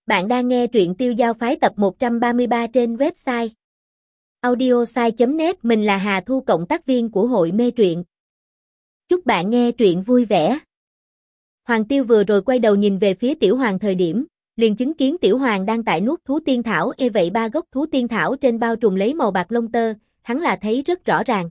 Bạn đang nghe truyện Tiêu Giao Phái tập 133 trên website audiosai.net. Mình là Hà Thu, cộng tác viên của hội mê truyện. Chúc bạn nghe truyện vui vẻ. Hoàng Tiêu vừa rồi quay đầu nhìn về phía Tiểu Hoàng thời điểm, liền chứng kiến Tiểu Hoàng đang tại nuốt thú tiên thảo. Vậy ba gốc thú tiên thảo trên bao trùm lấy màu bạc lông tơ, hắn là thấy rất rõ ràng.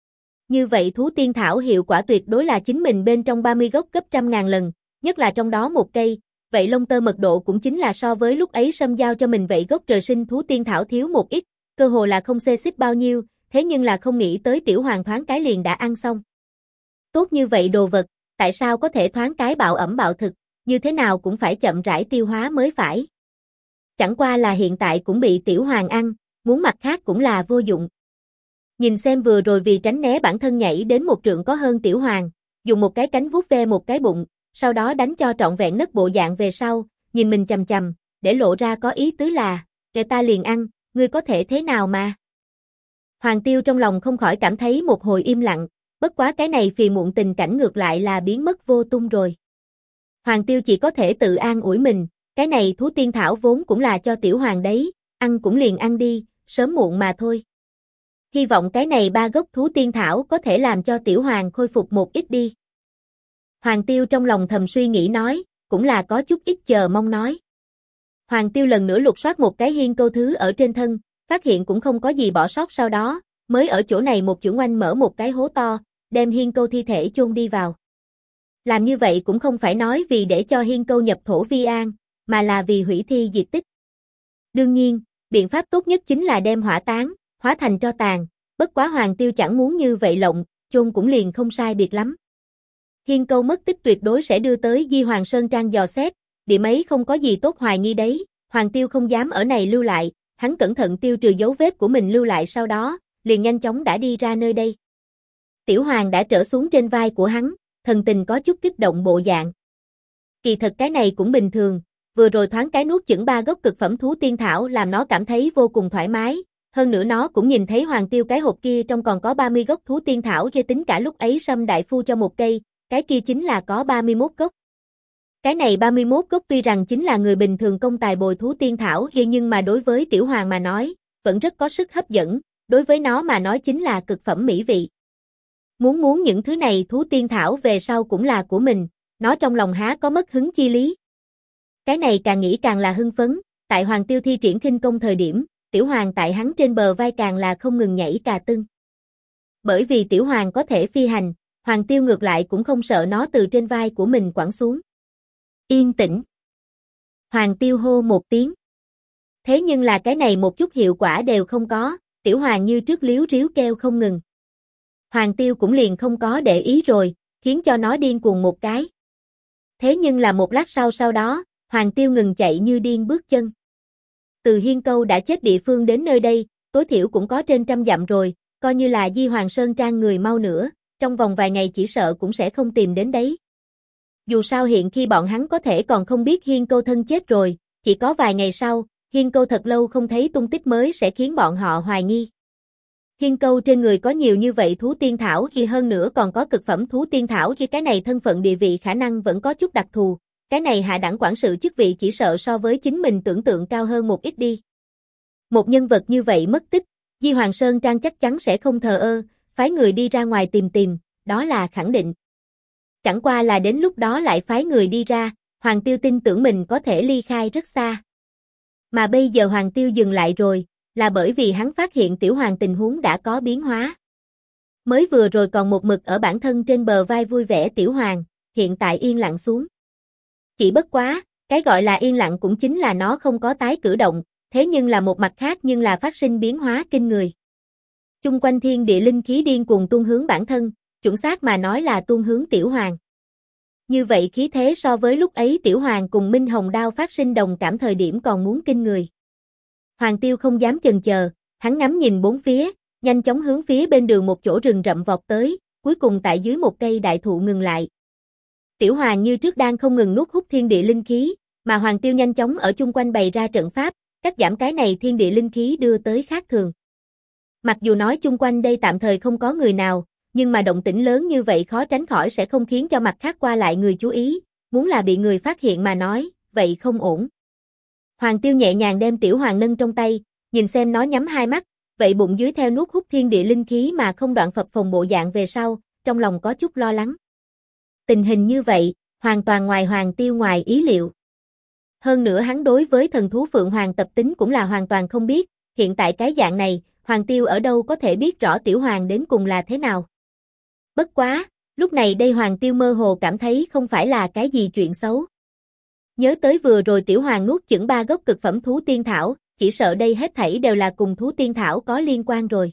Như vậy thú tiên thảo hiệu quả tuyệt đối là chính mình bên trong 30 gốc gấp 100.000 lần, nhất là trong đó một cây. Vậy lông tơ mật độ cũng chính là so với lúc ấy Sâm giao cho mình vậy gốc trời sinh thú tiên thảo thiếu một ít, cơ hồ là không xê xích bao nhiêu, thế nhưng là không nghĩ tới Tiểu Hoàng thoáng cái liền đã ăn xong. Tốt như vậy đồ vật, tại sao có thể thoáng cái bạo ẩm bạo thực, như thế nào cũng phải chậm rãi tiêu hóa mới phải. Chẳng qua là hiện tại cũng bị Tiểu Hoàng ăn, muốn mặt khác cũng là vô dụng. Nhìn xem vừa rồi vì tránh né bản thân nhảy đến một trượng có hơn Tiểu Hoàng, dùng một cái cánh vuốt ve một cái bụng, sau đó đánh cho trọn vẹn nấc bộ dạng về sau, nhìn mình chằm chằm, để lộ ra có ý tứ là, kệ ta liền ăn, ngươi có thể thế nào mà. Hoàng Tiêu trong lòng không khỏi cảm thấy một hồi im lặng, bất quá cái này phì muộn tình cảnh ngược lại là biến mất vô tung rồi. Hoàng Tiêu chỉ có thể tự an ủi mình, cái này thú tiên thảo vốn cũng là cho Tiểu Hoàng đấy, ăn cũng liền ăn đi, sớm muộn mà thôi. Hy vọng cái này ba gốc thú tiên thảo có thể làm cho Tiểu Hoàng khôi phục một ít đi. Hoàng Tiêu trong lòng thầm suy nghĩ nói, cũng là có chút ít chờ mong nói. Hoàng Tiêu lần nữa lục soát một cái hiên câu thứ ở trên thân, phát hiện cũng không có gì bỏ sót, sau đó, mới ở chỗ này một chưởng oanh mở một cái hố to, đem hiên câu thi thể chôn đi vào. Làm như vậy cũng không phải nói vì để cho hiên câu nhập thổ vi an, mà là vì hủy thi diệt tích. Đương nhiên, biện pháp tốt nhất chính là đem hỏa táng, hóa thành tro tàn, bất quá Hoàng Tiêu chẳng muốn như vậy lộng, chôn cũng liền không sai biệt lắm. Hiên câu mất tích tuyệt đối sẽ đưa tới Di Hoàng Sơn Trang dò xét, điểm ấy không có gì tốt hoài nghi đấy, Hoàng Tiêu không dám ở này lưu lại, hắn cẩn thận tiêu trừ dấu vết của mình lưu lại, sau đó, liền nhanh chóng đã đi ra nơi đây. Tiểu Hoàng đã trở xuống trên vai của hắn, thần tình có chút kích động bộ dạng. Kỳ thật cái này cũng bình thường, vừa rồi thoáng cái nuốt chửng ba gốc cực phẩm thú tiên thảo làm nó cảm thấy vô cùng thoải mái, hơn nữa nó cũng nhìn thấy Hoàng Tiêu cái hộp kia trong còn có 30 gốc thú tiên thảo, cho tính cả lúc ấy Sâm đại phu cho một cây, cái kia chính là có 31 gốc. Cái này 31 gốc tuy rằng chính là người bình thường công tài bồi thú tiên thảo nhưng mà đối với Tiểu Hoàng mà nói, vẫn rất có sức hấp dẫn, đối với nó mà nói chính là cực phẩm mỹ vị. Muốn những thứ này thú tiên thảo về sau cũng là của mình, nó trong lòng há có mất hứng chi lý. Cái này càng nghĩ càng là hưng phấn, tại Hoàng Tiêu thi triển khinh công thời điểm, Tiểu Hoàng tại hắn trên bờ vai càng là không ngừng nhảy cà tưng. Bởi vì Tiểu Hoàng có thể phi hành, Hoàng Tiêu ngược lại cũng không sợ nó từ trên vai của mình quẳng xuống. Yên tĩnh. Hoàng Tiêu hô một tiếng. Thế nhưng là cái này một chút hiệu quả đều không có, Tiểu Hoàng như trước líu ríu kêu không ngừng. Hoàng Tiêu cũng liền không có để ý rồi, khiến cho nó điên cuồng một cái. Thế nhưng là một lát sau đó, Hoàng Tiêu ngừng chạy như điên bước chân. Từ hiên câu đã chết địa phương đến nơi đây, tối thiểu cũng có trên 100 dặm rồi, coi như là Di Hoàng Sơn Trang người mau nữa, trong vòng vài ngày chỉ sợ cũng sẽ không tìm đến đấy. Dù sao hiện khi bọn hắn có thể còn không biết hiên câu thân chết rồi, chỉ có vài ngày sau, hiên câu thật lâu không thấy tung tích mới sẽ khiến bọn họ hoài nghi. Hiên câu trên người có nhiều như vậy thú tiên thảo, khi hơn nữa còn có cực phẩm thú tiên thảo, khi cái này thân phận địa vị khả năng vẫn có chút đặc thù, cái này hạ đẳng quản sự chức vị chỉ sợ so với chính mình tưởng tượng cao hơn một ít đi. Một nhân vật như vậy mất tích, Di Hoàng Sơn Trang chắc chắn sẽ không thờ ơ, phái người đi ra ngoài tìm, đó là khẳng định. Chẳng qua là đến lúc đó lại phái người đi ra, Hoàng Tiêu tin tưởng mình có thể ly khai rất xa. Mà bây giờ Hoàng Tiêu dừng lại rồi, là bởi vì hắn phát hiện Tiểu Hoàng tình huống đã có biến hóa. Mới vừa rồi còn một mực ở bản thân trên bờ vai vui vẻ Tiểu Hoàng, hiện tại yên lặng xuống. Chỉ bất quá, cái gọi là yên lặng cũng chính là nó không có tái cử động, thế nhưng là một mặt khác nhưng là phát sinh biến hóa kinh người. Chung quanh thiên địa linh khí điên cuồng tuôn hướng bản thân, chuẩn xác mà nói là tuôn hướng Tiểu Hoàng. Như vậy khí thế so với lúc ấy Tiểu Hoàng cùng Minh Hồng Đao phát sinh đồng cảm thời điểm còn muốn kinh người. Hoàng Tiêu không dám chần chờ, hắn ngắm nhìn bốn phía, nhanh chóng hướng phía bên đường một chỗ rừng rậm vọt tới, cuối cùng tại dưới một cây đại thụ ngừng lại. Tiểu Hoàng như trước đang không ngừng nuốt hút thiên địa linh khí, mà Hoàng Tiêu nhanh chóng ở chung quanh bày ra trận pháp, cắt giảm cái này thiên địa linh khí đưa tới khác thường. Mặc dù nói chung quanh đây tạm thời không có người nào, nhưng mà động tĩnh lớn như vậy khó tránh khỏi sẽ không khiến cho mặt khác qua lại người chú ý, muốn là bị người phát hiện mà nói, vậy không ổn. Hoàng Tiêu nhẹ nhàng đem Tiểu Hoàng nâng trong tay, nhìn xem nó nhắm hai mắt, vậy bụng dưới theo nuốt hút thiên địa linh khí mà không đoạn phập phồng bộ dạng về sau, trong lòng có chút lo lắng. Tình hình như vậy, hoàn toàn ngoài Hoàng Tiêu ngoài ý liệu. Hơn nữa hắn đối với thần thú Phượng Hoàng tập tính cũng là hoàn toàn không biết, hiện tại cái dạng này, Hoàng Tiêu ở đâu có thể biết rõ Tiểu Hoàng đến cùng là thế nào. Bất quá, lúc này đây Hoàng Tiêu mơ hồ cảm thấy không phải là cái gì chuyện xấu. Nhớ tới vừa rồi Tiểu Hoàng nuốt chửng 3 gốc cực phẩm thú tiên thảo, chỉ sợ đây hết thảy đều là cùng thú tiên thảo có liên quan rồi.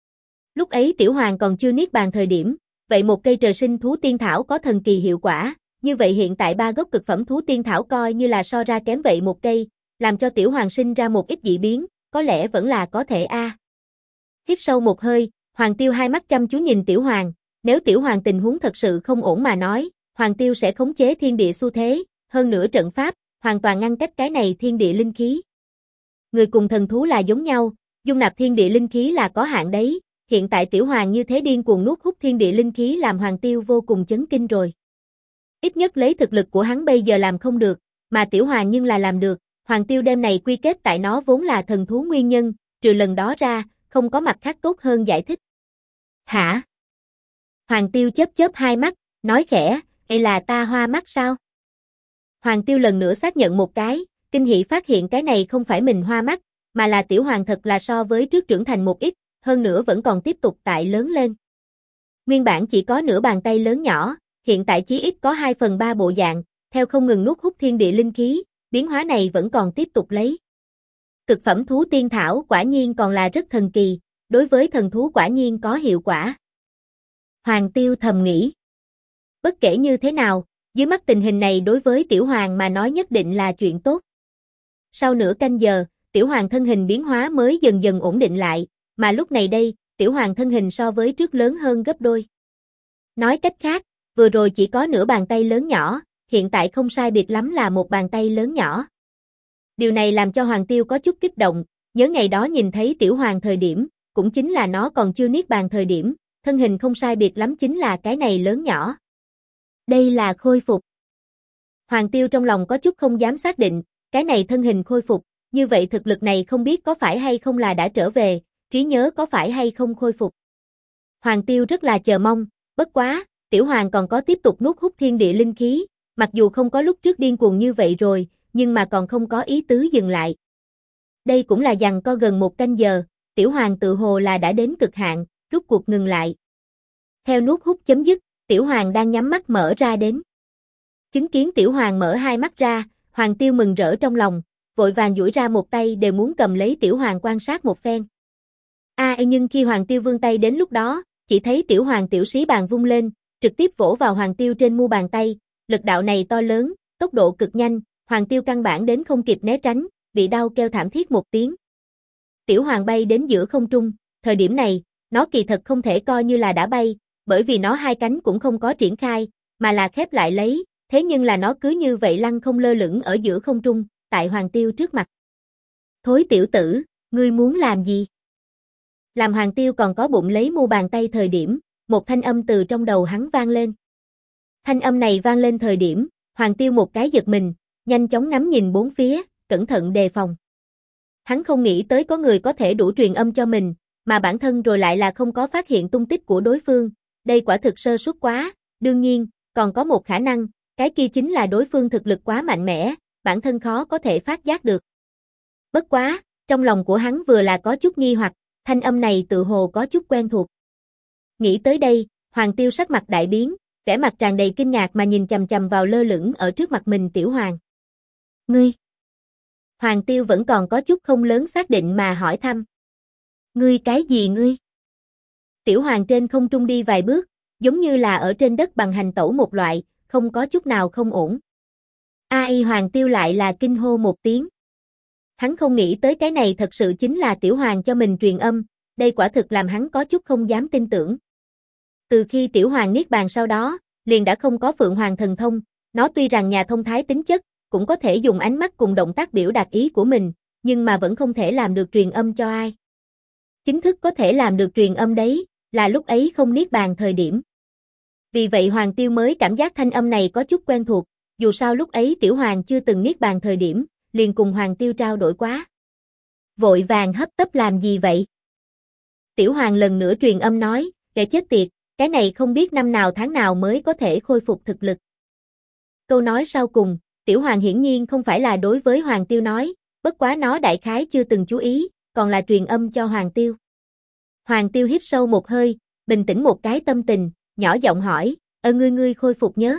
Lúc ấy Tiểu Hoàng còn chưa niết bàn thời điểm, vậy một cây trời sinh thú tiên thảo có thần kỳ hiệu quả, như vậy hiện tại 3 gốc cực phẩm thú tiên thảo coi như là so ra kém vậy một cây, làm cho Tiểu Hoàng sinh ra một ít dị biến, có lẽ vẫn là có thể a. Hít sâu một hơi, Hoàng Tiêu hai mắt chăm chú nhìn Tiểu Hoàng, nếu Tiểu Hoàng tình huống thật sự không ổn mà nói, Hoàng Tiêu sẽ khống chế thiên địa xu thế, hơn nữa trận pháp, hoàn toàn ngăn cách cái này thiên địa linh khí. Người cùng thần thú là giống nhau, dung nạp thiên địa linh khí là có hạn đấy, hiện tại Tiểu Hoàng như thế điên cuồng nuốt hút thiên địa linh khí làm Hoàng Tiêu vô cùng chấn kinh rồi. Ít nhất lấy thực lực của hắn bây giờ làm không được, mà Tiểu Hoàng nhưng là làm được, Hoàng Tiêu đem này quy kết tại nó vốn là thần thú nguyên nhân, trừ lần đó ra, không có mặt khác tốt hơn giải thích. Hả? Hoàng Tiêu chớp chớp hai mắt, nói khẽ, "Đây là ta hoa mắt sao?" Hoàng Tiêu lần nữa xác nhận một cái, kinh hỉ phát hiện cái này không phải mình hoa mắt, mà là Tiểu Hoàng thật là so với trước trưởng thành một ít, hơn nữa vẫn còn tiếp tục tại lớn lên. Nguyên bản chỉ có nửa bàn tay lớn nhỏ, hiện tại chí ít có 2/3 bộ dạng, theo không ngừng nuốt hút thiên địa linh khí, biến hóa này vẫn còn tiếp tục lấy. Cực phẩm thú tiên thảo quả nhiên còn là rất thần kỳ, đối với thần thú quả nhiên có hiệu quả. Hoàng Tiêu thầm nghĩ. Bất kể như thế nào, dưới mắt tình hình này đối với Tiểu Hoàng mà nói nhất định là chuyện tốt. Sau nửa canh giờ, Tiểu Hoàng thân hình biến hóa mới dần dần ổn định lại, mà lúc này đây, Tiểu Hoàng thân hình so với trước lớn hơn gấp đôi. Nói cách khác, vừa rồi chỉ có nửa bàn tay lớn nhỏ, hiện tại không sai biệt lắm là một bàn tay lớn nhỏ. Điều này làm cho Hoàng Tiêu có chút kích động, nhớ ngày đó nhìn thấy Tiểu Hoàng thời điểm, cũng chính là nó còn chưa niết bàn thời điểm, thân hình không sai biệt lắm chính là cái này lớn nhỏ. Đây là khôi phục. Hoàng Tiêu trong lòng có chút không dám xác định, cái này thân hình khôi phục, như vậy thực lực này không biết có phải hay không là đã trở về, trí nhớ có phải hay không khôi phục. Hoàng Tiêu rất là chờ mong, bất quá, Tiểu Hoàng còn có tiếp tục nuốt hút thiên địa linh khí, mặc dù không có lúc trước điên cuồng như vậy rồi, nhưng mà còn không có ý tứ dừng lại. Đây cũng là giằng co gần một canh giờ, Tiểu Hoàng tự hồ là đã đến cực hạn, rút cuộc ngừng lại. Theo nuốt hút chấm dứt, Tiểu Hoàng đang nhắm mắt mở ra đến. Chứng kiến Tiểu Hoàng mở hai mắt ra, Hoàng Tiêu mừng rỡ trong lòng, vội vàng duỗi ra một tay đều muốn cầm lấy Tiểu Hoàng quan sát một phen. Nhưng khi Hoàng Tiêu vươn tay đến lúc đó, chỉ thấy Tiểu Hoàng tiểu xí bàn vung lên, trực tiếp vỗ vào Hoàng Tiêu trên mu bàn tay, lực đạo này to lớn, tốc độ cực nhanh, Hoàng Tiêu căn bản đến không kịp né tránh, bị đau kêu thảm thiết một tiếng. Tiểu Hoàng bay đến giữa không trung, thời điểm này, nó kỳ thật không thể coi như là đã bay, bởi vì nó hai cánh cũng không có triển khai, mà là khép lại lấy, thế nhưng là nó cứ như vậy lăng không lơ lửng ở giữa không trung, tại Hoàng Tiêu trước mặt. Thối tiểu tử, ngươi muốn làm gì? Làm Hoàng Tiêu còn có bụng lấy mu bàn tay thời điểm, một thanh âm từ trong đầu hắn vang lên. Thanh âm này vang lên thời điểm, Hoàng Tiêu một cái giật mình, nhanh chóng ngắm nhìn bốn phía, cẩn thận đề phòng. Hắn không nghĩ tới có người có thể đủ truyền âm cho mình, mà bản thân rồi lại là không có phát hiện tung tích của đối phương, đây quả thực sơ suất quá, đương nhiên, còn có một khả năng, cái kia chính là đối phương thực lực quá mạnh mẽ, bản thân khó có thể phát giác được. Bất quá, trong lòng của hắn vừa là có chút nghi hoặc, thanh âm này tự hồ có chút quen thuộc. Nghĩ tới đây, Hoàng Tiêu sắc mặt đại biến, vẻ mặt tràn đầy kinh ngạc mà nhìn chằm chằm vào lơ lửng ở trước mặt mình Tiểu Hoàng. Ngươi? Hoàng Tiêu vẫn còn có chút không lớn xác định mà hỏi thăm. Ngươi cái gì ngươi? Tiểu Hoàng trên không trung đi vài bước, giống như là ở trên đất bằng hành tẩu một loại, không có chút nào không ổn. Hoàng Tiêu lại là kinh hô một tiếng. Hắn không nghĩ tới cái này thật sự chính là Tiểu Hoàng cho mình truyền âm, đây quả thực làm hắn có chút không dám tin tưởng. Từ khi Tiểu Hoàng niết bàn sau đó, liền đã không có Phượng Hoàng thần thông, nó tuy rằng nhà thông thái tính chất, cũng có thể dùng ánh mắt cùng động tác biểu đạt ý của mình, nhưng mà vẫn không thể làm được truyền âm cho ai. Chính thức có thể làm được truyền âm đấy, là lúc ấy không niết bàn thời điểm. Vì vậy Hoàng Tiêu mới cảm giác thanh âm này có chút quen thuộc, dù sao lúc ấy Tiểu Hoàng chưa từng niết bàn thời điểm, liền cùng Hoàng Tiêu trao đổi quá. Vội vàng hấp tấp làm gì vậy? Tiểu Hoàng lần nữa truyền âm nói, kẻ chết tiệt, cái này không biết năm nào tháng nào mới có thể khôi phục thực lực. Câu nói sau cùng, Tiểu Hoàng hiển nhiên không phải là đối với Hoàng Tiêu nói, bất quá nó đại khái chưa từng chú ý, còn là truyền âm cho Hoàng Tiêu. Hoàng Tiêu hít sâu một hơi, bình tĩnh một cái tâm tình, nhỏ giọng hỏi, ngươi khôi phục nhớ.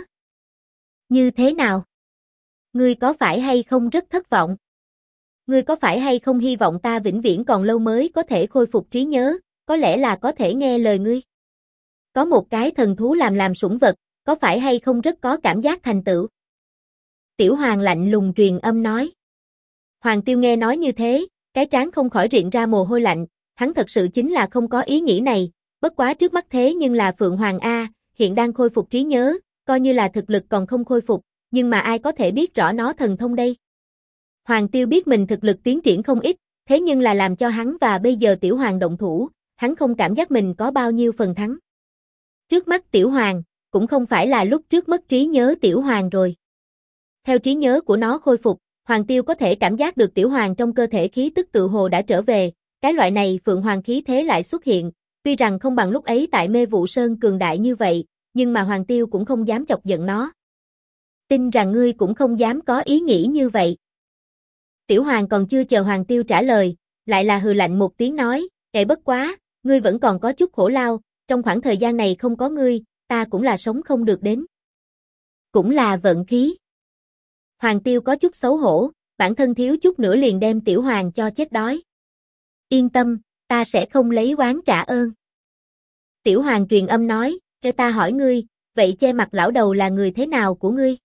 Như thế nào? Ngươi có phải hay không rất thất vọng? Ngươi có phải hay không hy vọng ta vĩnh viễn còn lâu mới có thể khôi phục trí nhớ, có lẽ là có thể nghe lời ngươi? Có một cái thần thú làm sủng vật, có phải hay không rất có cảm giác thành tựu? Tiểu Hoàng lạnh lùng truyền âm nói. Hoàng Tiêu nghe nói như thế, cái trán không khỏi riện ra mồ hôi lạnh, hắn thật sự chính là không có ý nghĩ này, bất quá trước mắt thế nhưng là Phượng Hoàng A, hiện đang khôi phục trí nhớ, coi như là thực lực còn không khôi phục, nhưng mà ai có thể biết rõ nó thần thông đây? Hoàng Tiêu biết mình thực lực tiến triển không ít, thế nhưng là làm cho hắn và bây giờ Tiểu Hoàng động thủ, hắn không cảm giác mình có bao nhiêu phần thắng. Trước mắt Tiểu Hoàng, cũng không phải là lúc trước mất trí nhớ Tiểu Hoàng rồi. Theo trí nhớ của nó khôi phục, Hoàng Tiêu có thể cảm giác được Tiểu Hoàng trong cơ thể khí tức tự hồ đã trở về, cái loại này Phượng Hoàng khí thế lại xuất hiện, tuy rằng không bằng lúc ấy tại Mê Vụ Sơn cường đại như vậy, nhưng mà Hoàng Tiêu cũng không dám chọc giận nó. Tin rằng ngươi cũng không dám có ý nghĩ như vậy. Tiểu Hoàng còn chưa chờ Hoàng Tiêu trả lời, lại là hừ lạnh một tiếng nói, bất quá, ngươi vẫn còn có chút khổ lao, trong khoảng thời gian này không có ngươi, ta cũng là sống không được đến. Cũng là vận khí. Hoàng Tiêu có chút xấu hổ, bản thân thiếu chút nữa liền đem Tiểu Hoàng cho chết đói. Yên tâm, ta sẽ không lấy oán trả ơn. Tiểu Hoàng truyền âm nói, cho ta hỏi ngươi, vậy che mặt lão đầu là người thế nào của ngươi?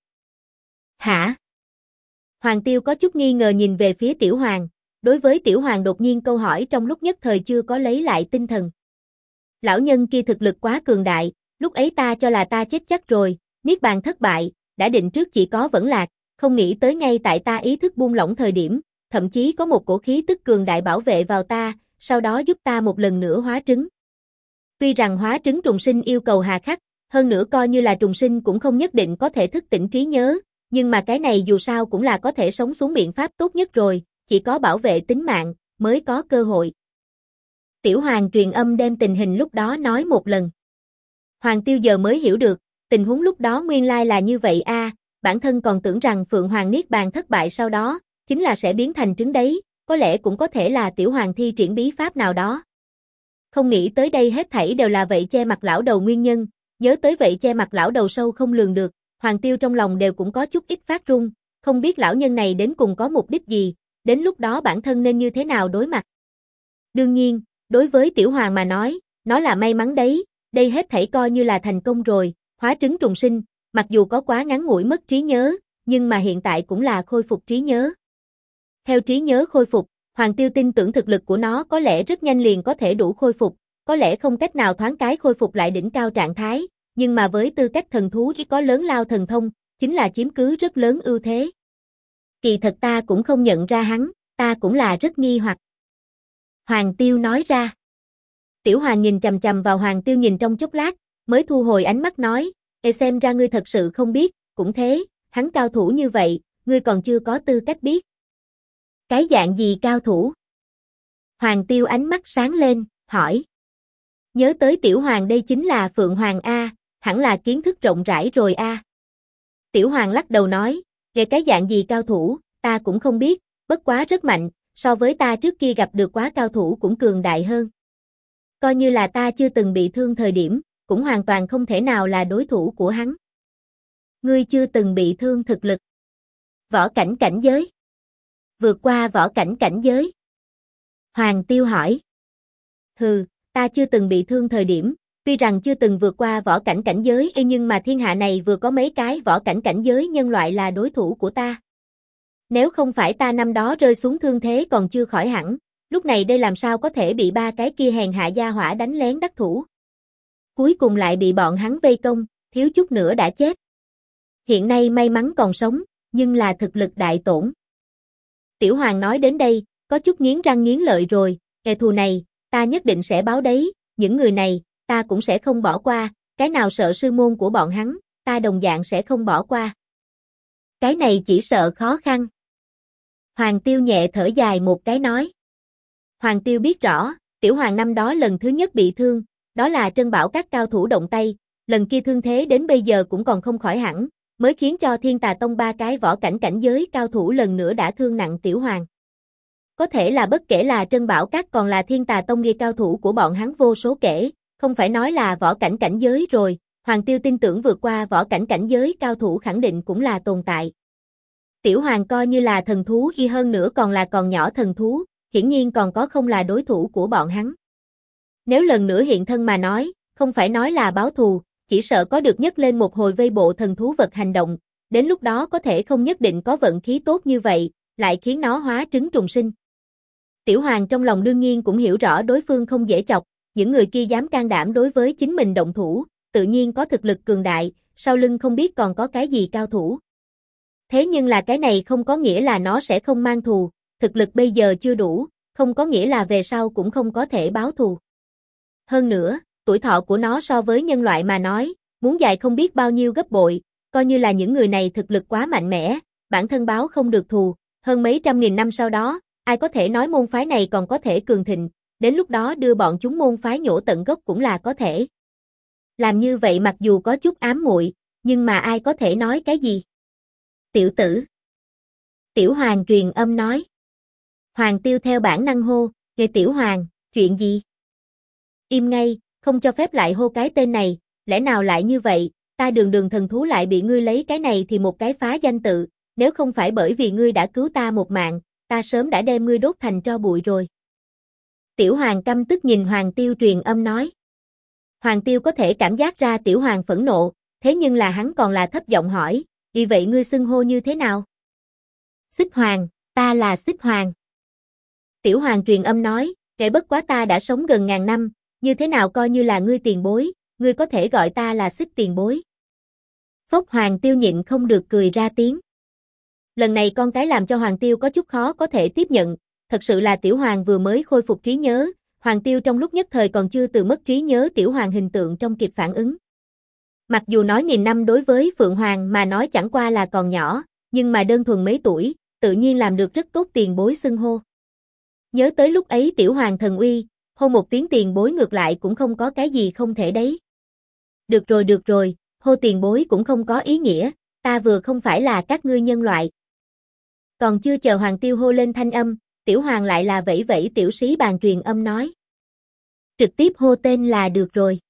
Hả? Hoàng Tiêu có chút nghi ngờ nhìn về phía Tiểu Hoàng, đối với Tiểu Hoàng đột nhiên câu hỏi trong lúc nhất thời chưa có lấy lại tinh thần. Lão nhân kia thực lực quá cường đại, lúc ấy ta cho là ta chết chắc rồi, niết bàn thất bại, đã định trước chỉ có vẫn lạc, không nghĩ tới ngay tại ta ý thức buông lỏng thời điểm, thậm chí có một cổ khí tức cường đại bảo vệ vào ta, sau đó giúp ta một lần nữa hóa trứng. Tuy rằng hóa trứng trùng sinh yêu cầu hà khắc, hơn nữa coi như là trùng sinh cũng không nhất định có thể thức tỉnh trí nhớ, nhưng mà cái này dù sao cũng là có thể sống xuống biện pháp tốt nhất rồi, chỉ có bảo vệ tính mạng, mới có cơ hội. Tiểu Hoàng truyền âm đem tình hình lúc đó nói một lần. Hoàng Tiêu giờ mới hiểu được, tình huống lúc đó nguyên lai là như vậy a, bản thân còn tưởng rằng Phượng Hoàng niết bàn thất bại sau đó, chính là sẽ biến thành trứng đấy, có lẽ cũng có thể là Tiểu Hoàng thi triển bí pháp nào đó. Không nghĩ tới đây hết thảy đều là vậy che mặt lão đầu nguyên nhân, nhớ tới vậy che mặt lão đầu sâu không lường được, Hoàng Tiêu trong lòng đều cũng có chút ít phát run, không biết lão nhân này đến cùng có mục đích gì, đến lúc đó bản thân nên như thế nào đối mặt. Đương nhiên, đối với Tiểu Hoàng mà nói, nó là may mắn đấy, đây hết thảy coi như là thành công rồi, hóa trứng trùng sinh, mặc dù có quá ngắn ngủi mất trí nhớ, nhưng mà hiện tại cũng là khôi phục trí nhớ. Theo trí nhớ khôi phục, Hoàng Tiêu tin tưởng thực lực của nó có lẽ rất nhanh liền có thể đủ khôi phục, có lẽ không cách nào thoáng cái khôi phục lại đỉnh cao trạng thái, nhưng mà với tư cách thần thú chỉ có lớn lao thần thông, chính là chiếm cứ rất lớn ưu thế. Kỳ thật ta cũng không nhận ra hắn, ta cũng là rất nghi hoặc. Hoàng Tiêu nói ra. Tiểu Hoàng nhìn chằm chằm vào Hoàng Tiêu nhìn trong chốc lát, mới thu hồi ánh mắt nói, xem ra ngươi thật sự không biết, cũng thế, hắn cao thủ như vậy, ngươi còn chưa có tư cách biết. Cái dạng gì cao thủ? Hoàng Tiêu ánh mắt sáng lên, hỏi. Nhớ tới Tiểu Hoàng đây chính là Phượng Hoàng A, hẳn là kiến thức rộng rãi rồi A. Tiểu Hoàng lắc đầu nói, về cái dạng gì cao thủ, ta cũng không biết, bất quá rất mạnh, so với ta trước kia gặp được quá cao thủ cũng cường đại hơn. Coi như là ta chưa từng bị thương thời điểm, cũng hoàn toàn không thể nào là đối thủ của hắn. Ngươi chưa từng bị thương thực lực. Võ cảnh cảnh giới. Vượt qua võ cảnh cảnh giới. Hoàng Tiêu hỏi. Hừ, ta chưa từng bị thương thời điểm, tuy rằng chưa từng vượt qua võ cảnh cảnh giới nhưng mà thiên hạ này vừa có mấy cái võ cảnh cảnh giới nhân loại là đối thủ của ta. Nếu không phải ta năm đó rơi xuống thương thế còn chưa khỏi hẳn, lúc này đây làm sao có thể bị ba cái kia hèn hạ gia hỏa đánh lén đắc thủ. Cuối cùng lại bị bọn hắn vây công, thiếu chút nữa đã chết. Hiện nay may mắn còn sống, nhưng là thực lực đại tổn. Tiểu Hoàng nói đến đây, có chút nghiến răng nghiến lợi rồi, kẻ thù này, ta nhất định sẽ báo đấy, những người này, ta cũng sẽ không bỏ qua, cái nào sợ sư môn của bọn hắn, ta đồng dạng sẽ không bỏ qua. Cái này chỉ sợ khó khăn. Hoàng Tiêu nhẹ thở dài một cái nói. Hoàng Tiêu biết rõ, Tiểu Hoàng năm đó lần thứ nhất bị thương, đó là Trân Bảo các cao thủ động tay, lần kia thương thế đến bây giờ cũng còn không khỏi hẳn, mới khiến cho Thiên Tà Tông ba cái võ cảnh cảnh giới cao thủ lần nữa đã thương nặng Tiểu Hoàng. Có thể là bất kể là Trân Bảo các còn là Thiên Tà Tông ghi cao thủ của bọn hắn vô số kể, không phải nói là võ cảnh cảnh giới rồi, Hoàng Tiêu tin tưởng vượt qua võ cảnh cảnh giới cao thủ khẳng định cũng là tồn tại. Tiểu Hoàng coi như là thần thú y hơn nữa còn là còn nhỏ thần thú, hiển nhiên còn có không là đối thủ của bọn hắn. Nếu lần nữa hiện thân mà nói, không phải nói là báo thù, chỉ sợ có được nhấc lên một hồi vây bộ thần thú vật hành động, đến lúc đó có thể không nhất định có vận khí tốt như vậy, lại khiến nó hóa trứng trùng sinh. Tiểu Hoàng trong lòng đương nhiên cũng hiểu rõ đối phương không dễ chọc, những người kia dám can đảm đối với chính mình động thủ, tự nhiên có thực lực cường đại, sau lưng không biết còn có cái gì cao thủ. Thế nhưng là cái này không có nghĩa là nó sẽ không mang thù, thực lực bây giờ chưa đủ, không có nghĩa là về sau cũng không có thể báo thù. Hơn nữa, tuổi thọ của nó so với nhân loại mà nói, muốn dài không biết bao nhiêu gấp bội, coi như là những người này thực lực quá mạnh mẽ, bản thân báo không được thù, hơn mấy trăm nghìn năm sau đó, ai có thể nói môn phái này còn có thể cường thịnh, đến lúc đó đưa bọn chúng môn phái nhổ tận gốc cũng là có thể. Làm như vậy mặc dù có chút ám muội, nhưng mà ai có thể nói cái gì? Tiểu tử. Tiểu Hoàng truyền âm nói. Hoàng Tiêu theo bản năng hô, "Kìa Tiểu Hoàng, chuyện gì?" Im ngay, không cho phép lại hô cái tên này, lẽ nào lại như vậy, ta đường đường thần thú lại bị ngươi lấy cái này thì một cái phá danh tự, nếu không phải bởi vì ngươi đã cứu ta một mạng, ta sớm đã đem ngươi đốt thành tro bụi rồi. Tiểu Hoàng căm tức nhìn Hoàng Tiêu truyền âm nói. Hoàng Tiêu có thể cảm giác ra Tiểu Hoàng phẫn nộ, thế nhưng là hắn còn là thấp giọng hỏi, "Vì vậy ngươi xưng hô như thế nào?" "Xích Hoàng, ta là Xích Hoàng." Tiểu Hoàng truyền âm nói, "Kể bất quá ta đã sống gần ngàn năm, như thế nào coi như là ngươi tiền bối, ngươi có thể gọi ta là Xích tiền bối." Phốc Hoàng Tiêu nhịn không được cười ra tiếng. Lần này con cái làm cho Hoàng Tiêu có chút khó có thể tiếp nhận, thật sự là Tiểu Hoàng vừa mới khôi phục trí nhớ, Hoàng Tiêu trong lúc nhất thời còn chưa từ mất trí nhớ Tiểu Hoàng hình tượng trong kịp phản ứng. Mặc dù nói nghìn năm đối với Phượng Hoàng mà nói chẳng qua là còn nhỏ, nhưng mà đơn thuần mấy tuổi, tự nhiên làm được rất tốt tiền bối xưng hô. Nhớ tới lúc ấy Tiểu Hoàng thần uy, hô một tiếng tiền bối ngược lại cũng không có cái gì không thể đấy. Được rồi, hô tiền bối cũng không có ý nghĩa, ta vừa không phải là các ngươi nhân loại. Còn chưa chờ Hoàng Tiêu hô lên thanh âm, Tiểu Hoàng lại là vẫy vẫy tiểu sĩ bàn truyền âm nói. Trực tiếp hô tên là được rồi.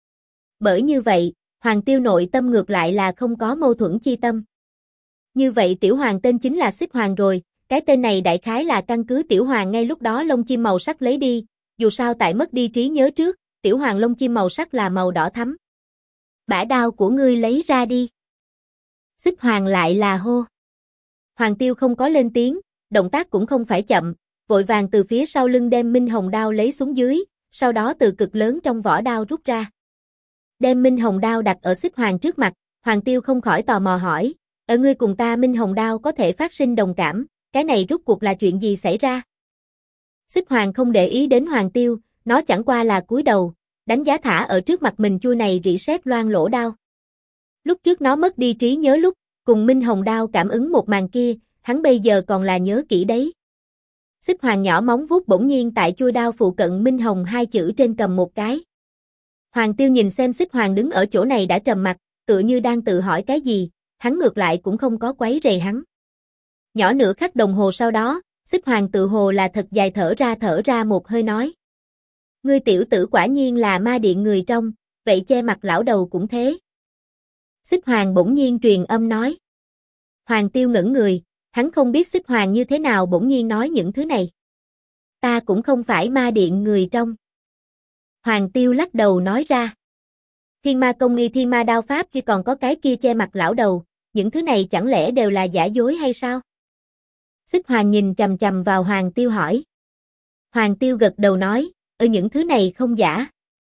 Bởi như vậy, Hoàng Tiêu nội tâm ngược lại là không có mâu thuẫn chi tâm. Như vậy Tiểu Hoàng tên chính là Xích Hoàng rồi, cái tên này đại khái là căn cứ Tiểu Hoàng ngay lúc đó lông chim màu sắc lấy đi, dù sao tại mất đi trí nhớ trước, Tiểu Hoàng lông chim màu sắc là màu đỏ thắm. Bả đao của ngươi lấy ra đi. Xích Hoàng lại là hô. Hoàng Tiêu không có lên tiếng, động tác cũng không phải chậm, vội vàng từ phía sau lưng đem Minh Hồng đao lấy xuống dưới, sau đó từ cực lớn trong vỏ đao rút ra. Đem Minh Hồng đao đặt ở Xích Hoàng trước mặt, Hoàng Tiêu không khỏi tò mò hỏi, ở ngươi cùng ta Minh Hồng đao có thể phát sinh đồng cảm, cái này rút cuộc là chuyện gì xảy ra? Xích Hoàng không để ý đến Hoàng Tiêu, nó chẳng qua là cúi đầu, đánh giá thả ở trước mặt mình chui này rỉ sét loang lỗ đao. Lúc trước nó mất đi trí nhớ lúc, cùng Minh Hồng đao cảm ứng một màn kia, hắn bây giờ còn là nhớ kỹ đấy. Xích Hoàng nhỏ móng vuốt bỗng nhiên tại chui đao phụ cận Minh Hồng hai chữ trên cầm một cái. Hoàng Tiêu nhìn xem Xích Hoàng đứng ở chỗ này đã trầm mặt, tựa như đang tự hỏi cái gì, hắn ngược lại cũng không có quấy rầy hắn. Nhỏ nửa khắc đồng hồ sau đó, Xích Hoàng tự hồ là thật dài thở ra một hơi nói. Ngươi tiểu tử quả nhiên là ma điện người trong, vậy che mặt lão đầu cũng thế. Xích Hoàng bỗng nhiên truyền âm nói. Hoàng Tiêu ngẩn người, hắn không biết Xích Hoàng như thế nào bỗng nhiên nói những thứ này. Ta cũng không phải ma điện người trong. Hoàng Tiêu lắc đầu nói ra. Thiên ma công y thiên ma đao pháp kia còn có cái kia che mặt lão đầu, những thứ này chẳng lẽ đều là giả dối hay sao? Xích Hoàng nhìn chằm chằm vào Hoàng Tiêu hỏi. Hoàng Tiêu gật đầu nói, những thứ này không giả.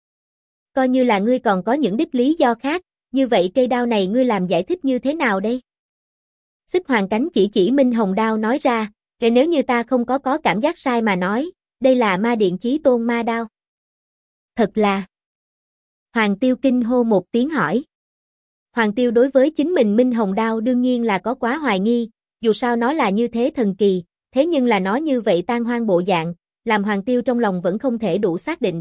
Coi như là ngươi còn có những đích lý do khác, như vậy cây đao này ngươi làm giải thích như thế nào đây? Xích Hoàng cánh chỉ Minh Hồng đao nói ra, kể nếu như ta không có cảm giác sai mà nói, đây là ma điện chí tôn ma đao. Thật là. Hoàng Tiêu kinh hô một tiếng hỏi. Hoàng Tiêu đối với chính mình Minh Hồng đao đương nhiên là có quá hoài nghi, dù sao nó là như thế thần kỳ, thế nhưng là nói như vậy tan hoang bộ dạng, làm Hoàng Tiêu trong lòng vẫn không thể đủ xác định.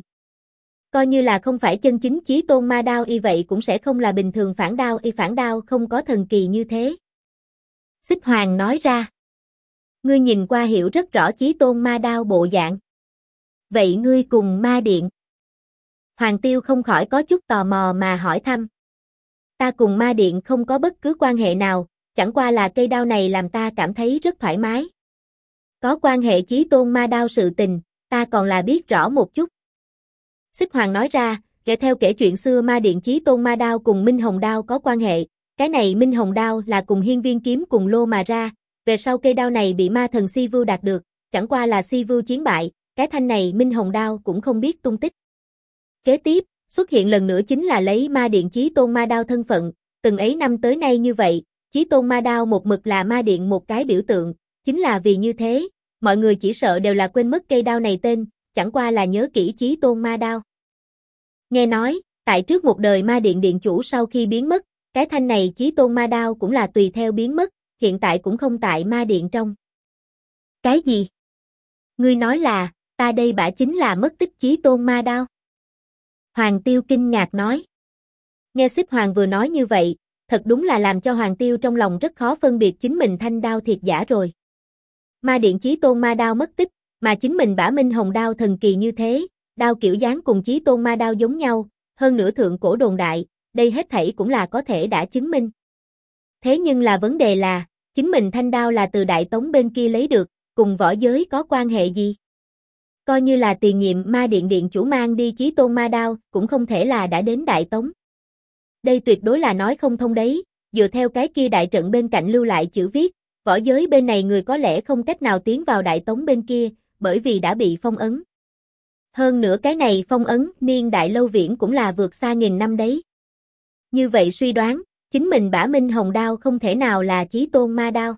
Coi như là không phải chân chính chí tôn ma đao y vậy cũng sẽ không là bình thường phản đao không có thần kỳ như thế. Xích Hoàng nói ra. Ngươi nhìn qua hiểu rất rõ chí tôn ma đao bộ dạng. Vậy ngươi cùng ma điện. Hoàng Tiêu không khỏi có chút tò mò mà hỏi thăm. Ta cùng ma điện không có bất cứ quan hệ nào, chẳng qua là cây đao này làm ta cảm thấy rất thoải mái. Có quan hệ chí tôn ma đao sự tình, ta còn là biết rõ một chút. Xích Hoàng nói ra, theo kể chuyện xưa ma điện chí tôn ma đao cùng Minh Hồng đao có quan hệ, cái này Minh Hồng đao là cùng Hiên Viên kiếm cùng lô mà ra, về sau cây đao này bị ma thần Si Vưu đạt được, chẳng qua là Si Vưu chiến bại, cái thanh này Minh Hồng đao cũng không biết tung tích. Kế tiếp, xuất hiện lần nữa chính là lấy ma điện chí tôn ma đao thân phận, từng ấy năm tới nay như vậy, chí tôn ma đao một mực là ma điện một cái biểu tượng, chính là vì như thế, mọi người chỉ sợ đều là quên mất cây đao này tên, chẳng qua là nhớ kỹ chí tôn ma đao. Nghe nói, tại trước một đời ma điện điện chủ sau khi biến mất, cái thanh này chí tôn ma đao cũng là tùy theo biến mất, hiện tại cũng không tại ma điện trong. Cái gì? Ngươi nói là, ta đây bả chính là mất tích chí tôn ma đao? Hoàng Tiêu kinh ngạc nói. Nghe Xích Hoàng vừa nói như vậy, thật đúng là làm cho Hoàng Tiêu trong lòng rất khó phân biệt chính mình thanh đao thiệt giả rồi. Ma điện chí tôn ma đao mất tích, mà chính mình bả Minh Hồng đao thần kỳ như thế, đao kiểu dáng cùng chí tôn ma đao giống nhau, hơn nữa thượng cổ đồn đại, đây hết thảy cũng là có thể đã chứng minh. Thế nhưng là vấn đề là, chính mình thanh đao là từ Đại Tống bên kia lấy được, cùng võ giới có quan hệ gì? Coi như là tiền nhiệm ma điện điện chủ mang đi chí tôn ma đao, cũng không thể là đã đến Đại Tống. Đây tuyệt đối là nói không thông đấy, dựa theo cái kia đại trận bên cạnh lưu lại chữ viết, võ giới bên này người có lẽ không cách nào tiến vào Đại Tống bên kia, bởi vì đã bị phong ấn. Hơn nữa cái này phong ấn niên đại lâu viễn cũng là vượt xa nghìn năm đấy. Như vậy suy đoán, chính mình bả Minh Hồng đao không thể nào là chí tôn ma đao.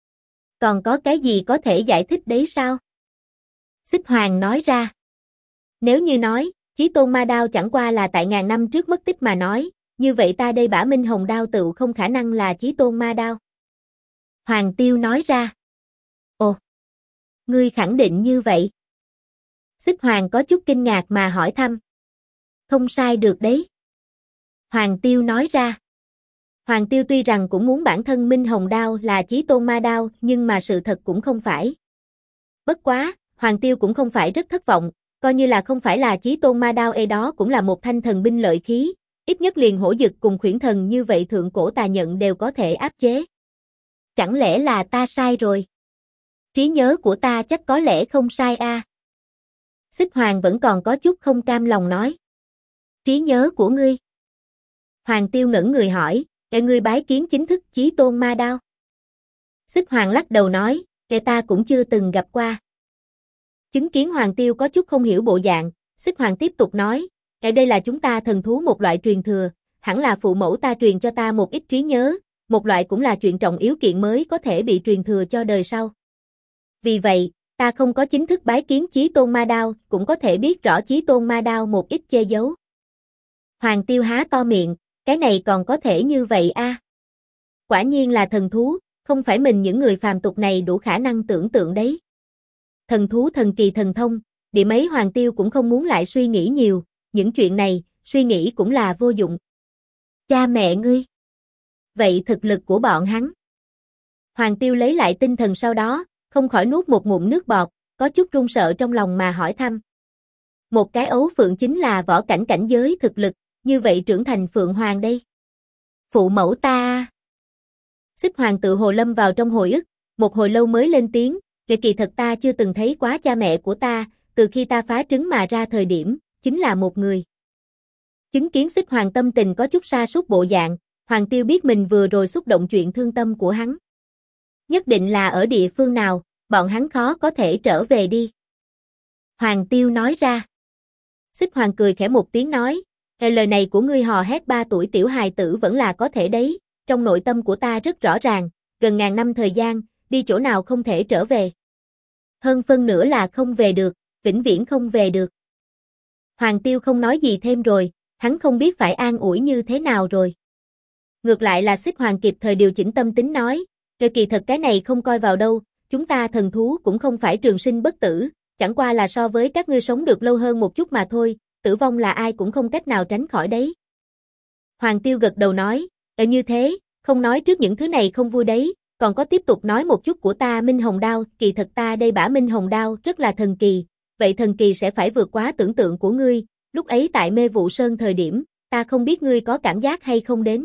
Còn có cái gì có thể giải thích đấy sao? Xích Hoàng nói ra. Nếu như nói, chí tôn ma đao chẳng qua là tại ngàn năm trước mất tích mà nói, như vậy ta đây bả Minh Hồng đao tự không khả năng là chí tôn ma đao. Hoàng Tiêu nói ra. Ồ, ngươi khẳng định như vậy? Xích Hoàng có chút kinh ngạc mà hỏi thăm. Không sai được đấy. Hoàng Tiêu nói ra. Hoàng Tiêu tuy rằng cũng muốn bản thân Minh Hồng đao là chí tôn ma đao, nhưng mà sự thật cũng không phải. Bất quá, Hoàng Tiêu cũng không phải rất thất vọng, coi như là không phải là chí tôn ma đao đó cũng là một thanh thần binh lợi khí, ít nhất liền hổ dực cùng khuyển thần như vậy thượng cổ tà nhận đều có thể áp chế. Chẳng lẽ là ta sai rồi? Trí nhớ của ta chắc có lẽ không sai a. Xích Hoàng vẫn còn có chút không cam lòng nói. Trí nhớ của ngươi? Hoàng Tiêu ngẩn người hỏi, ngươi bái kiến chính thức chí tôn ma đao? Xích Hoàng lắc đầu nói, ta cũng chưa từng gặp qua. Chứng kiến Hoàng Tiêu có chút không hiểu bộ dạng, Xích Hoàng tiếp tục nói, đây là chúng ta thần thú một loại truyền thừa, hẳn là phụ mẫu ta truyền cho ta một ít trí nhớ, một loại cũng là chuyện trọng yếu kiện mới có thể bị truyền thừa cho đời sau. Vì vậy, ta không có chính thức bái kiến chí tôn ma đao, cũng có thể biết rõ chí tôn ma đao một ít che giấu. Hoàng Tiêu há to miệng, cái này còn có thể như vậy a? Quả nhiên là thần thú, không phải mình những người phàm tục này đủ khả năng tưởng tượng đấy. Thần thú thần kỳ thần thông, điểm ấy Hoàng Tiêu cũng không muốn lại suy nghĩ nhiều, những chuyện này, suy nghĩ cũng là vô dụng. Cha mẹ ngươi. Vậy thực lực của bọn hắn? Hoàng Tiêu lấy lại tinh thần sau đó, không khỏi nuốt một ngụm nước bọt, có chút run sợ trong lòng mà hỏi thăm. Một cái ấu phượng chính là võ cảnh cảnh giới thực lực, như vậy trưởng thành phượng hoàng đây. Phụ mẫu ta. Xích Hoàng tự hồ lâm vào trong hồi ức, một hồi lâu mới lên tiếng, kỳ thật ta chưa từng thấy quá cha mẹ của ta, từ khi ta phá trứng mà ra thời điểm, chính là một người. Chứng kiến Xích Hoàng tâm tình có chút sa sút bộ dạng, Hoàng Tiêu biết mình vừa rồi xúc động chuyện thương tâm của hắn. Nhất định là ở địa phương nào, bọn hắn khó có thể trở về đi. Hoàng Tiêu nói ra. Xích Hoàng cười khẽ một tiếng nói, lời này của ngươi hò hét 3 tuổi tiểu hài tử vẫn là có thể đấy, trong nội tâm của ta rất rõ ràng, gần ngàn năm thời gian, đi chỗ nào không thể trở về. Hơn phân nửa là không về được, vĩnh viễn không về được. Hoàng Tiêu không nói gì thêm rồi, hắn không biết phải an ủi như thế nào rồi. Ngược lại là Xích Hoàng kịp thời điều chỉnh tâm tính nói, kỳ thật cái này không coi vào đâu, chúng ta thần thú cũng không phải trường sinh bất tử, chẳng qua là so với các ngươi sống được lâu hơn một chút mà thôi, tử vong là ai cũng không cách nào tránh khỏi đấy. Hoàng Tiêu gật đầu nói, như thế, không nói trước những thứ này không vui đấy, còn có tiếp tục nói một chút của ta Minh Hồng Đao, kỳ thật ta đây bả Minh Hồng Đao rất là thần kỳ, vậy thần kỳ sẽ phải vượt quá tưởng tượng của ngươi, lúc ấy tại Mê Vụ Sơn thời điểm, ta không biết ngươi có cảm giác hay không đến.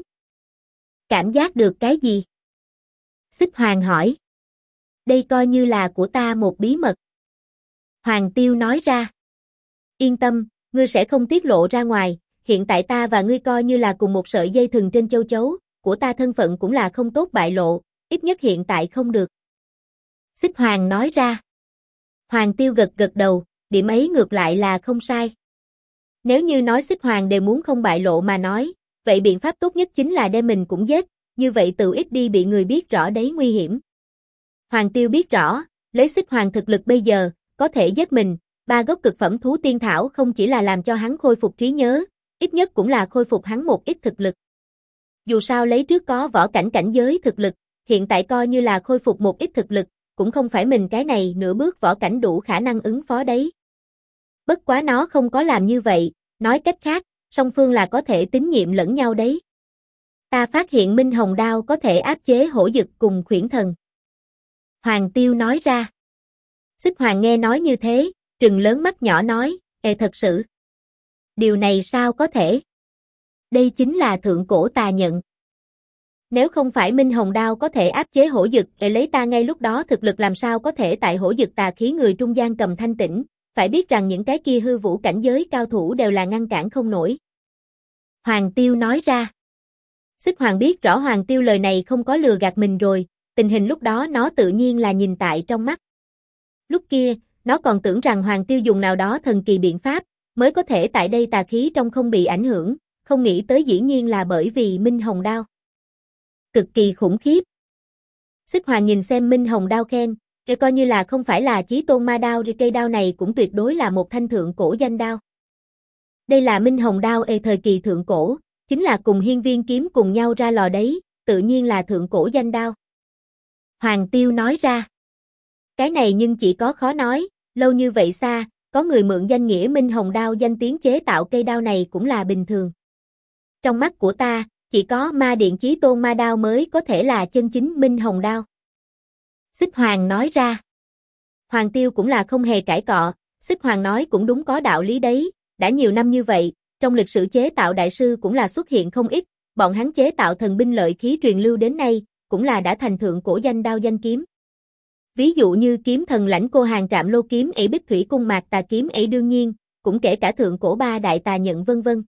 Cảm giác được cái gì? Xích Hoàng hỏi. Đây coi như là của ta một bí mật. Hoàng Tiêu nói ra. Yên tâm, ngươi sẽ không tiết lộ ra ngoài, hiện tại ta và ngươi coi như là cùng một sợi dây thừng trên châu chấu, của ta thân phận cũng là không tốt bại lộ, ít nhất hiện tại không được. Xích Hoàng nói ra. Hoàng Tiêu gật gật đầu, điểm ấy ngược lại là không sai. Nếu như nói Xích Hoàng đều muốn không bại lộ mà nói, vậy biện pháp tốt nhất chính là đem mình cũng giết, như vậy tự ít đi bị người biết rõ đấy nguy hiểm. Hoàng Tiêu biết rõ, lấy Xích Hoàng thực lực bây giờ, có thể giết mình, 3 gốc cực phẩm thú tiên thảo không chỉ là làm cho hắn khôi phục trí nhớ, ít nhất cũng là khôi phục hắn một ít thực lực. Dù sao lấy trước có võ cảnh cảnh giới thực lực, hiện tại coi như là khôi phục một ít thực lực, cũng không phải mình cái này nửa bước võ cảnh đủ khả năng ứng phó đấy. Bất quá nó không có làm như vậy, nói cách khác, song phương là có thể tín nhiệm lẫn nhau đấy. Ta phát hiện Minh Hồng Đao có thể áp chế hổ dực cùng khuyển thần. Hoàng Tiêu nói ra. Xích Hoàng nghe nói như thế, trừng lớn mắt nhỏ nói, thật sự. Điều này sao có thể? Đây chính là thượng cổ tà nhận. Nếu không phải Minh Hồng Đao có thể áp chế hổ dực, lấy ta ngay lúc đó thực lực làm sao có thể tại hổ dực tà khí người trung gian cầm thanh tĩnh, phải biết rằng những cái kia hư vũ cảnh giới cao thủ đều là ngăn cản không nổi. Hoàng Tiêu nói ra. Xích Hoàng biết rõ Hoàng Tiêu lời này không có lừa gạt mình rồi, tình hình lúc đó nó tự nhiên là nhìn tại trong mắt. Lúc kia, nó còn tưởng rằng Hoàng Tiêu dùng nào đó thần kỳ biện pháp, mới có thể tại đây tà khí trong không bị ảnh hưởng, không nghĩ tới dĩ nhiên là bởi vì Minh Hồng Đao. Cực kỳ khủng khiếp. Xích Hoàng nhìn xem Minh Hồng Đao khen, coi như là không phải là chí tôn ma đao, cây đao này cũng tuyệt đối là một thanh thượng cổ danh đao. Đây là Minh Hồng Đao thời kỳ thượng cổ, chính là cùng Hiên Viên kiếm cùng nhau ra lò đấy, tự nhiên là thượng cổ danh đao. Hoàng Tiêu nói ra. Cái này nhưng chỉ có khó nói, lâu như vậy xa, có người mượn danh nghĩa Minh Hồng Đao danh tiếng chế tạo cây đao này cũng là bình thường. Trong mắt của ta, chỉ có ma điện chí tôn ma đao mới có thể là chân chính Minh Hồng Đao. Xích Hoàng nói ra. Hoàng Tiêu cũng là không hề cãi cọ, Xích Hoàng nói cũng đúng có đạo lý đấy, đã nhiều năm như vậy, trong lịch sử chế tạo đại sư cũng là xuất hiện không ít, bọn hắn chế tạo thần binh lợi khí truyền lưu đến nay, cũng là đã thành thượng cổ danh đao danh kiếm. Ví dụ như kiếm thần lãnh cô hàng trạm lô kiếm bích thủy cung mạc tà kiếm đương nhiên, cũng kể cả thượng cổ ba đại tà nhận vân vân.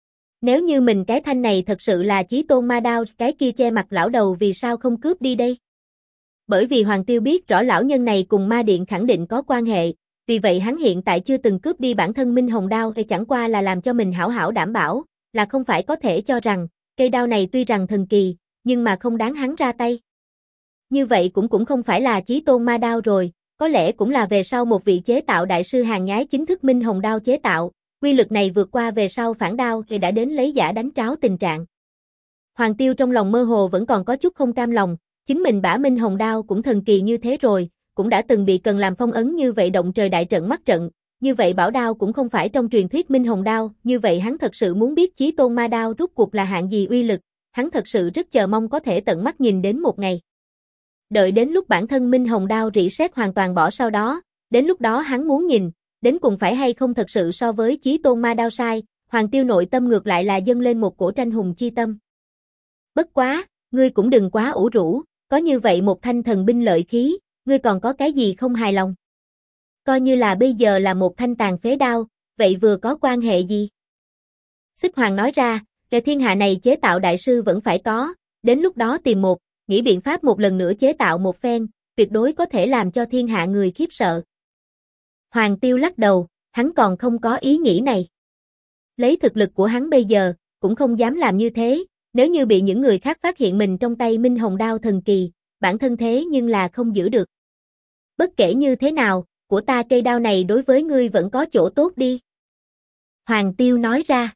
Nếu như mình cái thanh này thật sự là chí tôn ma đao, cái kia che mặt lão đầu vì sao không cướp đi đây? Bởi vì Hoàng Tiêu biết rõ lão nhân này cùng ma điện khẳng định có quan hệ, vì vậy hắn hiện tại chưa từng cướp đi bản thân Minh Hồng Đao, chẳng qua là làm cho mình hảo hảo đảm bảo, là không phải có thể cho rằng, cây đao này tuy rằng thần kỳ, nhưng mà không đáng hắn ra tay. Như vậy cũng không phải là chí tôn ma đao rồi, có lẽ cũng là về sau một vị chế tạo đại sư hàng nhái chính thức Minh Hồng Đao chế tạo, quy lực này vượt qua về sau phản đao thì đã đến lấy giả đánh tráo tình trạng. Hoàng Tiêu trong lòng mơ hồ vẫn còn có chút không cam lòng, chính mình bả Minh Hồng Đao cũng thần kỳ như thế rồi, cũng đã từng bị cần làm phong ấn như vậy động trời đại trận mắt trận, như vậy bảo đao cũng không phải trong truyền thuyết Minh Hồng Đao, như vậy hắn thật sự muốn biết chí tôn ma đao rút cuộc là hạng gì uy lực, hắn thật sự rất chờ mong có thể tận mắt nhìn đến một ngày. Đợi đến lúc bản thân Minh Hồng Đao rỉ sét hoàn toàn bỏ sau đó, đến lúc đó hắn muốn nhìn, đến cùng phải hay không thật sự so với chí tôn ma đao sai, Hoàng Tiêu nội tâm ngược lại là dâng lên một cổ tranh hùng chi tâm. Bất quá, ngươi cũng đừng quá ủ rũ, có như vậy một thanh thần binh lợi khí, ngươi còn có cái gì không hài lòng? Coi như là bây giờ là một thanh tàn phế đao, vậy vừa có quan hệ gì? Xích Hoàng nói ra, cái thiên hạ này chế tạo đại sư vẫn phải có, đến lúc đó tìm nghĩ biện pháp một lần nữa chế tạo một phen, tuyệt đối có thể làm cho thiên hạ người khiếp sợ. Hoàng Tiêu lắc đầu, hắn còn không có ý nghĩ này. Lấy thực lực của hắn bây giờ, cũng không dám làm như thế, nếu như bị những người khác phát hiện mình trong tay Minh Hồng Đao thần kỳ, bản thân thế nhưng là không giữ được. Bất kể như thế nào, của ta cây đao này đối với ngươi vẫn có chỗ tốt đi. Hoàng Tiêu nói ra.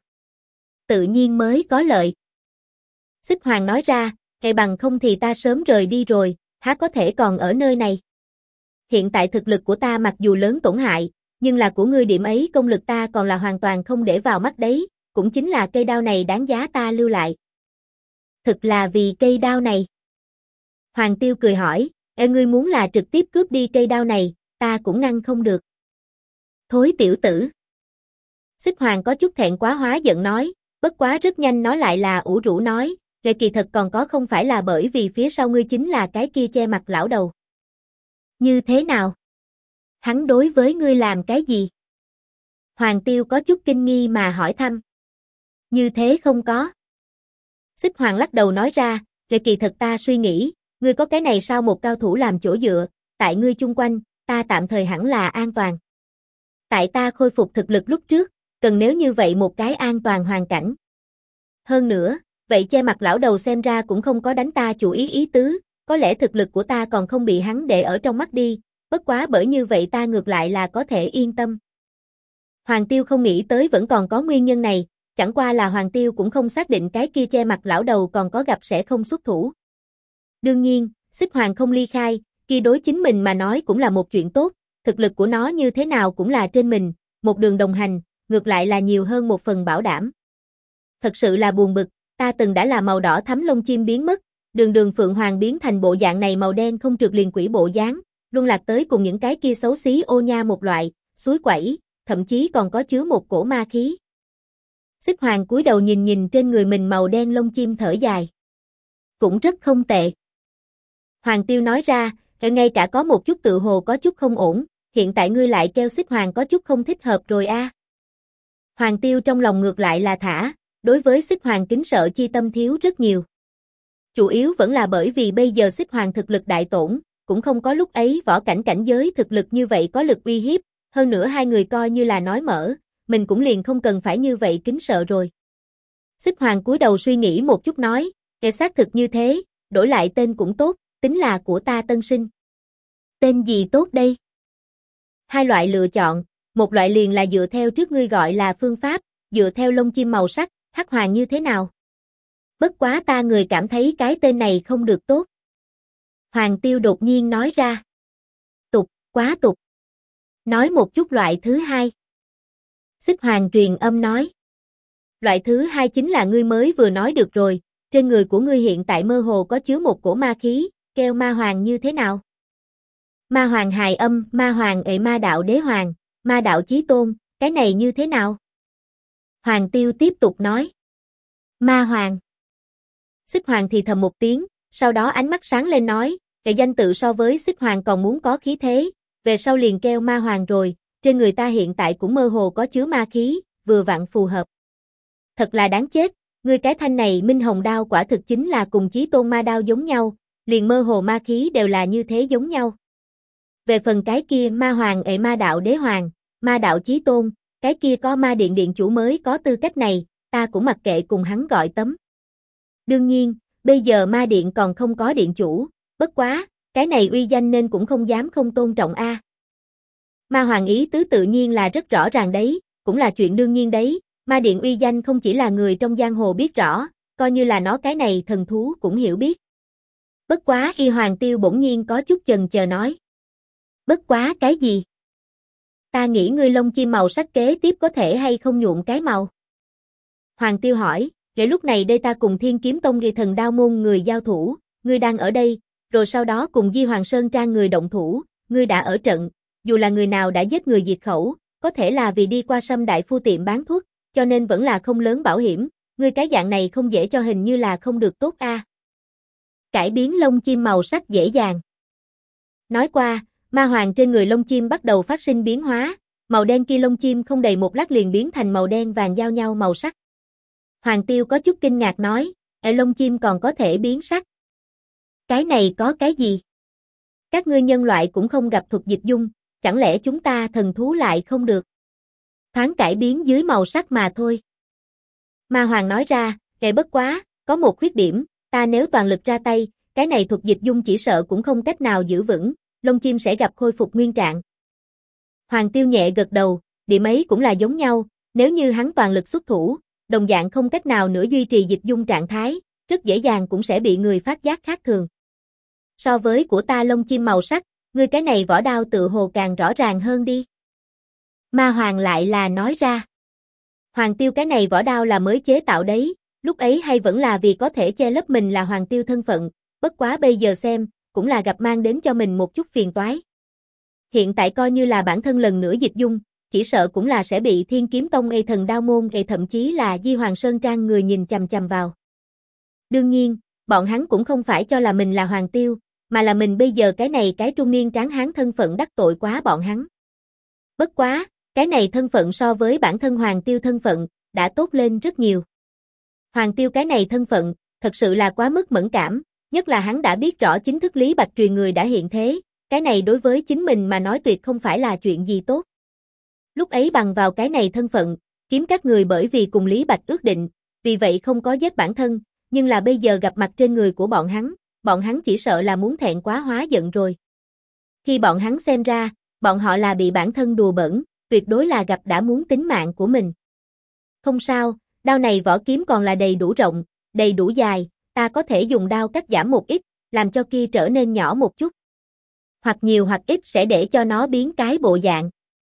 Tự nhiên mới có lợi. Xích Hoàng nói ra, bằng không thì ta sớm rời đi rồi, há có thể còn ở nơi này. hiện tại thực lực của ta mặc dù lớn tổn hại, nhưng là của ngươi điểm ấy công lực ta còn là hoàn toàn không để vào mắt đấy, cũng chính là cây đao này đáng giá ta lưu lại. Thực là vì cây đao này. Hoàng Tiêu cười hỏi, ngươi muốn là trực tiếp cướp đi cây đao này, ta cũng ngăn không được. Thối tiểu tử. Xích Hoàng có chút thẹn quá hóa giận nói, bất quá rất nhanh nó lại là ủ rũ nói, kỳ thật còn có không phải là bởi vì phía sau ngươi chính là cái kia che mặt lão đầu. Như thế nào? Hắn đối với ngươi làm cái gì? Hoàng Tiêu có chút kinh nghi mà hỏi thăm. Như thế không có. Xích Hoàng lắc đầu nói ra, kỳ thật ta suy nghĩ, ngươi có cái này sao một cao thủ làm chỗ dựa, tại ngươi chung quanh, ta tạm thời hẳn là an toàn. Tại ta khôi phục thực lực lúc trước, cần nếu như vậy một cái an toàn hoàn cảnh. Hơn nữa, vậy che mặt lão đầu xem ra cũng không có đánh ta chủ ý tứ, có lẽ thực lực của ta còn không bị hắn để ở trong mắt đi, bất quá bởi như vậy ta ngược lại là có thể yên tâm. Hoàng Tiêu không nghĩ tới vẫn còn có nguyên nhân này, chẳng qua là Hoàng Tiêu cũng không xác định cái kia che mặt lão đầu còn có gặp sẽ không xuất thủ. Đương nhiên, Xích Hoàng không ly khai, kia đối chính mình mà nói cũng là một chuyện tốt, thực lực của nó như thế nào cũng là trên mình, một đường đồng hành, ngược lại là nhiều hơn một phần bảo đảm. Thật sự là buồn bực, ta từng đã là màu đỏ thắm lông chim biến mất, đường Phượng Hoàng biến thành bộ dạng này màu đen không trượt liền quỷ bộ dáng, luôn lạc tới cùng những cái kia xấu xí ô nha một loại, suối quẩy, thậm chí còn có chứa một cổ ma khí. Xích Hoàng cúi đầu nhìn trên người mình màu đen lông chim thở dài. Cũng rất không tệ. Hoàng Tiêu nói ra, ngay cả có một chút tự hồ có chút không ổn, hiện tại ngươi lại kêu Xích Hoàng có chút không thích hợp rồi a. Hoàng Tiêu trong lòng ngược lại là thả, đối với Xích Hoàng kính sợ chi tâm thiếu rất nhiều. Chủ yếu vẫn là bởi vì bây giờ Xích Hoàng thực lực đại tổn, cũng không có lúc ấy võ cảnh giới thực lực như vậy có lực uy hiếp, hơn nữa hai người coi như là nói mở, mình cũng liền không cần phải như vậy kính sợ rồi. Xích Hoàng cúi đầu suy nghĩ một chút nói, xác thực như thế, đổi lại tên cũng tốt, tính là của ta tân sinh. Tên gì tốt đây? Hai loại lựa chọn, một loại liền là dựa theo trước ngươi gọi là phương pháp, dựa theo lông chim màu sắc, hắc hoàng như thế nào? Bất quá ta người cảm thấy cái tên này không được tốt. Hoàng Tiêu đột nhiên nói ra. Tục, quá tục. Nói một chút loại thứ hai. Xích Hoàng truyền âm nói. Loại thứ hai chính là ngươi mới vừa nói được rồi, trên người của ngươi hiện tại mơ hồ có chứa một cổ ma khí, kêu ma hoàng như thế nào? Ma hoàng hài âm, ma hoàng ma đạo đế hoàng, ma đạo chí tôn, cái này như thế nào? Hoàng Tiêu tiếp tục nói. Ma hoàng. Xích Hoàng thì thầm một tiếng, sau đó ánh mắt sáng lên nói, danh tự so với Xích Hoàng còn muốn có khí thế, về sau liền kêu ma hoàng rồi, trên người ta hiện tại cũng mơ hồ có chứa ma khí, vừa vặn phù hợp. Thật là đáng chết, ngươi cái thanh này minh hồng đao quả thực chính là cùng chí tôn ma đao giống nhau, liền mơ hồ ma khí đều là như thế giống nhau. Về phần cái kia ma hoàng ma đạo đế hoàng, ma đạo chí tôn, cái kia có ma điện điện chủ mới có tư cách này, ta cũng mặc kệ cùng hắn gọi tấm. Đương nhiên, bây giờ ma điện còn không có điện chủ, bất quá, cái này uy danh nên cũng không dám không tôn trọng a. Ma hoàng ý tứ tự nhiên là rất rõ ràng đấy, cũng là chuyện đương nhiên đấy, ma điện uy danh không chỉ là người trong giang hồ biết rõ, coi như là nó cái này thần thú cũng hiểu biết. Bất quá Hoàng Tiêu bỗng nhiên có chút chần chờ nói. Bất quá cái gì? Ta nghĩ ngươi lông chim màu sắc kế tiếp có thể hay không nhuộm cái màu? Hoàng Tiêu hỏi, lúc này đây ta cùng Thiên Kiếm Tông Ghi Thần Đao môn người giao thủ, ngươi đang ở đây, rồi sau đó cùng Di Hoàng Sơn Trang người động thủ, ngươi đã ở trận, dù là người nào đã giết người diệt khẩu, có thể là vì đi qua Sâm Đại Phu tiệm bán thuốc, cho nên vẫn là không lớn bảo hiểm, ngươi cái dạng này không dễ cho hình như là không được tốt a. Cải biến lông chim màu sắc dễ dàng. Nói qua, ma hoàng trên người lông chim bắt đầu phát sinh biến hóa, màu đen kia lông chim không đầy một lát liền biến thành màu đen vàng giao nhau màu sắc. Hoàng Tiêu có chút kinh ngạc nói, lông chim còn có thể biến sắc. Cái này có cái gì? Các ngươi nhân loại cũng không gặp thuật dịch dung, chẳng lẽ chúng ta thần thú lại không được? Thoáng cải biến dưới màu sắc mà thôi. Ma hoàng nói ra, bất quá, có một khuyết điểm, ta nếu toàn lực ra tay, cái này thuật dịch dung chỉ sợ cũng không cách nào giữ vững, lông chim sẽ gặp khôi phục nguyên trạng. Hoàng Tiêu nhẹ gật đầu, điểm ấy cũng là giống nhau, nếu như hắn toàn lực xuất thủ, đồng dạng không cách nào nữa duy trì dịch dung trạng thái, rất dễ dàng cũng sẽ bị người phát giác khác thường. So với của ta lông chim màu sắc, ngươi cái này vỏ đao tự hồ càng rõ ràng hơn đi. Ma Hoàng lại là nói ra. Hoàng Tiêu cái này vỏ đao là mới chế tạo đấy, lúc ấy hay vẫn là vì có thể che lấp mình là Hoàng Tiêu thân phận, bất quá bây giờ xem, cũng là gặp mang đến cho mình một chút phiền toái. Hiện tại coi như là bản thân lần nữa dịch dung, chỉ sợ cũng là sẽ bị Thiên Kiếm Tông Thần Đao Môn thậm chí là Di Hoàng Sơn Trang người nhìn chằm chằm vào. Đương nhiên, bọn hắn cũng không phải cho là mình là Hoàng Tiêu, mà là mình bây giờ cái này cái trung niên tráng hán thân phận đắc tội quá bọn hắn. Bất quá, cái này thân phận so với bản thân Hoàng Tiêu thân phận, đã tốt lên rất nhiều. Hoàng Tiêu cái này thân phận, thật sự là quá mức mẫn cảm, nhất là hắn đã biết rõ chính thức Lý Bạch truyền người đã hiện thế, cái này đối với chính mình mà nói tuyệt không phải là chuyện gì tốt. Lúc ấy bằng vào cái này thân phận, kiếm các người bởi vì cùng Lý Bạch ước định, vì vậy không có giết bản thân, nhưng là bây giờ gặp mặt trên người của bọn hắn chỉ sợ là muốn thẹn quá hóa giận rồi. Khi bọn hắn xem ra, bọn họ là bị bản thân đùa bỡn, tuyệt đối là gặp đã muốn tính mạng của mình. Không sao, đao này vỏ kiếm còn là đầy đủ rộng, đầy đủ dài, ta có thể dùng đao cắt giảm một ít, làm cho kia trở nên nhỏ một chút. Hoặc nhiều hoặc ít sẽ để cho nó biến cái bộ dạng.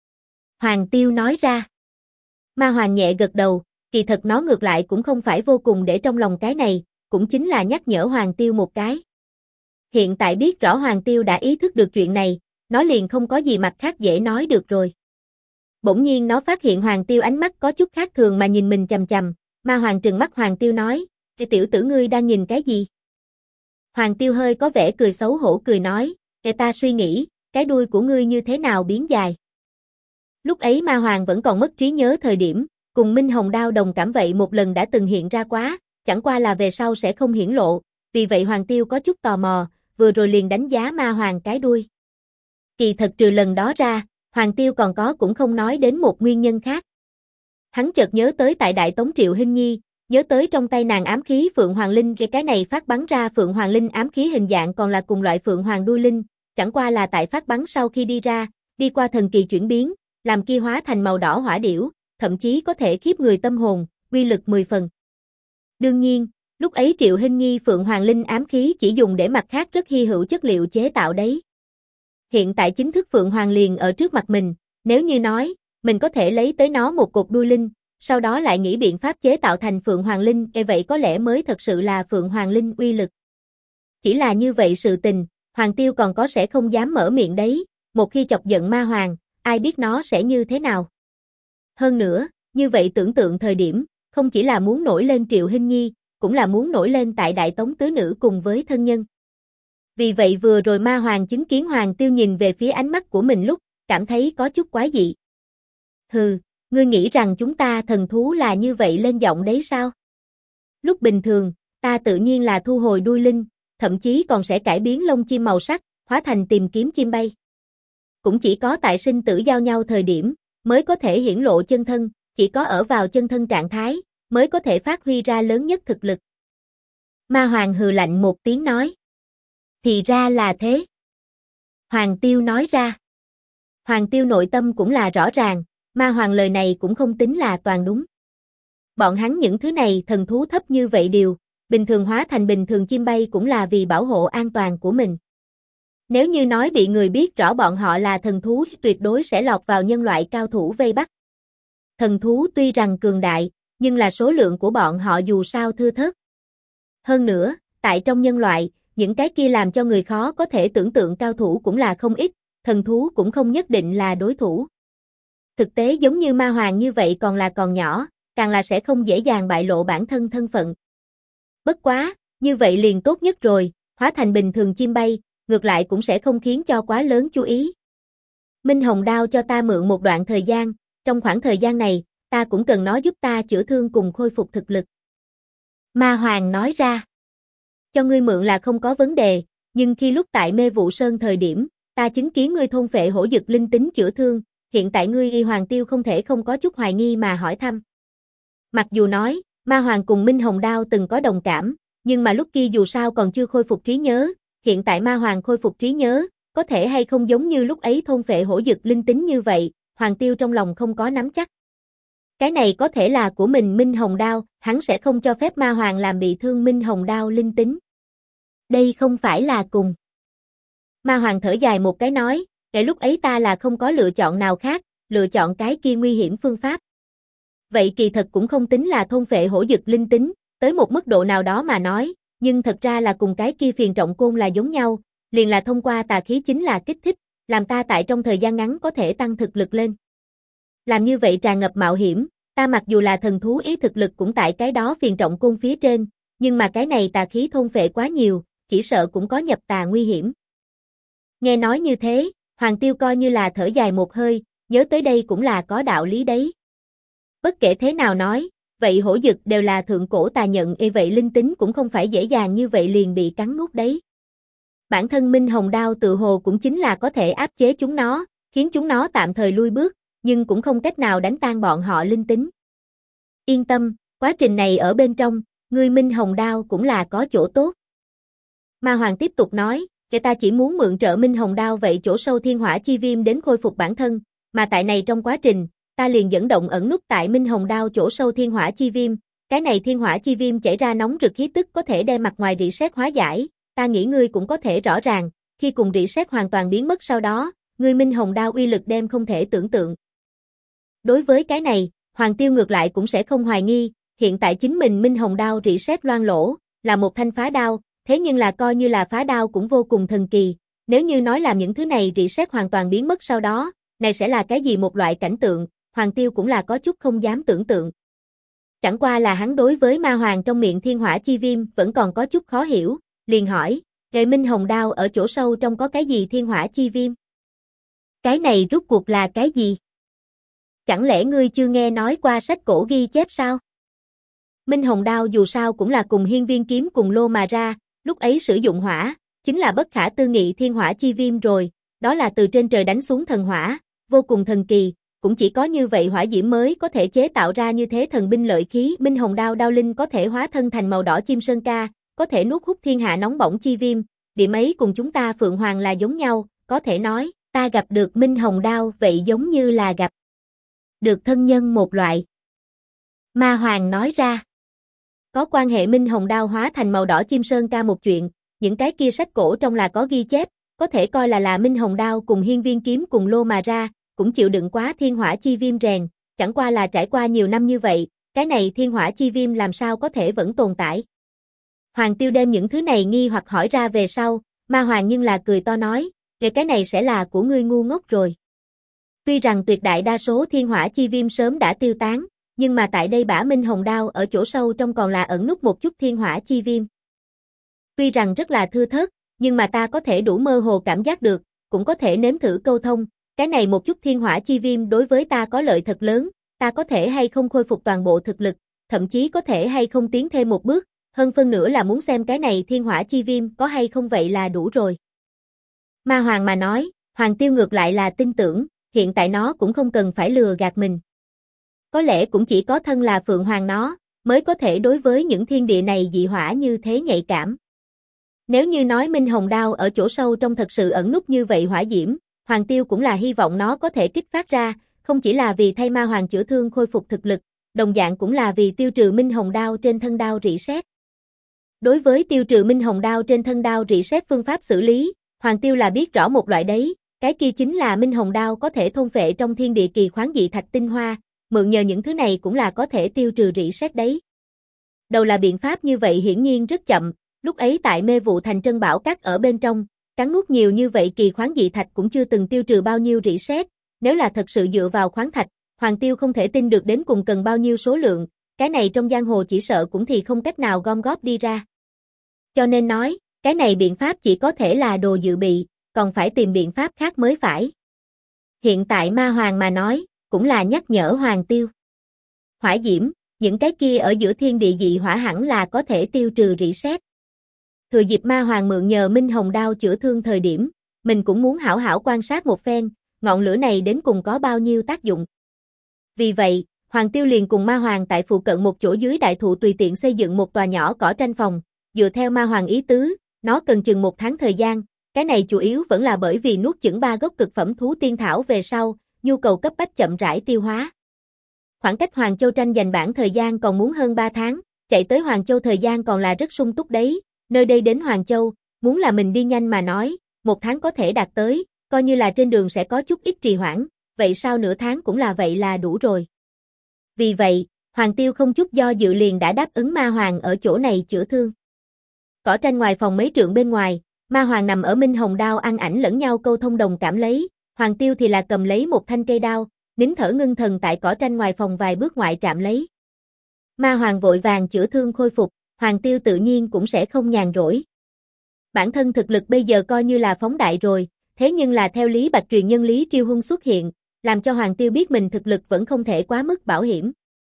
Hoàng Tiêu nói ra. Ma Hoàng nhẹ gật đầu, kỳ thật nó ngược lại cũng không phải vô cùng để trong lòng cái này, cũng chính là nhắc nhở Hoàng Tiêu một cái. Hiện tại biết rõ Hoàng Tiêu đã ý thức được chuyện này, nó liền không có gì mặt khác dễ nói được rồi. Bỗng nhiên nó phát hiện Hoàng Tiêu ánh mắt có chút khác thường mà nhìn mình chằm chằm, Ma Hoàng trừng mắt Hoàng Tiêu nói, tiểu tử ngươi đang nhìn cái gì? Hoàng Tiêu hơi có vẻ cười xấu hổ cười nói, ta suy nghĩ, cái đuôi của ngươi như thế nào biến dài. Lúc ấy Ma Hoàng vẫn còn mất trí nhớ thời điểm, cùng Minh Hồng Đao đồng cảm vậy một lần đã từng hiện ra quá, chẳng qua là về sau sẽ không hiển lộ, vì vậy Hoàng Tiêu có chút tò mò, vừa rồi liền đánh giá Ma Hoàng cái đuôi. Kỳ thật trừ lần đó ra, Hoàng Tiêu còn có cũng không nói đến một nguyên nhân khác. Hắn chợt nhớ tới tại Đại Tống Triệu Hinh Nhi, nhớ tới trong tay nàng ám khí Phượng Hoàng Linh, cái này phát bắn ra Phượng Hoàng Linh ám khí hình dạng còn là cùng loại Phượng Hoàng đuôi linh, chẳng qua là tại phát bắn sau khi đi ra, đi qua thần kỳ chuyển biến, làm kia hóa thành màu đỏ hỏa điểu, thậm chí có thể khiếp người tâm hồn, uy lực 10 phần. Đương nhiên, lúc ấy Triệu Hinh Nhi Phượng Hoàng Linh ám khí chỉ dùng để mặt khác rất hy hữu chất liệu chế tạo đấy. Hiện tại chính thức Phượng Hoàng liền ở trước mặt mình, nếu như nói, mình có thể lấy tới nó một cục đuôi linh, sau đó lại nghĩ biện pháp chế tạo thành Phượng Hoàng Linh, vậy có lẽ mới thật sự là Phượng Hoàng Linh uy lực. Chỉ là như vậy sự tình, Hoàng Tiêu còn có sẽ không dám mở miệng đấy, một khi chọc giận Ma Hoàng, ai biết nó sẽ như thế nào. Hơn nữa, như vậy tưởng tượng thời điểm, không chỉ là muốn nổi lên Triệu Hinh Nhi, cũng là muốn nổi lên tại Đại Tống tứ nữ cùng với thân nhân. Vì vậy vừa rồi Ma Hoàng chứng kiến Hoàng Tiêu nhìn về phía ánh mắt của mình lúc, cảm thấy có chút quái dị. Hừ, ngươi nghĩ rằng chúng ta thần thú là như vậy lên giọng đấy sao? Lúc bình thường, ta tự nhiên là thu hồi đuôi linh, thậm chí còn sẽ cải biến lông chim màu sắc, hóa thành tìm kiếm chim bay. Cũng chỉ có tại sinh tử giao nhau thời điểm, mới có thể hiển lộ chân thân, chỉ có ở vào chân thân trạng thái, mới có thể phát huy ra lớn nhất thực lực. Ma Hoàng hừ lạnh một tiếng nói. Thì ra là thế. Hoàng Tiêu nói ra. Hoàng Tiêu nội tâm cũng là rõ ràng, Ma Hoàng lời này cũng không tính là toàn đúng. Bọn hắn những thứ này thần thú thấp như vậy điều, bình thường hóa thành bình thường chim bay cũng là vì bảo hộ an toàn của mình. Nếu như nói bị người biết rõ bọn họ là thần thú tuyệt đối sẽ lọt vào nhân loại cao thủ vây bắt. Thần thú tuy rằng cường đại, nhưng là số lượng của bọn họ dù sao thưa thớt. Hơn nữa, tại trong nhân loại, những cái kia làm cho người khó có thể tưởng tượng cao thủ cũng là không ít, thần thú cũng không nhất định là đối thủ. Thực tế giống như Ma Hoàng như vậy còn nhỏ, càng là sẽ không dễ dàng bại lộ bản thân thân phận. Bất quá, như vậy liền tốt nhất rồi, hóa thành bình thường chim bay, ngược lại cũng sẽ không khiến cho quá lớn chú ý. Minh Hồng Đao cho ta mượn một đoạn thời gian, trong khoảng thời gian này, ta cũng cần nó giúp ta chữa thương cùng khôi phục thực lực. Ma Hoàng nói ra. Cho ngươi mượn là không có vấn đề, nhưng khi lúc tại Mê Vụ Sơn thời điểm, ta chứng kiến ngươi thôn phệ hổ dực linh tính chữa thương, hiện tại ngươi y Hoàng Tiêu không thể không có chút hoài nghi mà hỏi thăm. Mặc dù nói, Ma Hoàng cùng Minh Hồng Đao từng có đồng cảm, nhưng mà lúc kia dù sao còn chưa khôi phục trí nhớ, hiện tại Ma Hoàng khôi phục trí nhớ, có thể hay không giống như lúc ấy thôn phệ hổ dực linh tính như vậy, Hoàng Tiêu trong lòng không có nắm chắc. Cái này có thể là của mình Minh Hồng Đao, hắn sẽ không cho phép Ma Hoàng làm bị thương Minh Hồng Đao linh tính. Đây không phải là cùng. Ma Hoàng thở dài một cái nói, kể lúc ấy ta là không có lựa chọn nào khác, lựa chọn cái kia nguy hiểm phương pháp. Vậy kỳ thật cũng không tính là thôn phệ hổ dực linh tính, tới một mức độ nào đó mà nói, nhưng thật ra là cùng cái kia phiền trọng côn là giống nhau, liền là thông qua tà khí chính là kích thích, làm ta tại trong thời gian ngắn có thể tăng thực lực lên. Làm như vậy tràn ngập mạo hiểm, ta mặc dù là thần thú ý thực lực cũng tại cái đó phiền trọng côn phía trên, nhưng mà cái này tà khí thôn phệ quá nhiều, chỉ sợ cũng có nhập tà nguy hiểm. Nghe nói như thế, Hoàng Tiêu coi như là thở dài một hơi, nhớ tới đây cũng là có đạo lý đấy. Bất kể thế nào nói, vậy hổ dực đều là thượng cổ tà nhận vậy linh tính cũng không phải dễ dàng như vậy liền bị cắn nuốt đấy. Bản thân Minh Hồng Đao tự hồ cũng chính là có thể áp chế chúng nó, khiến chúng nó tạm thời lui bước, nhưng cũng không cách nào đánh tan bọn họ linh tính. Yên tâm, quá trình này ở bên trong, ngươi Minh Hồng Đao cũng là có chỗ tốt. Ma Hoàng tiếp tục nói, kẻ ta chỉ muốn mượn trợ Minh Hồng Đao vậy chỗ sâu thiên hỏa chi viêm đến khôi phục bản thân, mà tại này trong quá trình, ta liền dẫn động ẩn núp tại Minh Hồng Đao chỗ sâu thiên hỏa chi viêm, cái này thiên hỏa chi viêm chảy ra nóng rực khí tức có thể đem mặt ngoài rỉ sét hóa giải, ta nghĩ ngươi cũng có thể rõ ràng, khi cùng rỉ sét hoàn toàn biến mất sau đó, ngươi Minh Hồng Đao uy lực đem không thể tưởng tượng. Đối với cái này, Hoàng Tiêu ngược lại cũng sẽ không hoài nghi, hiện tại chính mình Minh Hồng Đao rỉ sét loang lỗ, là một thanh phá đao, thế nhưng là coi như là phá đao cũng vô cùng thần kỳ, nếu như nói làm những thứ này rỉ sét hoàn toàn biến mất sau đó, này sẽ là cái gì một loại cảnh tượng, Hoàng Tiêu cũng là có chút không dám tưởng tượng. Chẳng qua là hắn đối với Ma Hoàng trong miệng thiên hỏa chi viêm vẫn còn có chút khó hiểu, liền hỏi, "Nghệ Minh Hồng Đao ở chỗ sâu trong có cái gì thiên hỏa chi viêm? Cái này rốt cuộc là cái gì? Chẳng lẽ ngươi chưa nghe nói qua sách cổ ghi chép sao?" Minh Hồng Đao dù sao cũng là cùng hiên viên kiếm cùng lô mà ra, lúc ấy sử dụng hỏa, chính là bất khả tư nghị thiên hỏa chi viêm rồi, đó là từ trên trời đánh xuống thần hỏa, vô cùng thần kỳ, cũng chỉ có như vậy hỏa diễm mới có thể chế tạo ra như thế thần binh lợi khí. Minh Hồng Đao đao linh có thể hóa thân thành màu đỏ chim sơn ca, có thể nuốt hút thiên hạ nóng bỏng chi viêm, điểm ấy cùng chúng ta Phượng Hoàng là giống nhau, có thể nói, ta gặp được Minh Hồng Đao vậy giống như là gặp được thân nhân một loại. Ma Hoàng nói ra, có quan hệ Minh Hồng Đao hóa thành màu đỏ chim sơn ca một chuyện, những cái kia sách cổ trong là có ghi chép, có thể coi là Minh Hồng Đao cùng hiên viên kiếm cùng lô mà ra, cũng chịu đựng quá thiên hỏa chi viêm rèn, chẳng qua là trải qua nhiều năm như vậy, cái này thiên hỏa chi viêm làm sao có thể vẫn tồn tại. Hoàng Tiêu đem những thứ này nghi hoặc hỏi ra về sau, Ma Hoàng nhưng là cười to nói, về cái này sẽ là của ngươi ngu ngốc rồi. Tuy rằng tuyệt đại đa số thiên hỏa chi viêm sớm đã tiêu tán, nhưng mà tại đây bả Minh Hồng Đao ở chỗ sâu trong còn là ẩn núp một chút thiên hỏa chi viêm. Tuy rằng rất là thưa thớt, nhưng mà ta có thể đủ mơ hồ cảm giác được, cũng có thể nếm thử câu thông, cái này một chút thiên hỏa chi viêm đối với ta có lợi thật lớn, ta có thể hay không khôi phục toàn bộ thực lực, thậm chí có thể hay không tiến thêm một bước, hơn phân nữa là muốn xem cái này thiên hỏa chi viêm có hay không vậy là đủ rồi. Ma Hoàng mà nói, Hoàng Tiêu ngược lại là tin tưởng, hiện tại nó cũng không cần phải lừa gạt mình. Có lẽ cũng chỉ có thân là Phượng Hoàng nó, mới có thể đối với những thiên địa này dị hỏa như thế nhạy cảm. Nếu như nói Minh Hồng Đao ở chỗ sâu trong thật sự ẩn núp như vậy hỏa diễm, Hoàng Tiêu cũng là hy vọng nó có thể kích phát ra, không chỉ là vì thay Ma Hoàng chữa thương khôi phục thực lực, đồng dạng cũng là vì tiêu trừ Minh Hồng Đao trên thân đao rỉ sét. Đối với tiêu trừ Minh Hồng Đao trên thân đao rỉ sét phương pháp xử lý, Hoàng Tiêu là biết rõ một loại đấy, cái kia chính là Minh Hồng Đao có thể thôn phệ trong thiên địa kỳ khoáng dị thạch tinh hoa, mượn nhờ những thứ này cũng là có thể tiêu trừ rỉ sét đấy. Đầu là biện pháp như vậy hiển nhiên rất chậm, lúc ấy tại Mê Vụ Thành Trân Bảo Các ở bên trong, cắn nuốt nhiều như vậy kỳ khoáng dị thạch cũng chưa từng tiêu trừ bao nhiêu rỉ sét, nếu là thật sự dựa vào khoáng thạch, Hoàng Tiêu không thể tin được đến cùng cần bao nhiêu số lượng, cái này trong giang hồ chỉ sợ cũng thì không cách nào gom góp đi ra. Cho nên nói, cái này biện pháp chỉ có thể là đồ dự bị, còn phải tìm biện pháp khác mới phải. Hiện tại Ma Hoàng mà nói, cũng là nhắc nhở Hoàng Tiêu. Hỏa diễm, những cái kia ở giữa thiên địa dị hỏa hẳn là có thể tiêu trừ rỉ sét. Thừa dịp Ma Hoàng mượn nhờ Minh Hồng Đao chữa thương thời điểm, mình cũng muốn hảo hảo quan sát một phen, ngọn lửa này đến cùng có bao nhiêu tác dụng. Vì vậy, Hoàng Tiêu liền cùng Ma Hoàng tại phụ cận một chỗ dưới đại thụ tùy tiện xây dựng một tòa nhỏ cỏ tranh phòng, dựa theo Ma Hoàng ý tứ, nó cần chừng 1 tháng thời gian, cái này chủ yếu vẫn là bởi vì nuốt chửng 3 gốc cực phẩm thú tiên thảo về sau, nhu cầu cấp bách chậm rãi tiêu hóa. Khoảng cách Hoàng Châu tranh giành bản thời gian còn muốn hơn 3 tháng, chạy tới Hoàng Châu thời gian còn là rất sung túc đấy, nơi đây đến Hoàng Châu, muốn là mình đi nhanh mà nói, 1 tháng có thể đạt tới, coi như là trên đường sẽ có chút ít trì hoãn, vậy sao nửa tháng cũng là vậy là đủ rồi. Vì vậy, Hoàng Tiêu không chút do dự liền đã đáp ứng Ma Hoàng ở chỗ này chữa thương. Cỏ tranh ngoài phòng mấy trượng bên ngoài, Ma Hoàng nằm ở Minh Hồng đao ăn ảnh lẫn nhau câu thông đồng cảm lấy, Hoàng Tiêu thì là cầm lấy một thanh cây đao, nín thở ngưng thần tại cỏ tranh ngoài phòng vài bước ngoại trạm lấy. Ma Hoàng vội vàng chữa thương khôi phục, Hoàng Tiêu tự nhiên cũng sẽ không nhàn rỗi. Bản thân thực lực bây giờ coi như là phóng đại rồi, thế nhưng là theo Lý Bạch truyền nhân Lý Triêu Huân xuất hiện, làm cho Hoàng Tiêu biết mình thực lực vẫn không thể quá mức bảo hiểm.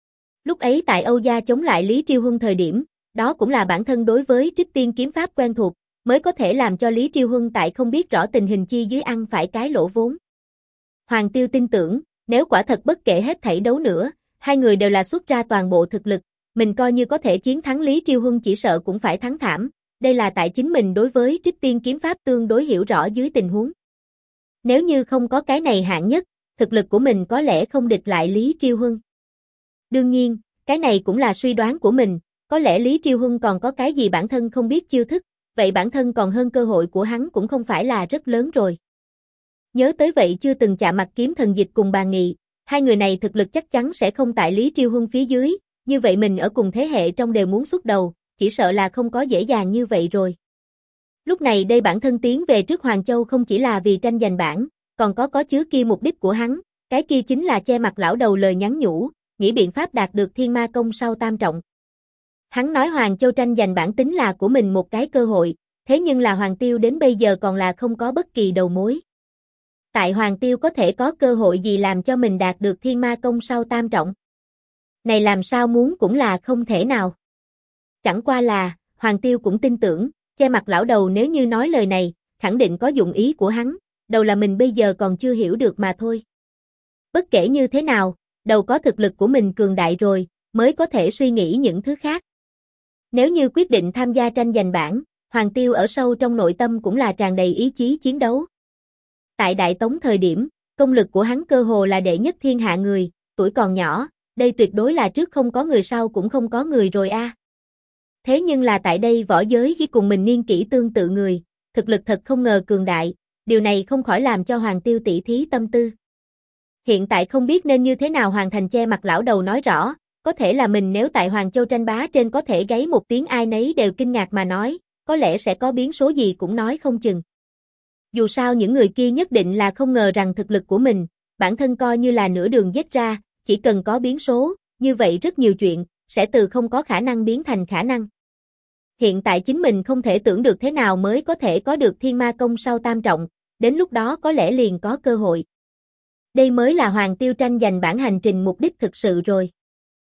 Lúc ấy tại Âu Gia chống lại Lý Triêu Huân thời điểm, đó cũng là bản thân đối với Trích Tiên kiếm pháp quen thuộc, mới có thể làm cho Lý Triêu Huân tại không biết rõ tình hình chi dưới ăn phải cái lỗ vốn. Hoàng Tiêu tin tưởng, nếu quả thật bất kể hết thảy đấu nữa, hai người đều là xuất ra toàn bộ thực lực, mình coi như có thể chiến thắng Lý Triêu Huân chỉ sợ cũng phải thắng thảm, đây là tại chính mình đối với Trích Tiên kiếm pháp tương đối hiểu rõ dưới tình huống. Nếu như không có cái này hạng nhất, thực lực của mình có lẽ không địch lại Lý Triêu Huân. Đương nhiên, cái này cũng là suy đoán của mình, có lẽ Lý Triêu Huân còn có cái gì bản thân không biết chiêu thức, vậy bản thân còn hơn cơ hội của hắn cũng không phải là rất lớn rồi. Nhớ tới vậy chưa từng chạm mặt Kiếm Thần Dịch cùng Bàn Nghị, hai người này thực lực chắc chắn sẽ không tại Lý Triêu Huân phía dưới, như vậy mình ở cùng thế hệ trong đều muốn xuất đầu, chỉ sợ là không có dễ dàng như vậy rồi. Lúc này đây bản thân tiến về trước Hoàng Châu không chỉ là vì tranh giành bảng, còn có chứa kia mục đích của hắn, cái kia chính là che mặt lão đầu lời nhắn nhủ, nghĩ biện pháp đạt được Thiên Ma Công sau tam trọng. Hắn nói Hoàng Châu tranh giành bản tính là của mình một cái cơ hội, thế nhưng là Hoàng Tiêu đến bây giờ còn là không có bất kỳ đầu mối. Tại Hoàng Tiêu có thể có cơ hội gì làm cho mình đạt được Thiên Ma Công sau tam trọng? Này làm sao muốn cũng là không thể nào. Chẳng qua là, Hoàng Tiêu cũng tin tưởng, che mặt lão đầu nếu như nói lời này, khẳng định có dụng ý của hắn, đầu là mình bây giờ còn chưa hiểu được mà thôi. Bất kể như thế nào, đầu có thực lực của mình cường đại rồi, mới có thể suy nghĩ những thứ khác. Nếu như quyết định tham gia tranh giành bảng, Hoàng Tiêu ở sâu trong nội tâm cũng là tràn đầy ý chí chiến đấu. Tại Đại Tống thời điểm, công lực của hắn cơ hồ là đệ nhất thiên hạ người, tuổi còn nhỏ, đây tuyệt đối là trước không có người sau cũng không có người rồi a. Thế nhưng là tại đây võ giới khi cùng mình niên kỷ tương tự người, thực lực thật không ngờ cường đại, điều này không khỏi làm cho Hoàng Tiêu tỷ thí tâm tư. Hiện tại không biết nên như thế nào hoàn thành che mặt lão đầu nói rõ, có thể là mình nếu tại Hoàng Châu tranh bá trên có thể gáy một tiếng ai nấy đều kinh ngạc mà nói, có lẽ sẽ có biến số gì cũng nói không chừng. Dù sao những người kia nhất định là không ngờ rằng thực lực của mình, bản thân coi như là nửa đường giết ra, chỉ cần có biến số, như vậy rất nhiều chuyện, sẽ từ không có khả năng biến thành khả năng. Hiện tại chính mình không thể tưởng được thế nào mới có thể có được Thiên Ma Công sau tam trọng, đến lúc đó có lẽ liền có cơ hội. Đây mới là Hoàng Tiêu tranh giành bản hành trình mục đích thực sự rồi.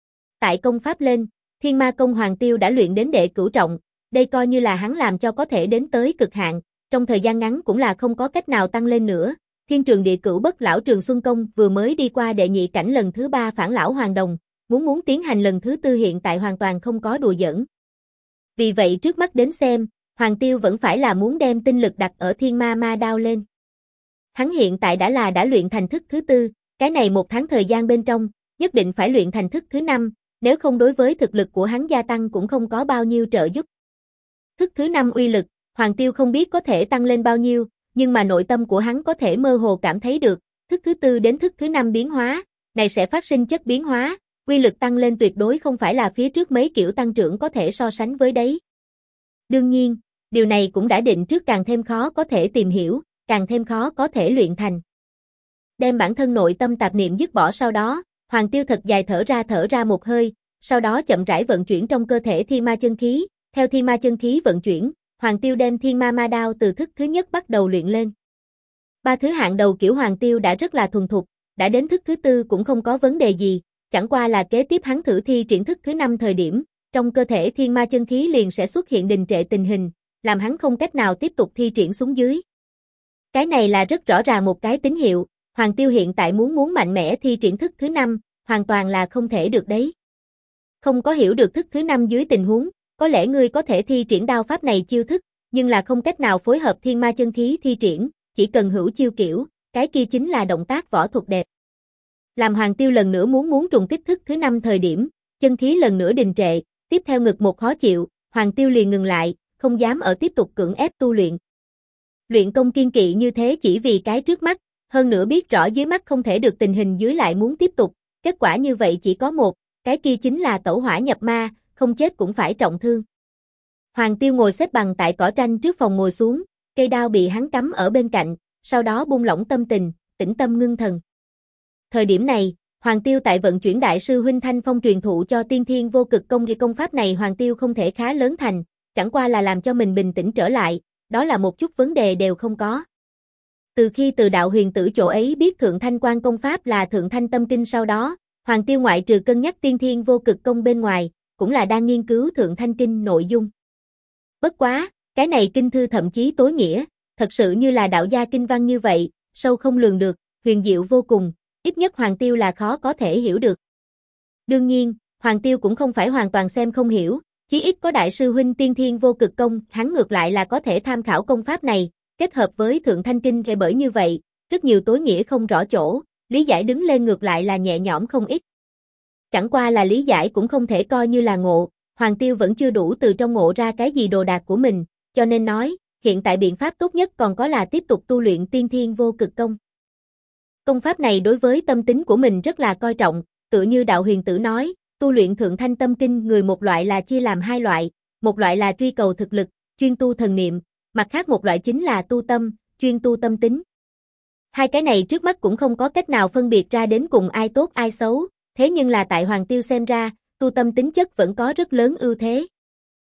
Tại công pháp lên, Thiên Ma Công Hoàng Tiêu đã luyện đến đệ cửu trọng, đây coi như là hắn làm cho có thể đến tới cực hạn, trong thời gian ngắn cũng là không có cách nào tăng lên nữa. Thiên Trường Địa Cửu Bất Lão Trường Xuân Công vừa mới đi qua đệ nhị cảnh lần thứ 3 phản lão hoàng đồng, muốn tiến hành lần thứ 4 hiện tại hoàn toàn không có đùa giỡn. Vì vậy trước mắt đến xem, Hoàng Tiêu vẫn phải là muốn đem tinh lực đặt ở Thiên Ma Ma Đao lên. Hắn hiện tại đã luyện thành thức thứ 4, cái này 1 tháng thời gian bên trong, nhất định phải luyện thành thức thứ 5, nếu không đối với thực lực của hắn gia tăng cũng không có bao nhiêu trợ giúp. Thức thứ 5 uy lực, Hoàng Tiêu không biết có thể tăng lên bao nhiêu, nhưng mà nội tâm của hắn có thể mơ hồ cảm thấy được, thức thứ 4 đến thức thứ 5 biến hóa, này sẽ phát sinh chất biến hóa, uy lực tăng lên tuyệt đối không phải là phía trước mấy kiểu tăng trưởng có thể so sánh với đấy. Đương nhiên, điều này cũng đã định trước càng thêm khó có thể tìm hiểu, càng thêm khó có thể luyện thành. Đem bản thân nội tâm tạp niệm dứt bỏ sau đó, Hoàng Tiêu thật dài thở ra một hơi, sau đó chậm rãi vận chuyển trong cơ thể Thiên Ma chân khí, theo Thiên Ma chân khí vận chuyển, Hoàng Tiêu đem Thiên Ma Ma Đao từ thức thứ nhất bắt đầu luyện lên. 3 thứ hạng đầu kiểu Hoàng Tiêu đã rất là thuần thục, đã đến thức thứ 4 cũng không có vấn đề gì, chẳng qua là kế tiếp hắn thử thi triển thức thứ 5 thời điểm, trong cơ thể Thiên Ma chân khí liền sẽ xuất hiện đình trệ tình hình, làm hắn không cách nào tiếp tục thi triển xuống dưới. Cái này là rất rõ ràng một cái tín hiệu, Hoàng Tiêu hiện tại muốn mạnh mẽ thi triển thức thứ 5, hoàn toàn là không thể được đấy. Không có hiểu được thức thứ 5 dưới tình huống, có lẽ ngươi có thể thi triển đao pháp này chiêu thức, nhưng là không cách nào phối hợp Thiên Ma chân khí thi triển, chỉ cần hữu chiêu kiểu, cái kia chính là động tác võ thuật đẹp. Làm Hoàng Tiêu lần nữa muốn trùng kích thức thứ 5 thời điểm, chân khí lần nữa đình trệ, tiếp theo ngực một khó chịu, Hoàng Tiêu liền ngừng lại, không dám ở tiếp tục cưỡng ép tu luyện. Luyện công kiên kỵ như thế chỉ vì cái trước mắt, hơn nữa biết rõ dưới mắt không thể được tình hình dưới lại muốn tiếp tục, kết quả như vậy chỉ có một, cái kia chính là tẩu hỏa nhập ma, không chết cũng phải trọng thương. Hoàng Tiêu ngồi xếp bằng tại cỏ tranh trước phòng ngồi xuống, cây đao bị hắn cắm ở bên cạnh, sau đó buông lỏng tâm tình, tĩnh tâm ngưng thần. Thời điểm này, Hoàng Tiêu tại vận chuyển đại sư huynh Thanh Phong truyền thụ cho tiên thiên vô cực công, công pháp này Hoàng Tiêu không thể khá lớn thành, chẳng qua là làm cho mình bình tĩnh trở lại, đó là một chút vấn đề đều không có. Từ khi từ đạo huyền tử chỗ ấy biết Thượng Thanh Quan công pháp là Thượng Thanh Tâm Kinh sau đó, Hoàng Tiêu ngoại trừ cân nhắc tiên thiên vô cực công bên ngoài, cũng là đang nghiên cứu Thượng Thanh Kinh nội dung. Bất quá, cái này kinh thư thậm chí tối nghĩa, thật sự như là đạo gia kinh văn như vậy, sâu không lường được, huyền diệu vô cùng, ít nhất Hoàng Tiêu là khó có thể hiểu được. Đương nhiên, Hoàng Tiêu cũng không phải hoàn toàn xem không hiểu, chí ít có đại sư huynh tiên thiên vô cực công, hắn ngược lại là có thể tham khảo công pháp này, kết hợp với Thượng Thanh Kinh, bởi như vậy, rất nhiều tối nghĩa không rõ chỗ, lý giải đứng lên ngược lại là nhẹ nhõm không ít. Chẳng qua là lý giải cũng không thể coi như là ngộ, Hoàng Tiêu vẫn chưa đủ từ trong ngộ ra cái gì đồ đạc của mình, cho nên nói, hiện tại biện pháp tốt nhất còn có là tiếp tục tu luyện tiên thiên vô cực công. Công pháp này đối với tâm tính của mình rất là coi trọng, tựa như đạo huyền tử nói, tu luyện Thượng Thanh Tâm Kinh người một loại là chia làm hai loại, một loại là truy cầu thực lực, chuyên tu thần niệm, mặt khác một loại chính là tu tâm, chuyên tu tâm tính. Hai cái này trước mắt cũng không có cách nào phân biệt ra đến cùng ai tốt ai xấu, thế nhưng là tại Hoàng Tiêu xem ra, tu tâm tính chất vẫn có rất lớn ưu thế.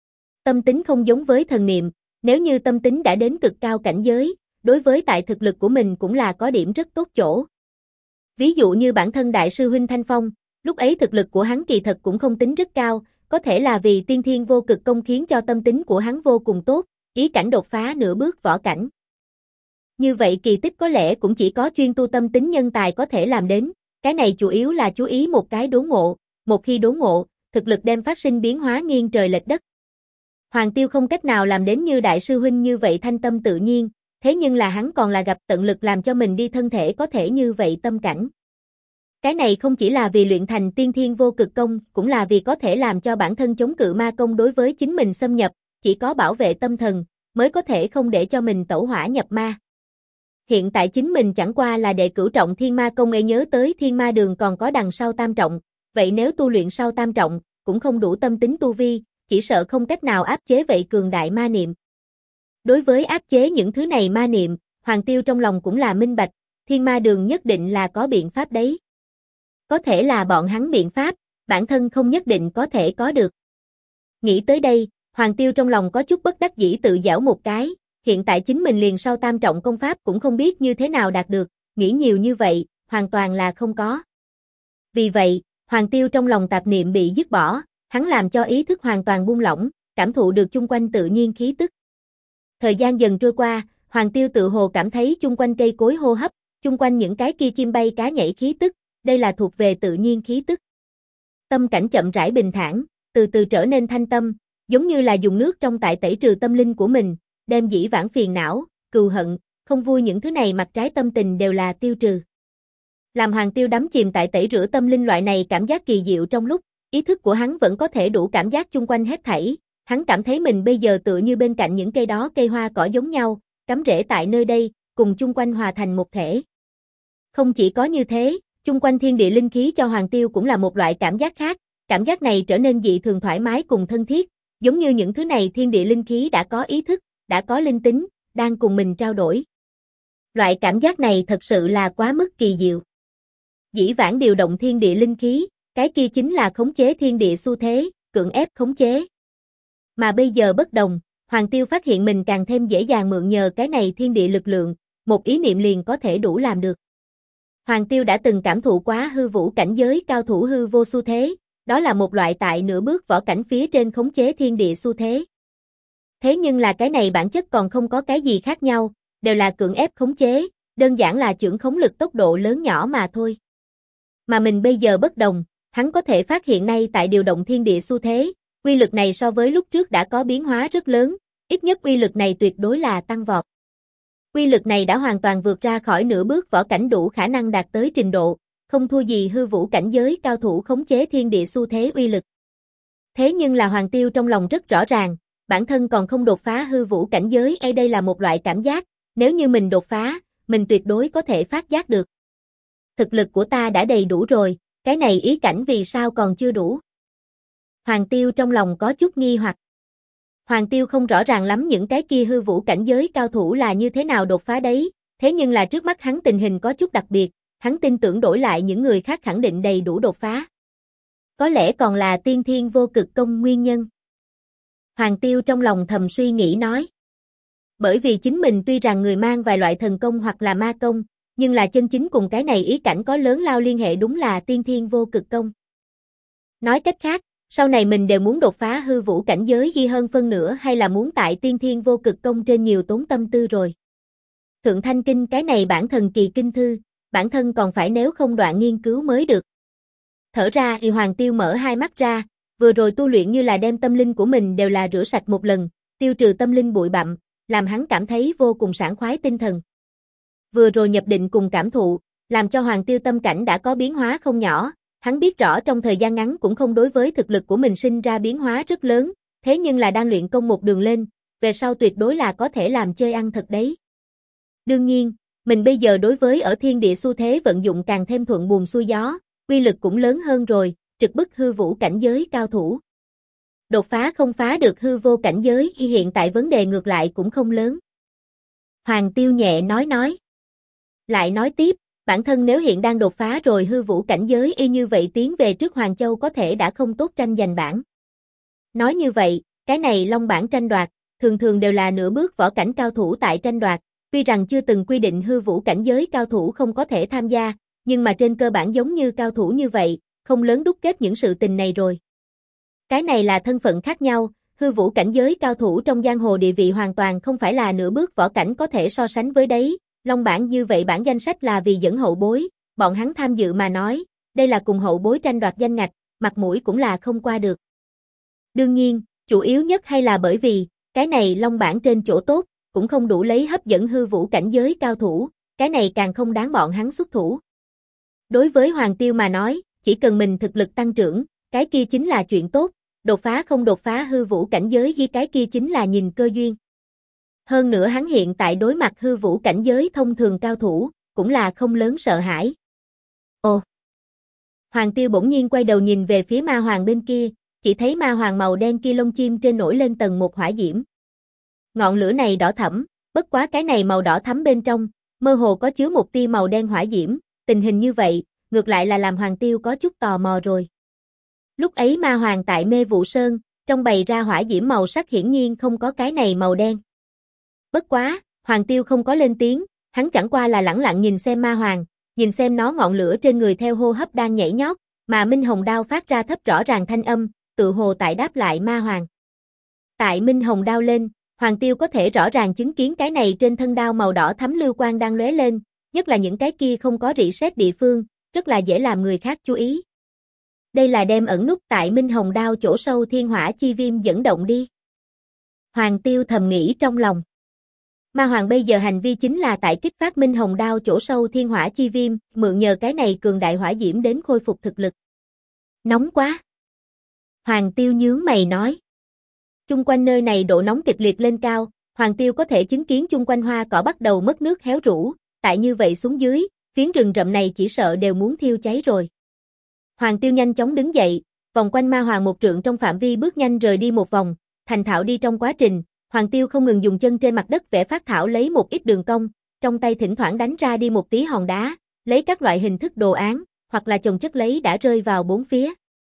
Tâm tính không giống với thần niệm, nếu như tâm tính đã đến cực cao cảnh giới, đối với tại thực lực của mình cũng là có điểm rất tốt chỗ. Ví dụ như bản thân đại sư huynh Thanh Phong, lúc ấy thực lực của hắn kỳ thật cũng không tính rất cao, có thể là vì tiên thiên vô cực công khiến cho tâm tính của hắn vô cùng tốt, ý cảnh đột phá nửa bước võ cảnh. Như vậy kỳ tích có lẽ cũng chỉ có chuyên tu tâm tính nhân tài có thể làm đến, cái này chủ yếu là chú ý một cái đốn ngộ, một khi đốn ngộ, thực lực đem phát sinh biến hóa nghiêng trời lệch đất. Hoàng Tiêu không cách nào làm đến như đại sư huynh như vậy thanh tâm tự nhiên, thế nhưng là hắn còn là gặp tận lực làm cho mình đi thân thể có thể như vậy tâm cảnh. Cái này không chỉ là vì luyện thành tiên thiên vô cực công, cũng là vì có thể làm cho bản thân chống cự ma công đối với chính mình xâm nhập, chỉ có bảo vệ tâm thần, mới có thể không để cho mình tẩu hỏa nhập ma. Hiện tại chính mình chẳng qua là đệ cửu trọng thiên ma công ấy, nhớ tới thiên ma đường còn có đằng sau tam trọng, vậy nếu tu luyện sau tam trọng, cũng không đủ tâm tính tu vi, chỉ sợ không cách nào áp chế vậy cường đại ma niệm. Đối với áp chế những thứ này ma niệm, Hoàng Tiêu trong lòng cũng là minh bạch, thiên ma đường nhất định là có biện pháp đấy. Có thể là bọn hắn biện pháp, bản thân không nhất định có thể có được. Nghĩ tới đây, Hoàng Tiêu trong lòng có chút bất đắc dĩ tự giảo một cái, hiện tại chính mình liền sau tam trọng công pháp cũng không biết như thế nào đạt được, nghĩ nhiều như vậy, hoàn toàn là không có. Vì vậy, Hoàng Tiêu trong lòng tạp niệm bị dứt bỏ, hắn làm cho ý thức hoàn toàn buông lỏng, cảm thụ được chung quanh tự nhiên khí tức. Thời gian dần trôi qua, Hoàng Tiêu tự hồ cảm thấy chung quanh cây cối hô hấp, chung quanh những cái kia chim bay cá nhảy khí tức, đây là thuộc về tự nhiên khí tức. Tâm cảnh chậm rãi bình thản, từ từ trở nên thanh tâm, giống như là dùng nước trong tại tẩy trừ tâm linh của mình, đem dĩ vãng phiền não, cừu hận, không vui những thứ này mặt trái tâm tình đều là tiêu trừ. Làm Hoàng Tiêu đắm chìm tại tẩy rửa tâm linh loại này cảm giác kỳ diệu trong lúc, ý thức của hắn vẫn có thể đủ cảm giác chung quanh hết thảy, hắn cảm thấy mình bây giờ tựa như bên cạnh những cây đó cây hoa cỏ giống nhau, cắm rễ tại nơi đây, cùng chung quanh hòa thành một thể. Không chỉ có như thế, chung quanh thiên địa linh khí cho Hoàng Tiêu cũng là một loại cảm giác khác, cảm giác này trở nên dị thường thoải mái cùng thân thiết, giống như những thứ này thiên địa linh khí đã có ý thức, đã có linh tính, đang cùng mình trao đổi. Loại cảm giác này thật sự là quá mức kỳ diệu. Dĩ vãng điều động thiên địa linh khí, cái kia chính là khống chế thiên địa xu thế, cưỡng ép khống chế. Mà bây giờ bất đồng, Hoàng Tiêu phát hiện mình càng thêm dễ dàng mượn nhờ cái này thiên địa lực lượng, một ý niệm liền có thể đủ làm được. Hoàng Tiêu đã từng cảm thụ quá hư vũ cảnh giới cao thủ hư vô xu thế, đó là một loại tại nửa bước võ cảnh phía trên khống chế thiên địa xu thế. Thế nhưng là cái này bản chất còn không có cái gì khác nhau, đều là cưỡng ép khống chế, đơn giản là chưởng khống lực tốc độ lớn nhỏ mà thôi. Mà mình bây giờ bất đồng, hắn có thể phát hiện nay tại điều động thiên địa xu thế, uy lực này so với lúc trước đã có biến hóa rất lớn, ít nhất uy lực này tuyệt đối là tăng vọt. Uy lực này đã hoàn toàn vượt ra khỏi nửa bước võ cảnh đủ khả năng đạt tới trình độ, không thua gì hư vũ cảnh giới cao thủ khống chế thiên địa xu thế uy lực. Thế nhưng là Hoàng Tiêu trong lòng rất rõ ràng, bản thân còn không đột phá hư vũ cảnh giới, đây là một loại cảm giác, Nếu như mình đột phá, mình tuyệt đối có thể phát giác được. Thực lực của ta đã đầy đủ rồi, cái này ý cảnh vì sao còn chưa đủ? Hoàng Tiêu trong lòng có chút nghi hoặc. Hoàng Tiêu không rõ ràng lắm những cái kia hư vũ cảnh giới cao thủ là như thế nào đột phá đấy, thế nhưng là trước mắt hắn tình hình có chút đặc biệt, hắn tin tưởng đổi lại những người khác khẳng định đầy đủ đột phá. Có lẽ còn là tiên thiên vô cực công nguyên nhân. Hoàng Tiêu trong lòng thầm suy nghĩ nói. Bởi vì chính mình tuy rằng người mang vài loại thần công hoặc là ma công, nhưng là chân chính cùng cái này ý cảnh có lớn lao liên hệ đúng là tiên thiên vô cực công. Nói cách khác, sau này mình đều muốn đột phá hư vũ cảnh giới ghi hơn phân nửa hay là muốn tại tiên thiên vô cực công trên nhiều tốn tâm tư rồi. Thượng Thanh Kinh cái này bản thần kỳ kinh thư, bản thân còn phải nếu không đoạn nghiên cứu mới được. Thở ra thì Hoàng Tiêu mở hai mắt ra, vừa rồi tu luyện như là đem tâm linh của mình đều là rửa sạch một lần, tiêu trừ tâm linh bụi bặm, làm hắn cảm thấy vô cùng sảng khoái tinh thần. Vừa rồi nhập định cùng cảm thụ, làm cho Hoàng Tiêu tâm cảnh đã có biến hóa không nhỏ, hắn biết rõ trong thời gian ngắn cũng không đối với thực lực của mình sinh ra biến hóa rất lớn, thế nhưng là đang luyện công một đường lên, về sau tuyệt đối là có thể làm chơi ăn thật đấy. Đương nhiên, mình bây giờ đối với ở thiên địa xu thế vận dụng càng thêm thuận buồm xuôi gió, uy lực cũng lớn hơn rồi, trực bức hư vũ cảnh giới cao thủ. Đột phá không phá được hư vô cảnh giới y hiện tại vấn đề ngược lại cũng không lớn. Hoàng Tiêu nhẹ nói. Lại nói tiếp, bản thân nếu hiện đang đột phá rồi hư vũ cảnh giới y như vậy tiến về trước Hoàng Châu có thể đã không tốt tranh giành bảng. Nói như vậy, cái này long bảng tranh đoạt, thường thường đều là nửa bước võ cảnh cao thủ tại tranh đoạt, tuy rằng chưa từng quy định hư vũ cảnh giới cao thủ không có thể tham gia, nhưng mà trên cơ bản giống như cao thủ như vậy, không lớn đúc kết những sự tình này rồi. Cái này là thân phận khác nhau, hư vũ cảnh giới cao thủ trong giang hồ địa vị hoàn toàn không phải là nửa bước võ cảnh có thể so sánh với đấy, long bảng như vậy bản danh sách là vì dẫn hậu bối, bọn hắn tham dự mà nói, đây là cùng hậu bối tranh đoạt danh ngạch, mặt mũi cũng là không qua được. Đương nhiên, chủ yếu nhất hay là bởi vì, cái này long bảng trên chỗ tốt, cũng không đủ lấy hấp dẫn hư vũ cảnh giới cao thủ, cái này càng không đáng bọn hắn xuất thủ. Đối với Hoàng Tiêu mà nói, chỉ cần mình thực lực tăng trưởng, cái kia chính là chuyện tốt, đột phá không đột phá hư vũ cảnh giới ghi cái kia chính là nhìn cơ duyên. Hơn nữa hắn hiện tại đối mặt hư vũ cảnh giới thông thường cao thủ, cũng là không lớn sợ hãi. Ồ! Hoàng Tiêu bỗng nhiên quay đầu nhìn về phía ma hoàng bên kia, chỉ thấy ma hoàng màu đen kia lông chim trên nổi lên tầng một hỏa diễm. Ngọn lửa này đỏ thẫm, bất quá cái này màu đỏ thắm bên trong, mơ hồ có chứa một tia màu đen hỏa diễm, tình hình như vậy, ngược lại là làm Hoàng Tiêu có chút tò mò rồi. Lúc ấy ma hoàng tại Mê Vụ Sơn, trong bày ra hỏa diễm màu sắc hiển nhiên không có cái này màu đen. Bất quá, Hoàng Tiêu không có lên tiếng, hắn chẳng qua là lẳng lặng nhìn xem ma hoàng, nhìn xem nó ngọn lửa trên người theo hô hấp đang nhảy nhót, mà Minh Hồng Đao phát ra thấp rõ ràng thanh âm, tự hồ tại đáp lại ma hoàng. Tại Minh Hồng Đao lên, Hoàng Tiêu có thể rõ ràng chứng kiến cái này trên thân đao màu đỏ thắm lưu quang đang lóe lên, nhất là những cái kia không có rỉ sét địa phương, rất là dễ làm người khác chú ý. Đây là đem ẩn nút tại Minh Hồng Đao chỗ sâu thiên hỏa chi viêm dẫn động đi. Hoàng Tiêu thầm nghĩ trong lòng. Ma hoàng bây giờ hành vi chính là tại kích phát Minh Hồng Đao chỗ sâu thiên hỏa chi viêm, mượn nhờ cái này cường đại hỏa diễm đến khôi phục thực lực. Nóng quá. Hoàng Tiêu nhướng mày nói. Chung quanh nơi này độ nóng kịch liệt lên cao, Hoàng Tiêu có thể chứng kiến chung quanh hoa cỏ bắt đầu mất nước héo rũ, tại như vậy xuống dưới, phiến rừng rậm này chỉ sợ đều muốn thiêu cháy rồi. Hoàng Tiêu nhanh chóng đứng dậy, vòng quanh ma hoàng một trượng trong phạm vi bước nhanh rời đi một vòng, thành thạo đi trong quá trình, Hoàng Tiêu không ngừng dùng chân trên mặt đất vẽ phác thảo lấy một ít đường cong, trong tay thỉnh thoảng đánh ra đi một tí hòn đá, lấy các loại hình thức đồ án, hoặc là chồng chất lấy đã rơi vào bốn phía.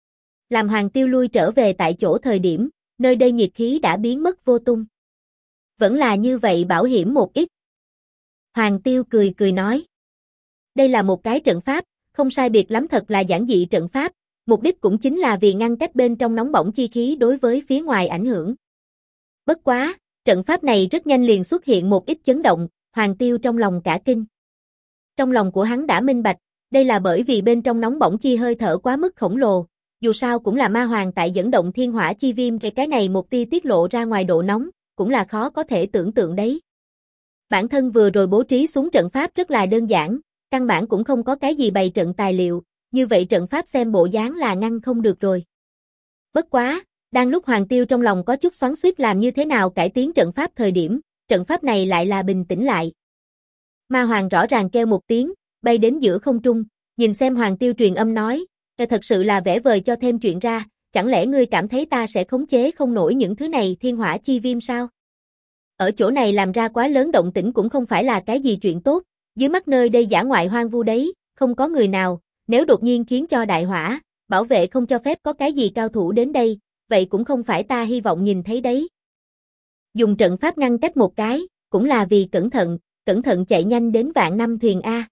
Làm Hoàng Tiêu lui trở về tại chỗ thời điểm, nơi đây nhiệt khí đã biến mất vô tung. Vẫn là như vậy bảo hiểm một ít. Hoàng Tiêu cười cười nói. Đây là một cái trận pháp, không sai biệt lắm thật là giản dị trận pháp, mục đích cũng chính là vì ngăn cách bên trong nóng bỏng chi khí đối với phía ngoài ảnh hưởng. Bất quá, trận pháp này rất nhanh liền xuất hiện một ít chấn động, Hoàng Tiêu trong lòng cả kinh. Trong lòng của hắn đã minh bạch, đây là bởi vì bên trong nóng bỏng chi hơi thở quá mức khổng lồ, dù sao cũng là ma hoàng tại dẫn động thiên hỏa chi viêm cái này một tia tiết lộ ra ngoài độ nóng, cũng là khó có thể tưởng tượng đấy. Bản thân vừa rồi bố trí xuống trận pháp rất là đơn giản, căn bản cũng không có cái gì bày trận tài liệu, như vậy trận pháp xem bộ dáng là ngăn không được rồi. Bất quá, đang lúc Hoàng Tiêu trong lòng có chút xoắn xuýt làm như thế nào cải tiến trận pháp thời điểm, trận pháp này lại là bình tĩnh lại. Ma Hoàng rõ ràng kêu một tiếng, bay đến giữa không trung, nhìn xem Hoàng Tiêu truyền âm nói, thật sự là vẽ vời cho thêm chuyện ra, chẳng lẽ ngươi cảm thấy ta sẽ khống chế không nổi những thứ này thiên hỏa chi viêm sao? Ở chỗ này làm ra quá lớn động tĩnh cũng không phải là cái gì chuyện tốt, dưới mắt nơi đây dã ngoại hoang vu đấy, không có người nào, nếu đột nhiên khiến cho đại hỏa, bảo vệ không cho phép có cái gì cao thủ đến đây, vậy cũng không phải ta hy vọng nhìn thấy đấy. Dùng trận pháp ngăn cách một cái, cũng là vì cẩn thận chạy nhanh đến vạn năm thuyền A.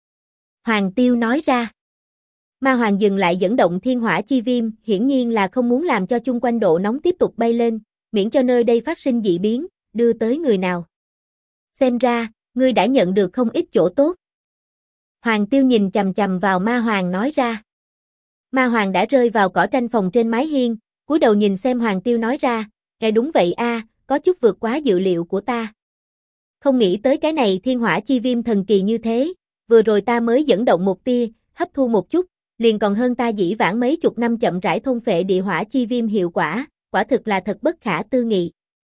Hoàng Tiêu nói ra. Ma Hoàng dừng lại dẫn động thiên hỏa chi viêm, hiển nhiên là không muốn làm cho chung quanh độ nóng tiếp tục bay lên, miễn cho nơi đây phát sinh dị biến, đưa tới người nào. Xem ra, ngươi đã nhận được không ít chỗ tốt. Hoàng Tiêu nhìn chằm chằm vào Ma Hoàng nói ra. Ma Hoàng đã rơi vào cỏ tranh phòng trên mái hiên, cúi đầu nhìn xem Hoàng Tiêu nói ra, đúng vậy a, có chút vượt quá dự liệu của ta. Không nghĩ tới cái này thiên hỏa chi viêm thần kỳ như thế, vừa rồi ta mới dẫn động một tia, hấp thu một chút, liền còn hơn ta dĩ vãng mấy chục năm chậm rãi thôn phệ địa hỏa chi viêm hiệu quả, quả thực là thật bất khả tư nghị.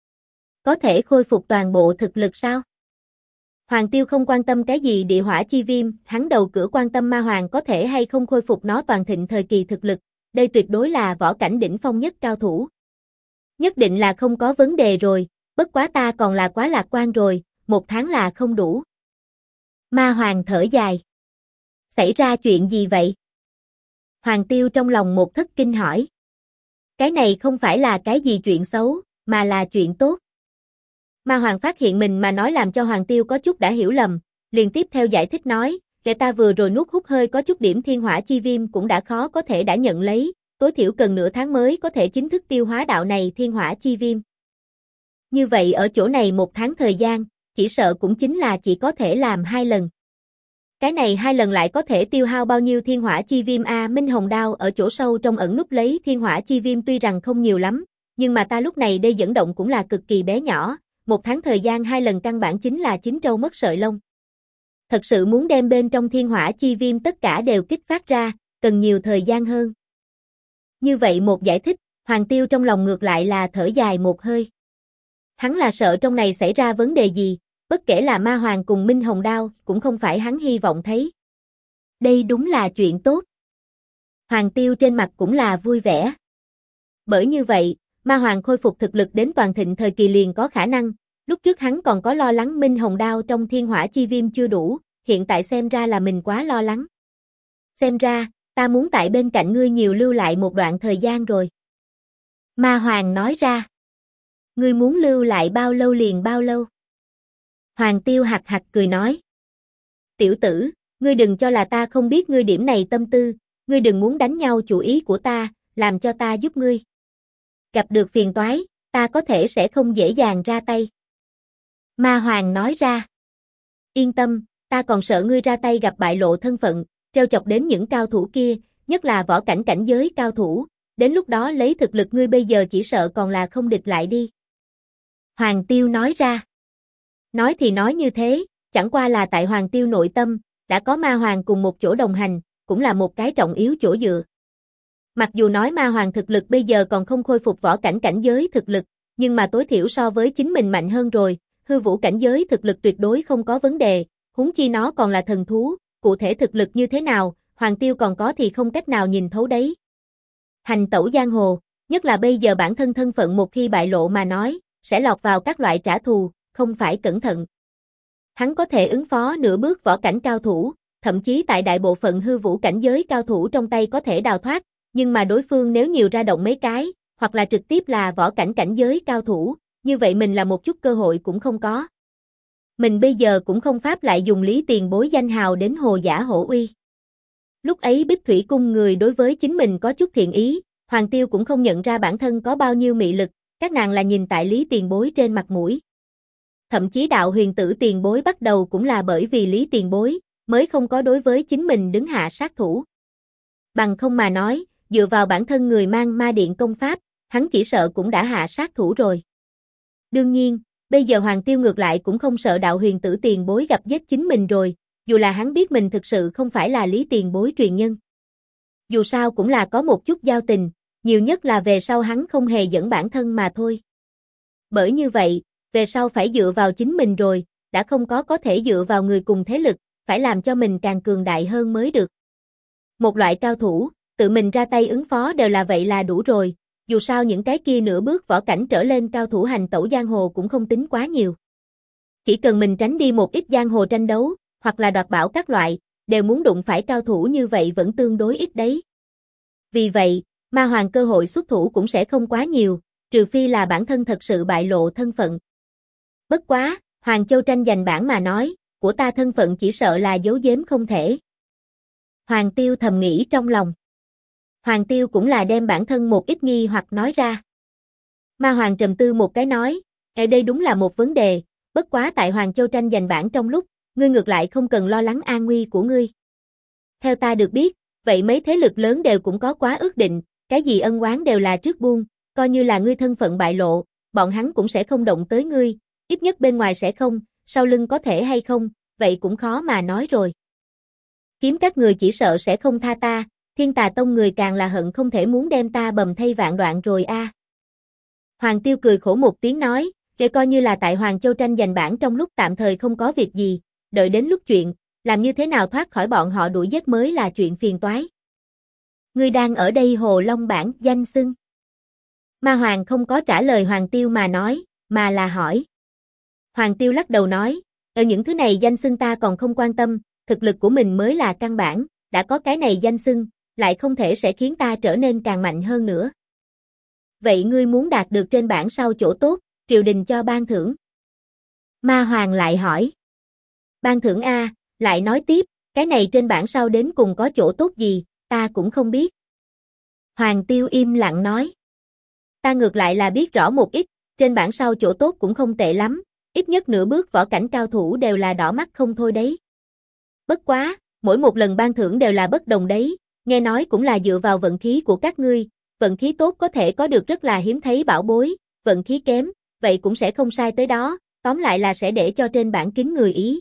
Có thể khôi phục toàn bộ thực lực sao? Hoàng Tiêu không quan tâm cái gì địa hỏa chi viêm, hắn đầu cửa quan tâm Ma Hoàng có thể hay không khôi phục nó toàn thịnh thời kỳ thực lực, đây tuyệt đối là võ cảnh đỉnh phong nhất cao thủ. Nhất định là không có vấn đề rồi, bất quá ta còn là quá lạc quan rồi, 1 tháng là không đủ. Ma Hoàng thở dài. Xảy ra chuyện gì vậy? Hoàng Tiêu trong lòng một thất kinh hỏi. Cái này không phải là cái gì chuyện xấu, mà là chuyện tốt. Ma Hoàng phát hiện mình mà nói làm cho Hoàng Tiêu có chút đã hiểu lầm, liền tiếp theo giải thích nói, kẻ ta vừa rồi nuốt hút hơi có chút điểm thiên hỏa chi viêm cũng đã khó có thể đã nhận lấy, tối thiểu cần nửa tháng mới có thể chính thức tiêu hóa đạo này thiên hỏa chi viêm. Như vậy ở chỗ này 1 tháng thời gian, chỉ sợ cũng chính là chỉ có thể làm 2 lần. Cái này 2 lần lại có thể tiêu hao bao nhiêu thiên hỏa chi viêm a? Minh Hồng Đao ở chỗ sâu trong ẩn núp lấy thiên hỏa chi viêm tuy rằng không nhiều lắm, nhưng mà ta lúc này đây dẫn động cũng là cực kỳ bé nhỏ, 1 tháng thời gian 2 lần căn bản chính là chín trâu mất sợi lông. Thật sự muốn đem bên trong thiên hỏa chi viêm tất cả đều kích phát ra, cần nhiều thời gian hơn. Như vậy một giải thích, Hoàng Tiêu trong lòng ngược lại là thở dài một hơi. Hắn là sợ trong này xảy ra vấn đề gì, bất kể là Ma Hoàng cùng Minh Hồng Đao, cũng không phải hắn hy vọng thấy. Đây đúng là chuyện tốt. Hoàng Tiêu trên mặt cũng là vui vẻ. Bởi như vậy, Ma Hoàng khôi phục thực lực đến toàn thịnh thời kỳ liền có khả năng, lúc trước hắn còn có lo lắng Minh Hồng Đao trong thiên hỏa chi viêm chưa đủ, hiện tại xem ra là mình quá lo lắng. Xem ra, ta muốn tại bên cạnh ngươi nhiều lưu lại một đoạn thời gian rồi. Ma Hoàng nói ra. Ngươi muốn lưu lại bao lâu liền bao lâu? Hoàng Tiêu hạc hạc cười nói. Tiểu tử, ngươi đừng cho là ta không biết ngươi điểm này tâm tư, ngươi đừng muốn đánh nhau chủ ý của ta, làm cho ta giúp ngươi. Gặp được phiền toái, ta có thể sẽ không dễ dàng ra tay. Ma Hoàng nói ra. Yên tâm, ta còn sợ ngươi ra tay gặp bại lộ thân phận, trêu chọc đến những cao thủ kia, nhất là võ cảnh cảnh giới cao thủ, đến lúc đó lấy thực lực ngươi bây giờ chỉ sợ còn là không địch lại đi. Hoàng Tiêu nói ra. Nói thì nói như thế, chẳng qua là tại Hoàng Tiêu nội tâm, đã có Ma Hoàng cùng một chỗ đồng hành, cũng là một cái trọng yếu chỗ dựa. Mặc dù nói Ma Hoàng thực lực bây giờ còn không khôi phục võ cảnh cảnh giới thực lực, nhưng mà tối thiểu so với chính mình mạnh hơn rồi, hư vũ cảnh giới thực lực tuyệt đối không có vấn đề, huống chi nó còn là thần thú, cụ thể thực lực như thế nào, Hoàng Tiêu còn có thì không cách nào nhìn thấu đấy. Hành tẩu giang hồ, nhất là bây giờ bản thân thân phận một khi bại lộ mà nói, sẽ lọt vào các loại trả thù, không phải cẩn thận. Hắn có thể ứng phó nửa bước võ cảnh cao thủ, thậm chí tại đại bộ phận hư vũ cảnh giới cao thủ trong tay có thể đào thoát, nhưng mà đối phương nếu nhiều ra động mấy cái, hoặc là trực tiếp là võ cảnh cảnh giới cao thủ, như vậy mình là một chút cơ hội cũng không có. Mình bây giờ cũng không pháp lại dùng Lý Tiền Bối danh hào đến hồ giả hổ uy. Lúc ấy Bích Thủy Cung người đối với chính mình có chút thiện ý, Hoàng Tiêu cũng không nhận ra bản thân có bao nhiêu mị lực, các nàng là nhìn tại Lý Tiền Bối trên mặt mũi. Thậm chí đạo huyền tử Tiền Bối bắt đầu cũng là bởi vì Lý Tiền Bối, mới không có đối với chính mình đứng hạ sát thủ. Bằng không mà nói, dựa vào bản thân người mang ma điện công pháp, hắn chỉ sợ cũng đã hạ sát thủ rồi. Đương nhiên, bây giờ Hoàng Tiêu ngược lại cũng không sợ đạo huyền tử Tiền Bối gặp giết chính mình rồi, dù là hắn biết mình thực sự không phải là Lý Tiền Bối truyền nhân. Dù sao cũng là có một chút giao tình, nhiều nhất là về sau hắn không hề dẫn bản thân mà thôi. Bởi như vậy, về sau phải dựa vào chính mình rồi, đã không có thể dựa vào người cùng thế lực, phải làm cho mình càng cường đại hơn mới được. Một loại cao thủ, tự mình ra tay ứng phó đều là vậy là đủ rồi, dù sao những cái kia nửa bước võ cảnh trở lên cao thủ hành tẩu giang hồ cũng không tính quá nhiều. Chỉ cần mình tránh đi một ít giang hồ tranh đấu, hoặc là đoạt bảo các loại, đều muốn đụng phải cao thủ như vậy vẫn tương đối ít đấy. Vì vậy, Ma Hoàng cơ hội xuất thủ cũng sẽ không quá nhiều, trừ phi là bản thân thật sự bại lộ thân phận. Bất quá, Hoàng Châu tranh giành bản mà nói, của ta thân phận chỉ sợ là giấu giếm không thể. Hoàng Tiêu thầm nghĩ trong lòng. Hoàng Tiêu cũng là đem bản thân một ít nghi hoặc nói ra. Ma Hoàng trầm tư một cái nói, ở đây đúng là một vấn đề, bất quá tại Hoàng Châu tranh giành bản trong lúc, ngươi ngược lại không cần lo lắng an nguy của ngươi. Theo ta được biết, vậy mấy thế lực lớn đều cũng có quá ước định, cái gì ân oán đều là trước buông, coi như là ngươi thân phận bại lộ, bọn hắn cũng sẽ không động tới ngươi, ít nhất bên ngoài sẽ không, sau lưng có thể hay không, vậy cũng khó mà nói rồi. Kiếm các người chỉ sợ sẽ không tha ta, Thiên Tà Tông người càng là hận không thể muốn đem ta bầm thây vạn đoạn rồi a. Hoàng Tiêu cười khổ một tiếng nói, để coi như là tại Hoàng Châu tranh giành bản trong lúc tạm thời không có việc gì, đợi đến lúc chuyện, làm như thế nào thoát khỏi bọn họ đuổi giết mới là chuyện phiền toái. Ngươi đang ở đây Hồ Long bản danh xưng. Ma Hoàng không có trả lời Hoàng Tiêu mà nói, mà là hỏi. Hoàng Tiêu lắc đầu nói, ở những thứ này danh xưng ta còn không quan tâm, thực lực của mình mới là căn bản, đã có cái này danh xưng, lại không thể sẽ khiến ta trở nên càng mạnh hơn nữa. Vậy ngươi muốn đạt được trên bảng sau chỗ tốt, triều đình cho ban thưởng. Ma Hoàng lại hỏi. Ban thưởng a, lại nói tiếp, cái này trên bảng sau đến cùng có chỗ tốt gì, ta cũng không biết. Hoàng Tiêu im lặng nói. Ta ngược lại là biết rõ một ít, trên bảng sau chỗ tốt cũng không tệ lắm, ít nhất nửa bước võ cảnh cao thủ đều là đỏ mắt không thôi đấy. Bất quá, mỗi một lần ban thưởng đều là bất đồng đấy, nghe nói cũng là dựa vào vận khí của các ngươi, vận khí tốt có thể có được rất là hiếm thấy bảo bối, vận khí kém, vậy cũng sẽ không sai tới đó, tóm lại là sẽ để cho trên bảng kính người ý.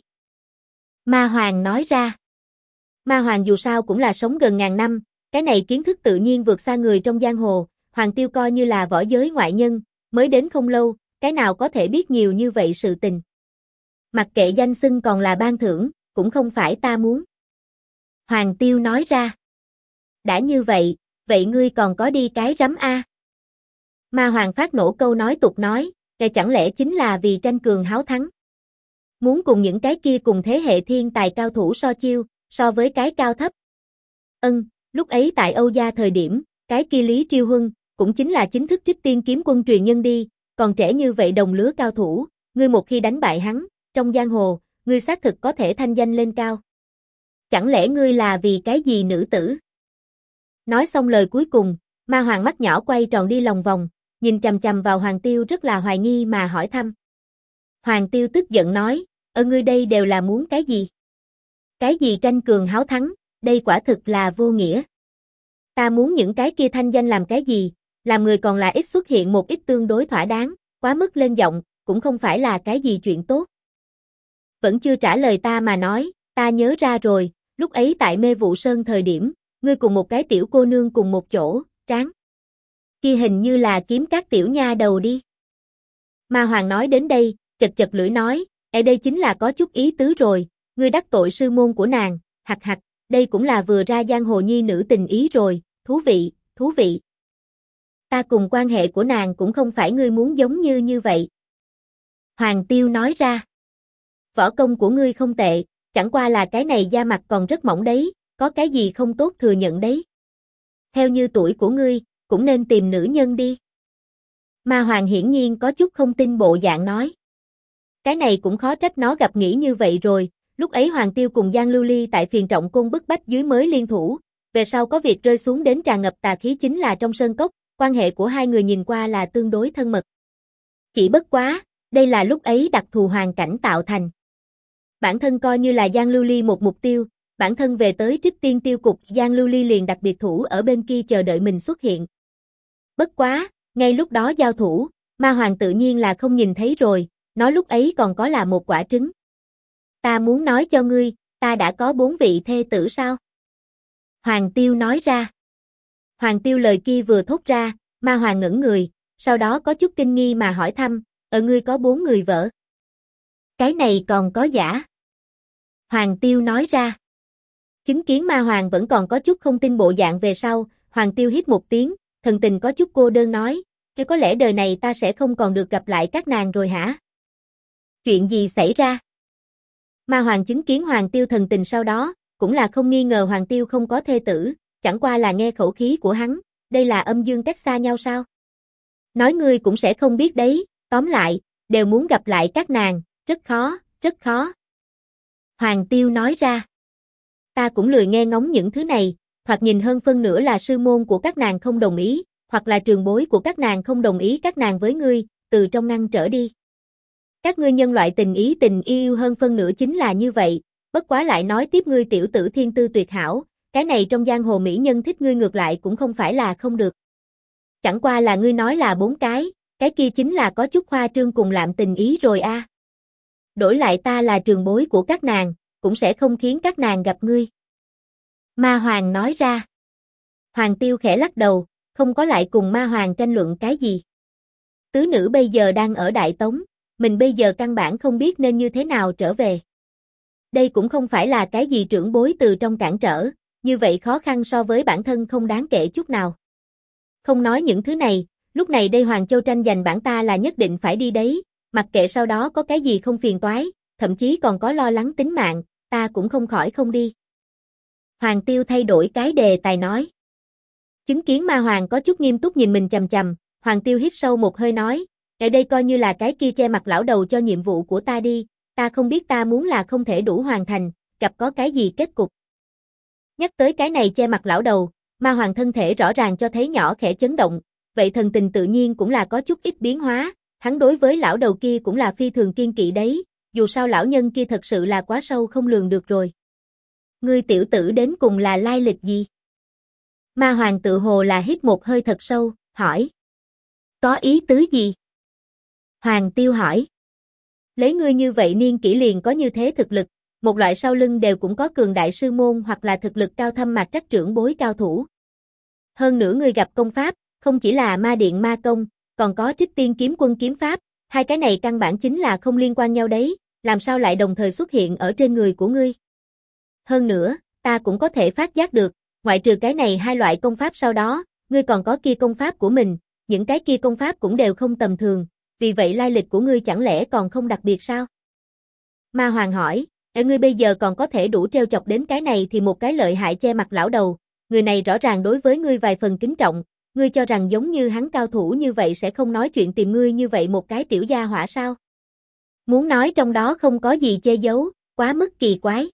Ma Hoàng nói ra. Ma Hoàng dù sao cũng là sống gần ngàn năm, cái này kiến thức tự nhiên vượt xa người trong giang hồ, Hoàng Tiêu coi như là võ giới ngoại nhân, mới đến không lâu, cái nào có thể biết nhiều như vậy sự tình. Mặc kệ danh xưng còn là ban thưởng, cũng không phải ta muốn. Hoàng Tiêu nói ra. Đã như vậy, vậy ngươi còn có đi cái rắm a? Ma Hoàng phát nổ câu nói tục nói, chẳng lẽ chính là vì tranh cường háo thắng? Muốn cùng những cái kia cùng thế hệ thiên tài cao thủ so chiêu, so với cái cao thấp. Lúc ấy tại Âu Gia thời điểm, cái kia Lý Triêu Huân, cũng chính là chính thức Trích Tiên kiếm quân truyền nhân đi, còn trẻ như vậy đồng lứa cao thủ, ngươi một khi đánh bại hắn, trong giang hồ, ngươi xác thực có thể thanh danh lên cao. Chẳng lẽ ngươi là vì cái gì nữ tử? Nói xong lời cuối cùng, Ma Hoàng mắt nhỏ quay tròn đi lòng vòng, nhìn chằm chằm vào Hoàng Tiêu rất là hoài nghi mà hỏi thăm. Hoàng Tiêu tức giận nói, ngươi đây đều là muốn cái gì? Cái gì tranh cường háo thắng, đây quả thực là vô nghĩa. Ta muốn những cái kia thanh danh làm cái gì, làm người còn là ít xuất hiện một ít tương đối thỏa đáng, quá mức lên giọng, cũng không phải là cái gì chuyện tốt. Vẫn chưa trả lời ta mà nói, ta nhớ ra rồi, lúc ấy tại Mê Vụ Sơn thời điểm, ngươi cùng một cái tiểu cô nương cùng một chỗ, tráng. Kia hình như là Kiếm Các tiểu nha đầu đi. Ma Hoàng nói đến đây, chật chật lưỡi nói, ở đây chính là có chút ý tứ rồi, ngươi đắc tội sư môn của nàng, hặc hặc, đây cũng là vừa ra giang hồ nhi nữ tình ý rồi, thú vị, thú vị. Ta cùng quan hệ của nàng cũng không phải ngươi muốn giống như vậy. Hoàng Tiêu nói ra. Võ công của ngươi không tệ, chẳng qua là cái này da mặt còn rất mỏng đấy, có cái gì không tốt thừa nhận đấy. Theo như tuổi của ngươi, cũng nên tìm nữ nhân đi. Ma Hoàng hiển nhiên có chút không tin bộ dạng nói. Cái này cũng khó trách nó gặp nghĩ như vậy rồi, lúc ấy Hoàng Tiêu cùng Giang Lưu Ly tại Phiền Trọng Côn bức bách dưới mới liên thủ, về sau có việc rơi xuống đến tràn ngập tà khí chính là trong sơn cốc, quan hệ của hai người nhìn qua là tương đối thân mật. Chỉ bất quá, đây là lúc ấy đặc thù hoàn cảnh tạo thành. Bản thân coi như là Giang Lưu Ly một mục tiêu, bản thân về tới Trích Tiên tiêu cục, Giang Lưu Ly liền đặc biệt thủ ở bên kia chờ đợi mình xuất hiện. Bất quá, ngay lúc đó giao thủ, Ma Hoàng tự nhiên là không nhìn thấy rồi, nói lúc ấy còn có là một quả trứng. Ta muốn nói cho ngươi, ta đã có 4 vị thê tử sao? Hoàng Tiêu nói ra. Hoàng Tiêu lời kia vừa thốt ra, Ma Hoàng ngẩn người, sau đó có chút kinh nghi mà hỏi thăm, Ngươi có 4 người vợ. Cái này còn có giả. Hoàng Tiêu nói ra. Chứng kiến Ma Hoàng vẫn còn có chút không tin bộ dạng về sau, Hoàng Tiêu hít một tiếng, thần tình có chút cô đơn nói, có lẽ đời này ta sẽ không còn được gặp lại các nàng rồi hả? Chuyện gì xảy ra? Ma Hoàng chứng kiến Hoàng Tiêu thần tình sau đó, cũng là không nghi ngờ Hoàng Tiêu không có thê tử, chẳng qua là nghe khẩu khí của hắn, đây là âm dương cách xa nhau sao? Nói ngươi cũng sẽ không biết đấy, tóm lại, đều muốn gặp lại các nàng, rất khó, rất khó. Hoàng Tiêu nói ra. Ta cũng lười nghe ngóng những thứ này, thoạt nhìn hơn phân nửa là sư môn của các nàng không đồng ý, hoặc là trường bối của các nàng không đồng ý các nàng với ngươi, từ trong ngăn trở đi. Các ngươi nhân loại tình ý tình yêu hơn phân nửa chính là như vậy, bất quá lại nói tiếp ngươi tiểu tử thiên tư tuyệt hảo, cái này trong giang hồ mỹ nhân thích ngươi ngược lại cũng không phải là không được. Chẳng qua là ngươi nói là 4 cái kia chính là có chút khoa trương cùng lạm tình ý rồi a. Đổi lại ta là trường bối của các nàng, cũng sẽ không khiến các nàng gặp ngươi. Ma Hoàng nói ra. Hoàng Tiêu khẽ lắc đầu, không có lại cùng Ma Hoàng tranh luận cái gì. Tứ nữ bây giờ đang ở Đại Tống, mình bây giờ căn bản không biết nên như thế nào trở về. Đây cũng không phải là cái gì trưởng bối từ trong cản trở, như vậy khó khăn so với bản thân không đáng kể chút nào. Không nói những thứ này, lúc này đây Hoàng Châu tranh giành bản ta là nhất định phải đi đấy, mặc kệ sau đó có cái gì không phiền toái, thậm chí còn có lo lắng tính mạng, ta cũng không khỏi không đi. Hoàng Tiêu thay đổi cái đề tài nói. Chứng kiến Ma Hoàng có chút nghiêm túc nhìn mình chằm chằm, Hoàng Tiêu hít sâu một hơi nói, ở đây coi như là cái kia che mặt lão đầu cho nhiệm vụ của ta đi, ta không biết ta muốn là không thể đủ hoàn thành, gặp có cái gì kết cục. Nhắc tới cái này che mặt lão đầu, Ma Hoàng thân thể rõ ràng cho thấy nhỏ khẽ chấn động, vậy thần tình tự nhiên cũng là có chút ít biến hóa, hắn đối với lão đầu kia cũng là phi thường kiên kỵ đấy, dù sao lão nhân kia thật sự là quá sâu không lường được rồi. Ngươi tiểu tử đến cùng là lai lịch gì? Ma Hoàng tự hồ là hít một hơi thật sâu, hỏi. Có ý tứ gì? Hoàng Tiêu hỏi. Lấy ngươi như vậy niên kỷ liền có như thế thực lực, một loại sau lưng đều cũng có cường đại sư môn hoặc là thực lực cao thâm mạc trắc trưởng bối cao thủ. Hơn nữa ngươi gặp công pháp, không chỉ là ma điện ma công, còn có Trích Tiên kiếm quân kiếm pháp, hai cái này căn bản chính là không liên quan nhau đấy, làm sao lại đồng thời xuất hiện ở trên người của ngươi? Hơn nữa, ta cũng có thể phát giác được, ngoại trừ cái này hai loại công pháp sau đó, ngươi còn có kia công pháp của mình, những cái kia công pháp cũng đều không tầm thường, vì vậy lai lịch của ngươi chẳng lẽ còn không đặc biệt sao? Ma Hoàng hỏi, ngươi bây giờ còn có thể đủ trêu chọc đến cái này thì một cái lợi hại che mặt lão đầu, người này rõ ràng đối với ngươi vài phần kính trọng, ngươi cho rằng giống như hắn cao thủ như vậy sẽ không nói chuyện tìm ngươi như vậy một cái tiểu gia hỏa sao? Muốn nói trong đó không có gì che giấu, quá mức kỳ quái.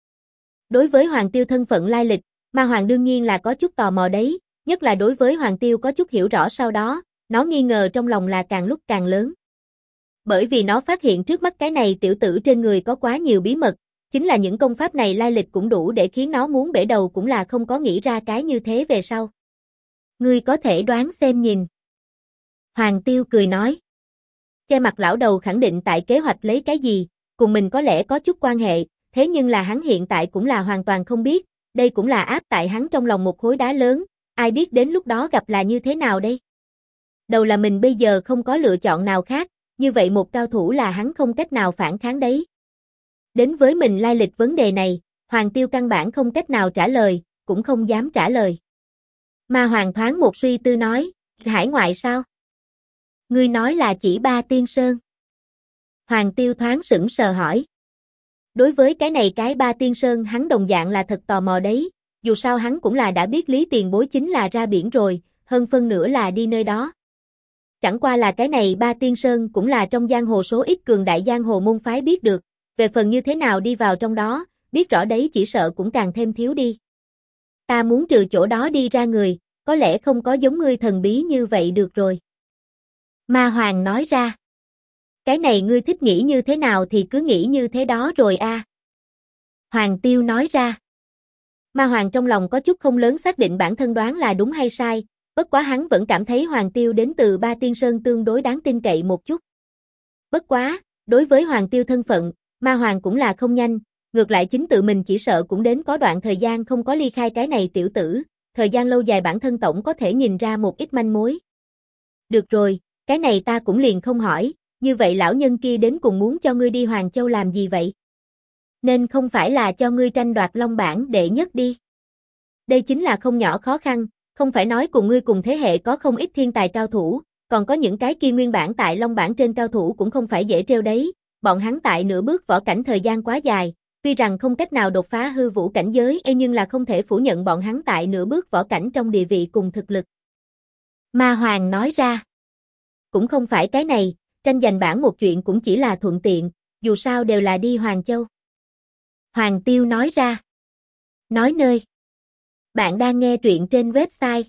Đối với Hoàng Tiêu thân phận lai lịch, Ma Hoàng đương nhiên là có chút tò mò đấy, nhất là đối với Hoàng Tiêu có chút hiểu rõ sau đó, nó nghi ngờ trong lòng là càng lúc càng lớn. Bởi vì nó phát hiện trước mắt cái này tiểu tử trên người có quá nhiều bí mật, chính là những công pháp này lai lịch cũng đủ để khiến nó muốn bể đầu cũng là không có nghĩ ra cái như thế về sau. Ngươi có thể đoán xem nhìn. Hoàng Tiêu cười nói. Che mặt lão đầu khẳng định tại kế hoạch lấy cái gì, cùng mình có lẽ có chút quan hệ, thế nhưng là hắn hiện tại cũng là hoàn toàn không biết, đây cũng là áp tại hắn trong lòng một khối đá lớn, ai biết đến lúc đó gặp là như thế nào đây. Đầu là mình bây giờ không có lựa chọn nào khác, như vậy một cao thủ là hắn không cách nào phản kháng đấy. Đến với mình lai lịch vấn đề này, Hoàng Tiêu căn bản không cách nào trả lời, cũng không dám trả lời. Ma Hoàng thoáng một suy tư nói, hải ngoại sao? Ngươi nói là chỉ Ba Tiên Sơn. Hoàng Tiêu thoáng sững sờ hỏi. Đối với cái này cái Ba Tiên Sơn hắn đồng dạng là thật tò mò đấy, dù sao hắn cũng là đã biết Lý Tiền Bối chính là ra biển rồi, hơn phân nửa là đi nơi đó. Chẳng qua là cái này Ba Tiên Sơn cũng là trong giang hồ số ít cường đại giang hồ môn phái biết được, về phần như thế nào đi vào trong đó, biết rõ đấy chỉ sợ cũng càng thêm thiếu đi. Ta muốn trừ chỗ đó đi ra người, có lẽ không có giống ngươi thần bí như vậy được rồi. Ma Hoàng nói ra. Cái này ngươi thích nghĩ như thế nào thì cứ nghĩ như thế đó rồi a. Hoàng Tiêu nói ra. Ma Hoàng trong lòng có chút không lớn xác định bản thân đoán là đúng hay sai, bất quá hắn vẫn cảm thấy Hoàng Tiêu đến từ Ba Tiên Sơn tương đối đáng tin cậy một chút. Bất quá, đối với Hoàng Tiêu thân phận, Ma Hoàng cũng là không nhanh, ngược lại chính tự mình chỉ sợ cũng đến có đoạn thời gian không có ly khai cái này tiểu tử, thời gian lâu dài bản thân tổng có thể nhìn ra một ít manh mối. Được rồi, cái này ta cũng liền không hỏi, Như vậy lão nhân kia đến cùng muốn cho ngươi đi Hoàng Châu làm gì vậy? Nên không phải là cho ngươi tranh đoạt Long bảng đệ nhất đi. Đây chính là không nhỏ khó khăn, không phải nói cùng ngươi cùng thế hệ có không ít thiên tài cao thủ, còn có những cái kia nguyên bản tại Long bảng trên cao thủ cũng không phải dễ trêu đấy, bọn hắn tại nửa bước võ cảnh thời gian quá dài, tuy rằng không cách nào đột phá hư vũ cảnh giới nhưng là không thể phủ nhận bọn hắn tại nửa bước võ cảnh trong địa vị cùng thực lực. Ma Hoàng nói ra. Cũng không phải cái này, tranh giành bảng một chuyện cũng chỉ là thuận tiện, dù sao đều là đi Hoàng Châu. Hoàng Tiêu nói ra. Nói nơi. Bạn đang nghe truyện trên website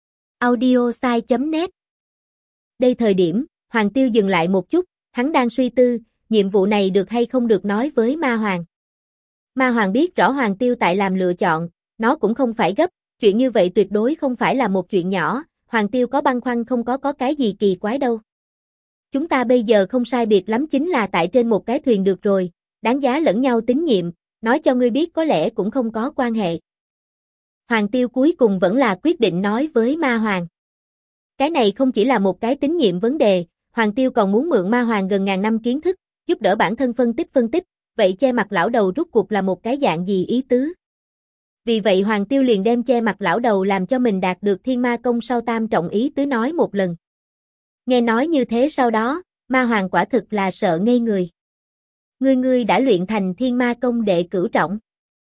audiosai.net. Đây thời điểm, Hoàng Tiêu dừng lại một chút, hắn đang suy tư, nhiệm vụ này được hay không được nói với Ma Hoàng. Ma Hoàng biết rõ Hoàng Tiêu tại làm lựa chọn, nó cũng không phải gấp, chuyện như vậy tuyệt đối không phải là một chuyện nhỏ, Hoàng Tiêu có băn khoăn không có cái gì kỳ quái đâu. Chúng ta bây giờ không sai biệt lắm chính là tại trên một cái thuyền được rồi, đáng giá lẫn nhau tín nhiệm, nói cho ngươi biết có lẽ cũng không có quan hệ. Hoàng Tiêu cuối cùng vẫn là quyết định nói với Ma Hoàng. Cái này không chỉ là một cái tín nhiệm vấn đề, Hoàng Tiêu còn muốn mượn Ma Hoàng gần ngàn năm kiến thức, giúp đỡ bản thân phân tích, vậy che mặt lão đầu rút cuộc là một cái dạng gì ý tứ. Vì vậy Hoàng Tiêu liền đem che mặt lão đầu làm cho mình đạt được Thiên Ma Công sau tam trọng ý tứ nói một lần. Nghe nói như thế sau đó, Ma Hoàng quả thực là sợ ngây người. Ngươi đã luyện thành Thiên Ma Công đệ cửu trọng.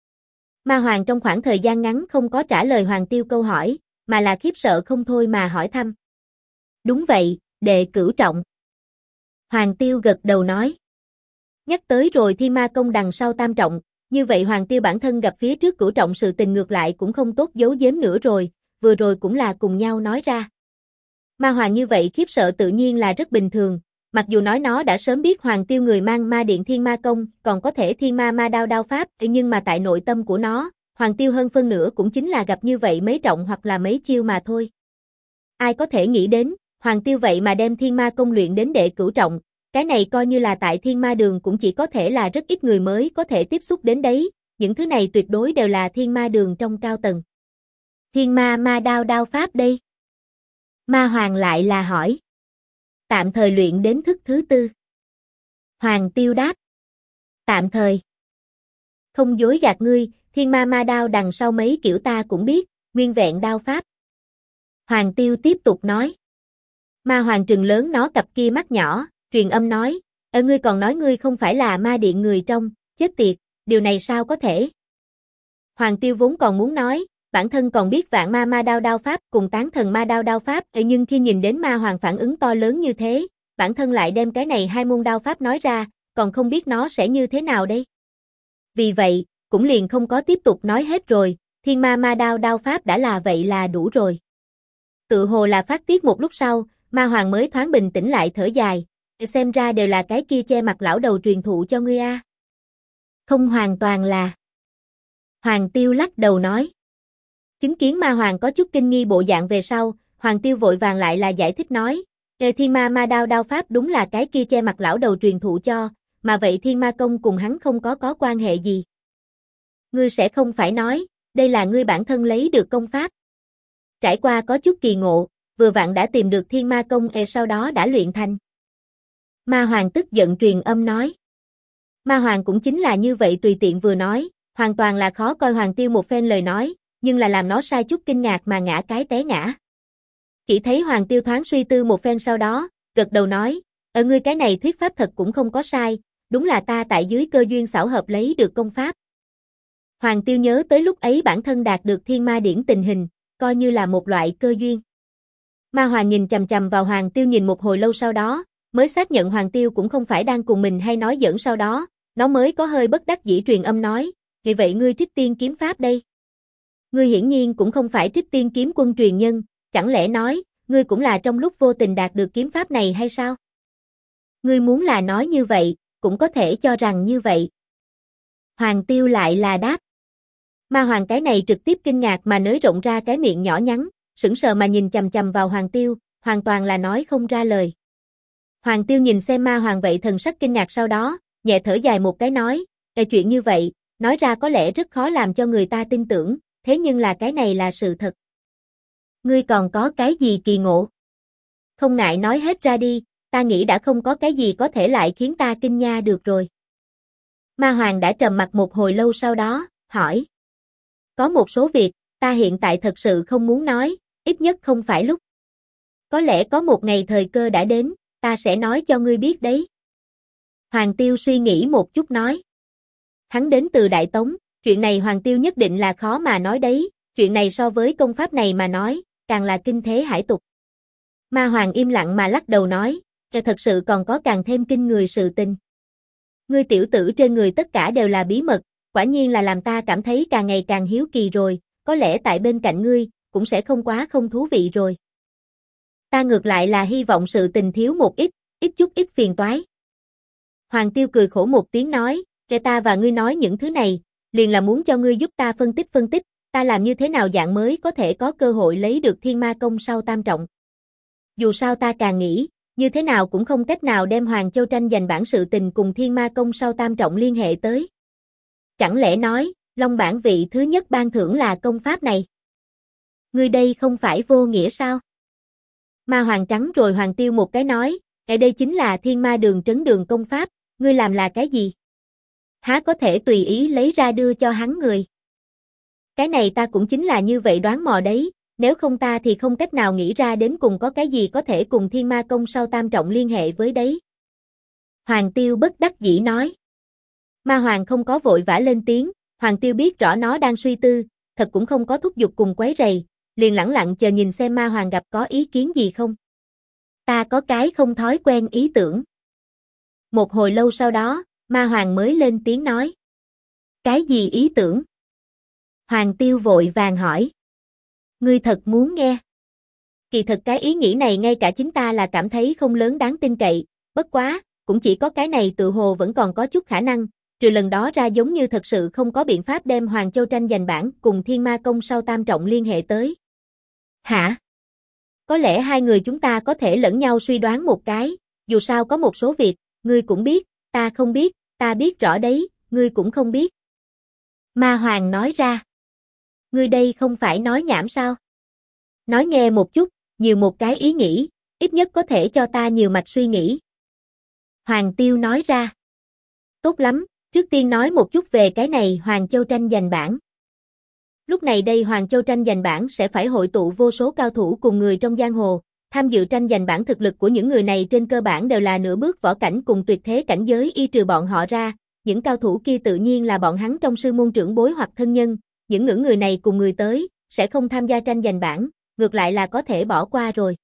Ma Hoàng trong khoảng thời gian ngắn không có trả lời Hoàng Tiêu câu hỏi, mà là khiếp sợ không thôi mà hỏi thăm. Đúng vậy, đệ cửu trọng. Hoàng Tiêu gật đầu nói. Nhắc tới rồi Thiên Ma Công đằng sau tam trọng, như vậy Hoàng Tiêu bản thân gặp phía trước cửu trọng sự tình ngược lại cũng không tốt giấu giếm nữa rồi, vừa rồi cũng là cùng nhau nói ra. Ma Hoàng như vậy khiếp sợ tự nhiên là rất bình thường, mặc dù nói nó đã sớm biết Hoàng Tiêu người mang ma điện Thiên Ma Công, còn có thể Thiên Ma Ma đao pháp, nhưng mà tại nội tâm của nó, Hoàng Tiêu hơn phân nửa cũng chính là gặp như vậy mấy trọng hoặc là mấy chiêu mà thôi. Ai có thể nghĩ đến, Hoàng Tiêu vậy mà đem Thiên Ma Công luyện đến đệ cửu trọng, cái này coi như là tại Thiên Ma Đường cũng chỉ có thể là rất ít người mới có thể tiếp xúc đến đấy, những thứ này tuyệt đối đều là Thiên Ma Đường trong cao tầng. Thiên Ma Ma đao pháp đây? Ma Hoàng lại là hỏi. Tạm thời luyện đến thức thứ tư. Hoàng Tiêu đáp. Tạm thời. Không dối gạt ngươi, Thiên Ma Ma đao đằng sau mấy kiểu ta cũng biết, nguyên vẹn đao pháp. Hoàng Tiêu tiếp tục nói. Ma Hoàng trừng lớn nó cặp kia mắt nhỏ, truyền âm nói, ngươi còn nói ngươi không phải là ma điện người trong, chết tiệt, điều này sao có thể? Hoàng Tiêu vốn còn muốn nói, bản thân còn biết vạn ma ma đao pháp cùng tán thần ma đao pháp, nhưng khi nhìn đến Ma Hoàng phản ứng to lớn như thế, bản thân lại đem cái này hai môn đao pháp nói ra, còn không biết nó sẽ như thế nào đây. Vì vậy, cũng liền không có tiếp tục nói hết rồi, Thiên Ma Ma đao pháp đã là vậy là đủ rồi. Tự hồ là phát tiết một lúc sau, Ma Hoàng mới thoáng bình tĩnh lại thở dài, xem ra đều là cái kia che mặt lão đầu truyền thụ cho ngươi a. Không hoàn toàn là. Hoàng Tiêu lắc đầu nói. Chứng kiến Ma Hoàng có chút kinh nghi bộ dạng về sau, Hoàng Tiêu vội vàng lại là giải thích nói, Thiên Ma Ma đao pháp đúng là cái kia che mặt lão đầu truyền thụ cho, mà vậy Thiên Ma Công cùng hắn không có quan hệ gì. Ngươi sẽ không phải nói, đây là ngươi bản thân lấy được công pháp. Trải qua có chút kỳ ngộ, vừa vặn đã tìm được Thiên Ma Công sau đó đã luyện thành. Ma Hoàng tức giận truyền âm nói. Ma Hoàng cũng chính là như vậy tùy tiện vừa nói, hoàn toàn là khó coi Hoàng Tiêu một phen lời nói, nhưng là làm nó sai chút kinh ngạc mà ngã cái té ngã. Chỉ thấy Hoàng Tiêu thoáng suy tư một phen sau đó, gật đầu nói, ở ngươi cái này thuyết pháp thật cũng không có sai, đúng là ta tại dưới cơ duyên xảo hợp lấy được công pháp. Hoàng Tiêu nhớ tới lúc ấy bản thân đạt được Thiên Ma Điển tình hình, coi như là một loại cơ duyên. Ma Hoàng nhìn chằm chằm vào Hoàng Tiêu nhìn một hồi lâu sau đó, mới xác nhận Hoàng Tiêu cũng không phải đang cùng mình hay nói giỡn sau đó, nó mới có hơi bất đắc dĩ truyền âm nói, vì vậy ngươi Trích Tiên kiếm pháp đây. Ngươi hiển nhiên cũng không phải Trích Tiên kiếm quân truyền nhân, chẳng lẽ nói, ngươi cũng là trong lúc vô tình đạt được kiếm pháp này hay sao? Ngươi muốn là nói như vậy, cũng có thể cho rằng như vậy. Hoàng Tiêu lại là đáp. Ma Hoàng cái này trực tiếp kinh ngạc mà nới rộng ra cái miệng nhỏ nhắn, sững sờ mà nhìn chằm chằm vào Hoàng Tiêu, hoàn toàn là nói không ra lời. Hoàng Tiêu nhìn xem Ma Hoàng vậy thần sắc kinh ngạc sau đó, nhẹ thở dài một cái nói, chuyện như vậy, nói ra có lẽ rất khó làm cho người ta tin tưởng, thế nhưng là cái này là sự thật. Ngươi còn có cái gì kỳ ngộ? Không ngại nói hết ra đi, ta nghĩ đã không có cái gì có thể lại khiến ta kinh nha được rồi. Ma Hoàng đã trầm mặc một hồi lâu sau đó, hỏi. Có một số việc, ta hiện tại thật sự không muốn nói, ít nhất không phải lúc. Có lẽ có một ngày thời cơ đã đến, ta sẽ nói cho ngươi biết đấy. Hoàng Tiêu suy nghĩ một chút nói. Hắn đến từ Đại Tống, chuyện này Hoàng Tiêu nhất định là khó mà nói đấy, chuyện này so với công pháp này mà nói, càng là kinh thế hải tục. Ma Hoàng im lặng mà lắc đầu nói, thật sự còn có càng thêm kinh người sự tình. Ngươi tiểu tử trên người tất cả đều là bí mật, quả nhiên là làm ta cảm thấy càng ngày càng hiếu kỳ rồi, có lẽ tại bên cạnh ngươi, cũng sẽ không quá không thú vị rồi. Ta ngược lại là hy vọng sự tình thiếu một ít chút ít phiền toái. Hoàng Tiêu cười khổ một tiếng nói, ta và ngươi nói những thứ này, liền là muốn cho ngươi giúp ta phân tích, ta làm như thế nào dạng mới có thể có cơ hội lấy được Thiên Ma Công sau tam trọng. Dù sao ta càng nghĩ, như thế nào cũng không cách nào đem Hoàng Châu tranh giành bản sự tình cùng Thiên Ma Công sau tam trọng liên hệ tới. Chẳng lẽ nói, Long bản vị thứ nhất ban thưởng là công pháp này? Ngươi đây không phải vô nghĩa sao? Ma Hoàng trắng rồi Hoàng Tiêu một cái nói, đây chính là Thiên Ma Đường trấn đường công pháp, ngươi làm là cái gì? Há có thể tùy ý lấy ra đưa cho hắn người? Cái này ta cũng chính là như vậy đoán mò đấy, nếu không ta thì không cách nào nghĩ ra đến cùng có cái gì có thể cùng Thiên Ma Công sau tam trọng liên hệ với đấy. Hoàng Tiêu bất đắc dĩ nói. Ma Hoàng không có vội vã lên tiếng, Hoàng Tiêu biết rõ nó đang suy tư, thật cũng không có thúc giục cùng quấy rầy, liền lẳng lặng chờ nhìn xem Ma Hoàng gặp có ý kiến gì không. Ta có cái không thói quen ý tưởng. Một hồi lâu sau đó, Ma Hoàng mới lên tiếng nói. Cái gì ý tưởng? Hoàng Tiêu vội vàng hỏi. Ngươi thật muốn nghe? Kỳ thật cái ý nghĩ này ngay cả chính ta là cảm thấy không lớn đáng tin cậy, bất quá, cũng chỉ có cái này tự hồ vẫn còn có chút khả năng, trừ lần đó ra giống như thật sự không có biện pháp đem Hoàng Châu tranh giành bản cùng Thiên Ma Công sau tam trọng liên hệ tới. Hả? Có lẽ hai người chúng ta có thể lẫn nhau suy đoán một cái, dù sao có một số việc, ngươi cũng biết, ta không biết, ta biết rõ đấy, ngươi cũng không biết. Ma Hoàng nói ra. Ngươi đây không phải nói nhảm sao? Nói nghe một chút, nhiều một cái ý nghĩ, ít nhất có thể cho ta nhiều mạch suy nghĩ. Hoàng Tiêu nói ra. Tốt lắm, trước tiên nói một chút về cái này Hoàng Châu tranh giành bản. Lúc này đây Hoàng Châu tranh giành bản sẽ phải hội tụ vô số cao thủ cùng người trong giang hồ, tham dự tranh giành bản thực lực của những người này trên cơ bản đều là nửa bước võ cảnh cùng tuyệt thế cảnh giới y trừ bọn họ ra, những cao thủ kia tự nhiên là bọn hắn trong sư môn trưởng bối hoặc thân nhân, những người này cùng người tới, sẽ không tham gia tranh giành bản, ngược lại là có thể bỏ qua rồi.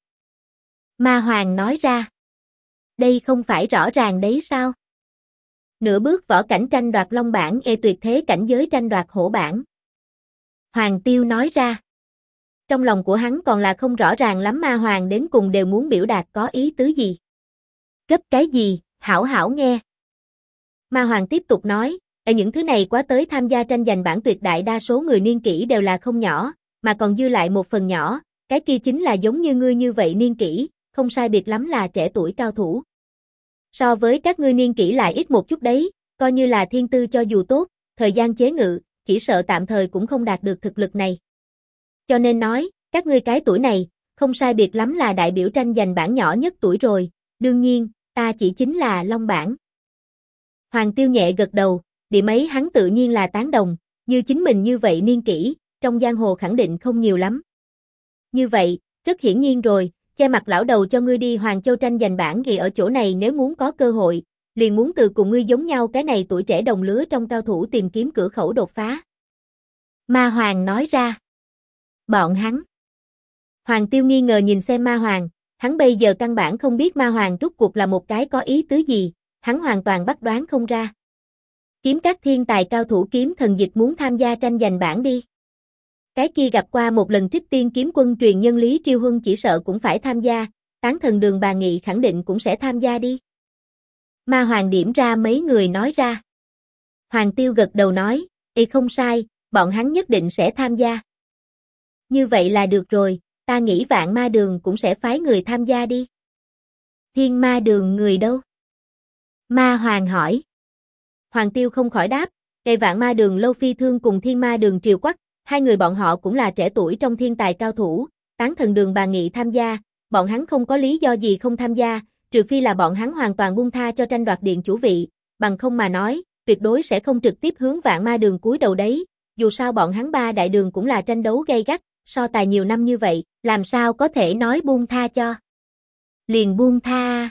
Ma Hoàng nói ra. Đây không phải rõ ràng đấy sao? Nửa bước võ cảnh tranh đoạt long bản tuyệt thế cảnh giới tranh đoạt hổ bản. Hoàng Tiêu nói ra. Trong lòng của hắn còn là không rõ ràng lắm Ma Hoàng đến cùng đều muốn biểu đạt có ý tứ gì. Cấp cái gì, hảo hảo nghe. Ma Hoàng tiếp tục nói, ở những thứ này quá tới tham gia tranh giành bản tuyệt đại đa số người niên kỷ đều là không nhỏ, mà còn dư lại một phần nhỏ, cái kia chính là giống như ngươi như vậy niên kỷ, không sai biệt lắm là trẻ tuổi cao thủ. So với các ngươi niên kỷ lại ít một chút đấy, coi như là thiên tư cho dù tốt, thời gian chế ngự, chỉ sợ tạm thời cũng không đạt được thực lực này. Cho nên nói, các ngươi cái tuổi này, không sai biệt lắm là đại biểu tranh giành bản nhỏ nhất tuổi rồi, đương nhiên, ta chỉ chính là long bản. Hoàng Tiêu nhẹ gật đầu, điểm ấy hắn tự nhiên là tán đồng, như chính mình như vậy niên kỷ, trong giang hồ khẳng định không nhiều lắm. Như vậy, rất hiển nhiên rồi, che mặt lão đầu cho ngươi đi Hoàng Châu tranh giành bản thì ở chỗ này nếu muốn có cơ hội, liền muốn từ cùng ngươi giống nhau cái này tuổi trẻ đồng lứa trong cao thủ tìm kiếm cửa khẩu đột phá. Ma Hoàng nói ra. Bọn hắn. Hoàng Tiêu nghi ngờ nhìn xem Ma Hoàng, hắn bây giờ căn bản không biết Ma Hoàng rút cuộc là một cái có ý tứ gì, hắn hoàn toàn bắt đoán không ra. Kiếm các thiên tài cao thủ kiếm thần dịch muốn tham gia tranh giành bản đi. Cái kia gặp qua một lần Trích Tiên kiếm quân truyền nhân Lý Triêu Huân chỉ sợ cũng phải tham gia, Tán Thần Đường Bà Nghị khẳng định cũng sẽ tham gia đi. Ma Hoàng điểm ra mấy người nói ra. Hoàng Tiêu gật đầu nói, không sai, bọn hắn nhất định sẽ tham gia. Như vậy là được rồi, ta nghĩ Vạn Ma Đường cũng sẽ phái người tham gia đi. Thiên Ma Đường người đâu? Ma Hoàng hỏi. Hoàng Tiêu không khỏi đáp, Vạn Ma Đường Lâu Phi Thương cùng Thiên Ma Đường Triều Quắc, hai người bọn họ cũng là trẻ tuổi trong thiên tài cao thủ, Tán Thần Đường Bà Nghị tham gia, bọn hắn không có lý do gì không tham gia, trừ phi là bọn hắn hoàn toàn buông tha cho tranh đoạt điện chủ vị, bằng không mà nói, tuyệt đối sẽ không trực tiếp hướng Vạn Ma Đường cúi đầu đấy, dù sao bọn hắn ba đại đường cũng là tranh đấu gay gắt, so tài nhiều năm như vậy, làm sao có thể nói buông tha cho. Liền buông tha.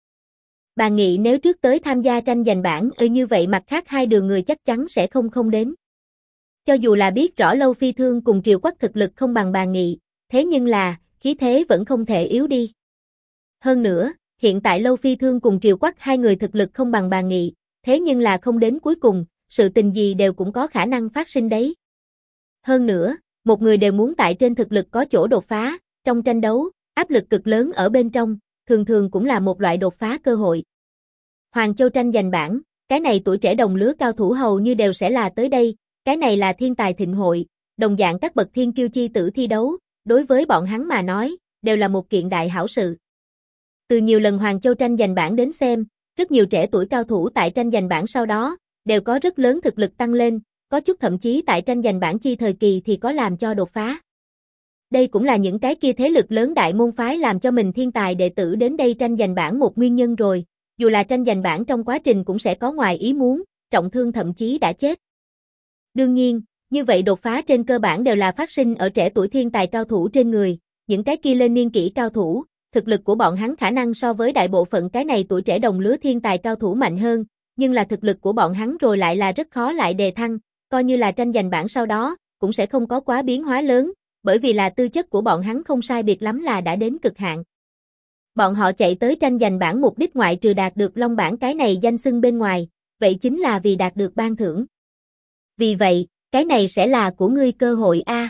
Bà nghĩ nếu trước tới tham gia tranh giành bảng như vậy mặt khác hai đường người chắc chắn sẽ không đến. Cho dù là biết rõ Lâu Phi Thương cùng Triều Quắc thực lực không bằng bà Nghị, thế nhưng là, khí thế vẫn không thể yếu đi. Hơn nữa, hiện tại Lâu Phi Thương cùng Triều Quắc hai người thực lực không bằng bà Nghị, thế nhưng là không đến cuối cùng, sự tình gì đều cũng có khả năng phát sinh đấy. Hơn nữa, một người đều muốn tại trên thực lực có chỗ đột phá, trong tranh đấu, áp lực cực lớn ở bên trong, thường thường cũng là một loại đột phá cơ hội. Hoàng Châu tranh giành bảng, cái này tuổi trẻ đồng lứa cao thủ hầu như đều sẽ là tới đây, cái này là thiên tài thịnh hội, đồng dạng các bậc thiên kiêu chi tử thi đấu, đối với bọn hắn mà nói, đều là một kiện đại hảo sự. Từ nhiều lần Hoàng Châu tranh giành bảng đến xem, rất nhiều trẻ tuổi cao thủ tại tranh giành bảng sau đó, đều có rất lớn thực lực tăng lên, có chút thậm chí tại tranh giành bảng chi thời kỳ thì có làm cho đột phá. Đây cũng là những cái kia thế lực lớn đại môn phái làm cho mình thiên tài đệ tử đến đây tranh giành bảng một nguyên nhân rồi, dù là tranh giành bảng trong quá trình cũng sẽ có ngoài ý muốn, trọng thương thậm chí đã chết. Đương nhiên, như vậy đột phá trên cơ bản đều là phát sinh ở trẻ tuổi thiên tài cao thủ trên người, những cái kia lên niên kỷ cao thủ, thực lực của bọn hắn khả năng so với đại bộ phận cái này tuổi trẻ đồng lứa thiên tài cao thủ mạnh hơn, nhưng là thực lực của bọn hắn rồi lại là rất khó lại đề thăng, coi như là tranh giành bảng sau đó, cũng sẽ không có quá biến hóa lớn, bởi vì là tư chất của bọn hắn không sai biệt lắm là đã đến cực hạn. Bọn họ chạy tới tranh giành bảng mục đích ngoại trừ đạt được Long bảng cái này danh xưng bên ngoài, vậy chính là vì đạt được ban thưởng. Vì vậy, cái này sẽ là của ngươi cơ hội a.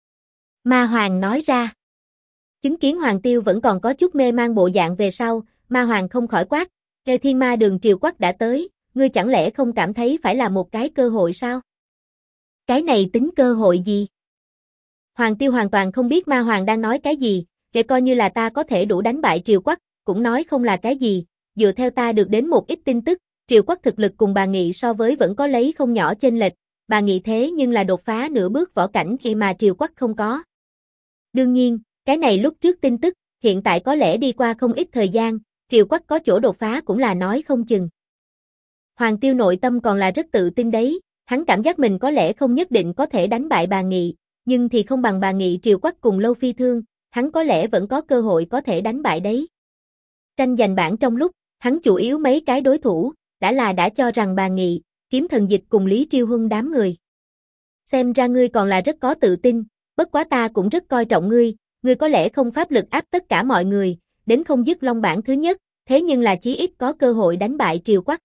Ma Hoàng nói ra. Chứng kiến Hoàng Tiêu vẫn còn có chút mê mang bộ dạng về sau, Ma Hoàng không khỏi quát, Lê Thiên Ma Đường Triều Quắc đã tới, ngươi chẳng lẽ không cảm thấy phải là một cái cơ hội sao? Cái này tính cơ hội gì? Hoàng Tiêu hoàn toàn không biết Ma Hoàng đang nói cái gì, để coi như là ta có thể đủ đánh bại Triều Quắc, cũng nói không là cái gì, dựa theo ta được đến một ít tin tức, Triều Quắc thực lực cùng bà Nghị so với vẫn có lấy không nhỏ chênh lệch, bà Nghị thế nhưng là đột phá nửa bước võ cảnh khi mà Triều Quắc không có. Đương nhiên, cái này lúc trước tin tức, hiện tại có lẽ đi qua không ít thời gian, Triều Quắc có chỗ đột phá cũng là nói không chừng. Hoàng Tiêu nội tâm còn là rất tự tin đấy, hắn cảm giác mình có lẽ không nhất định có thể đánh bại bà Nghị, nhưng thì không bằng bà Nghị Triều Quắc cùng Lâu Phi Thương, hắn có lẽ vẫn có cơ hội có thể đánh bại đấy. Tranh giành bảng trong lúc, hắn chủ yếu mấy cái đối thủ, đã cho rằng bà Nghị, Kiếm Thần Dịch cùng Lý Triêu Huân đám người. Xem ra ngươi còn là rất có tự tin, bất quá ta cũng rất coi trọng ngươi có lẽ không pháp lực áp tất cả mọi người, đến không dứt Long bảng thứ nhất, thế nhưng là chí ít có cơ hội đánh bại Triều Quắc.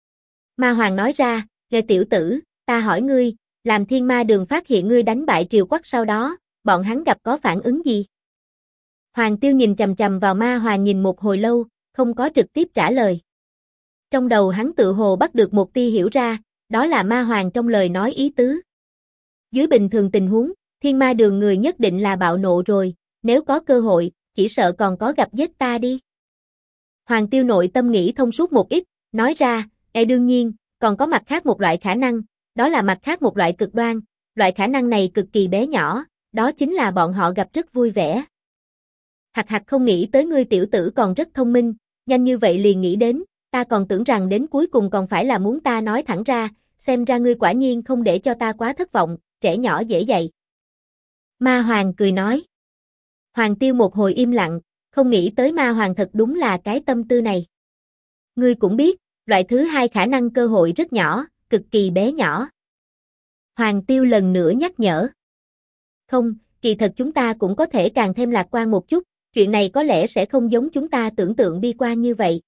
Ma Hoàng nói ra, Lê tiểu tử, ta hỏi ngươi, làm Thiên Ma Đường phát hiện ngươi đánh bại Triều Quắc sau đó, bọn hắn gặp có phản ứng gì? Hoàng Tiêu nhìn chằm chằm vào Ma Hoàng nhìn một hồi lâu, không có trực tiếp trả lời. Trong đầu hắn tự hồ bắt được một tia hiểu ra, đó là Ma Hoàng trong lời nói ý tứ. Dưới bình thường tình huống, Thiên Ma Đường người nhất định là bạo nộ rồi, nếu có cơ hội, chỉ sợ còn có gặp giết ta đi. Hoàng Tiêu nội tâm nghĩ thông suốt một ít, nói ra, đương nhiên, còn có mặt khác một loại khả năng, đó là mặt khác một loại cực đoan, loại khả năng này cực kỳ bé nhỏ, đó chính là bọn họ gặp rất vui vẻ. Hạc Hạc không nghĩ tới ngươi tiểu tử còn rất thông minh, nhanh như vậy liền nghĩ đến, ta còn tưởng rằng đến cuối cùng còn phải là muốn ta nói thẳng ra, xem ra ngươi quả nhiên không để cho ta quá thất vọng, trẻ nhỏ dễ dạy. Ma Hoàng cười nói. Hoàng Tiêu một hồi im lặng, không nghĩ tới Ma Hoàng thật đúng là cái tâm tư này. Ngươi cũng biết, loại thứ hai khả năng cơ hội rất nhỏ, cực kỳ bé nhỏ. Hoàng Tiêu lần nữa nhắc nhở. Không, kỳ thật chúng ta cũng có thể càng thêm lạc quan một chút, chuyện này có lẽ sẽ không giống chúng ta tưởng tượng bi quan như vậy.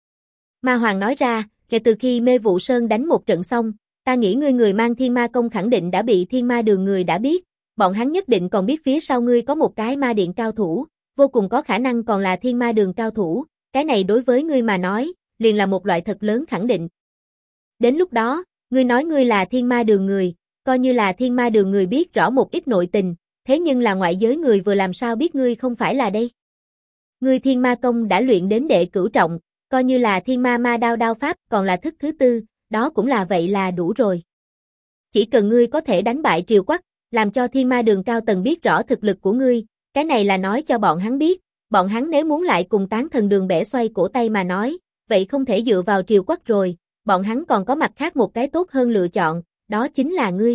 Ma Hoàng nói ra, kể từ khi Mê Vụ Sơn đánh một trận xong, ta nghĩ ngươi người mang Thiên Ma Công khẳng định đã bị Thiên Ma Đường người đã biết, bọn hắn nhất định còn biết phía sau ngươi có một cái ma điện cao thủ, vô cùng có khả năng còn là Thiên Ma Đường cao thủ, cái này đối với ngươi mà nói, liền là một loại thật lớn khẳng định. Đến lúc đó, ngươi nói ngươi là Thiên Ma Đường người, coi như là Thiên Ma Đường người biết rõ một ít nội tình, thế nhưng là ngoại giới người vừa làm sao biết ngươi không phải là đây. Ngươi Thiên Ma Công đã luyện đến đệ cửu trọng, coi như là Thiên Ma Ma Đao đao pháp còn là thức thứ tư, đó cũng là vậy là đủ rồi. Chỉ cần ngươi có thể đánh bại Triều Quắc, làm cho Thiên Ma Đường cao tầng biết rõ thực lực của ngươi, cái này là nói cho bọn hắn biết, bọn hắn nếu muốn lại cùng Tán Thần Đường bẻ xoay cổ tay mà nói, vậy không thể dựa vào Triều Quắc rồi, bọn hắn còn có mặt khác một cái tốt hơn lựa chọn, đó chính là ngươi.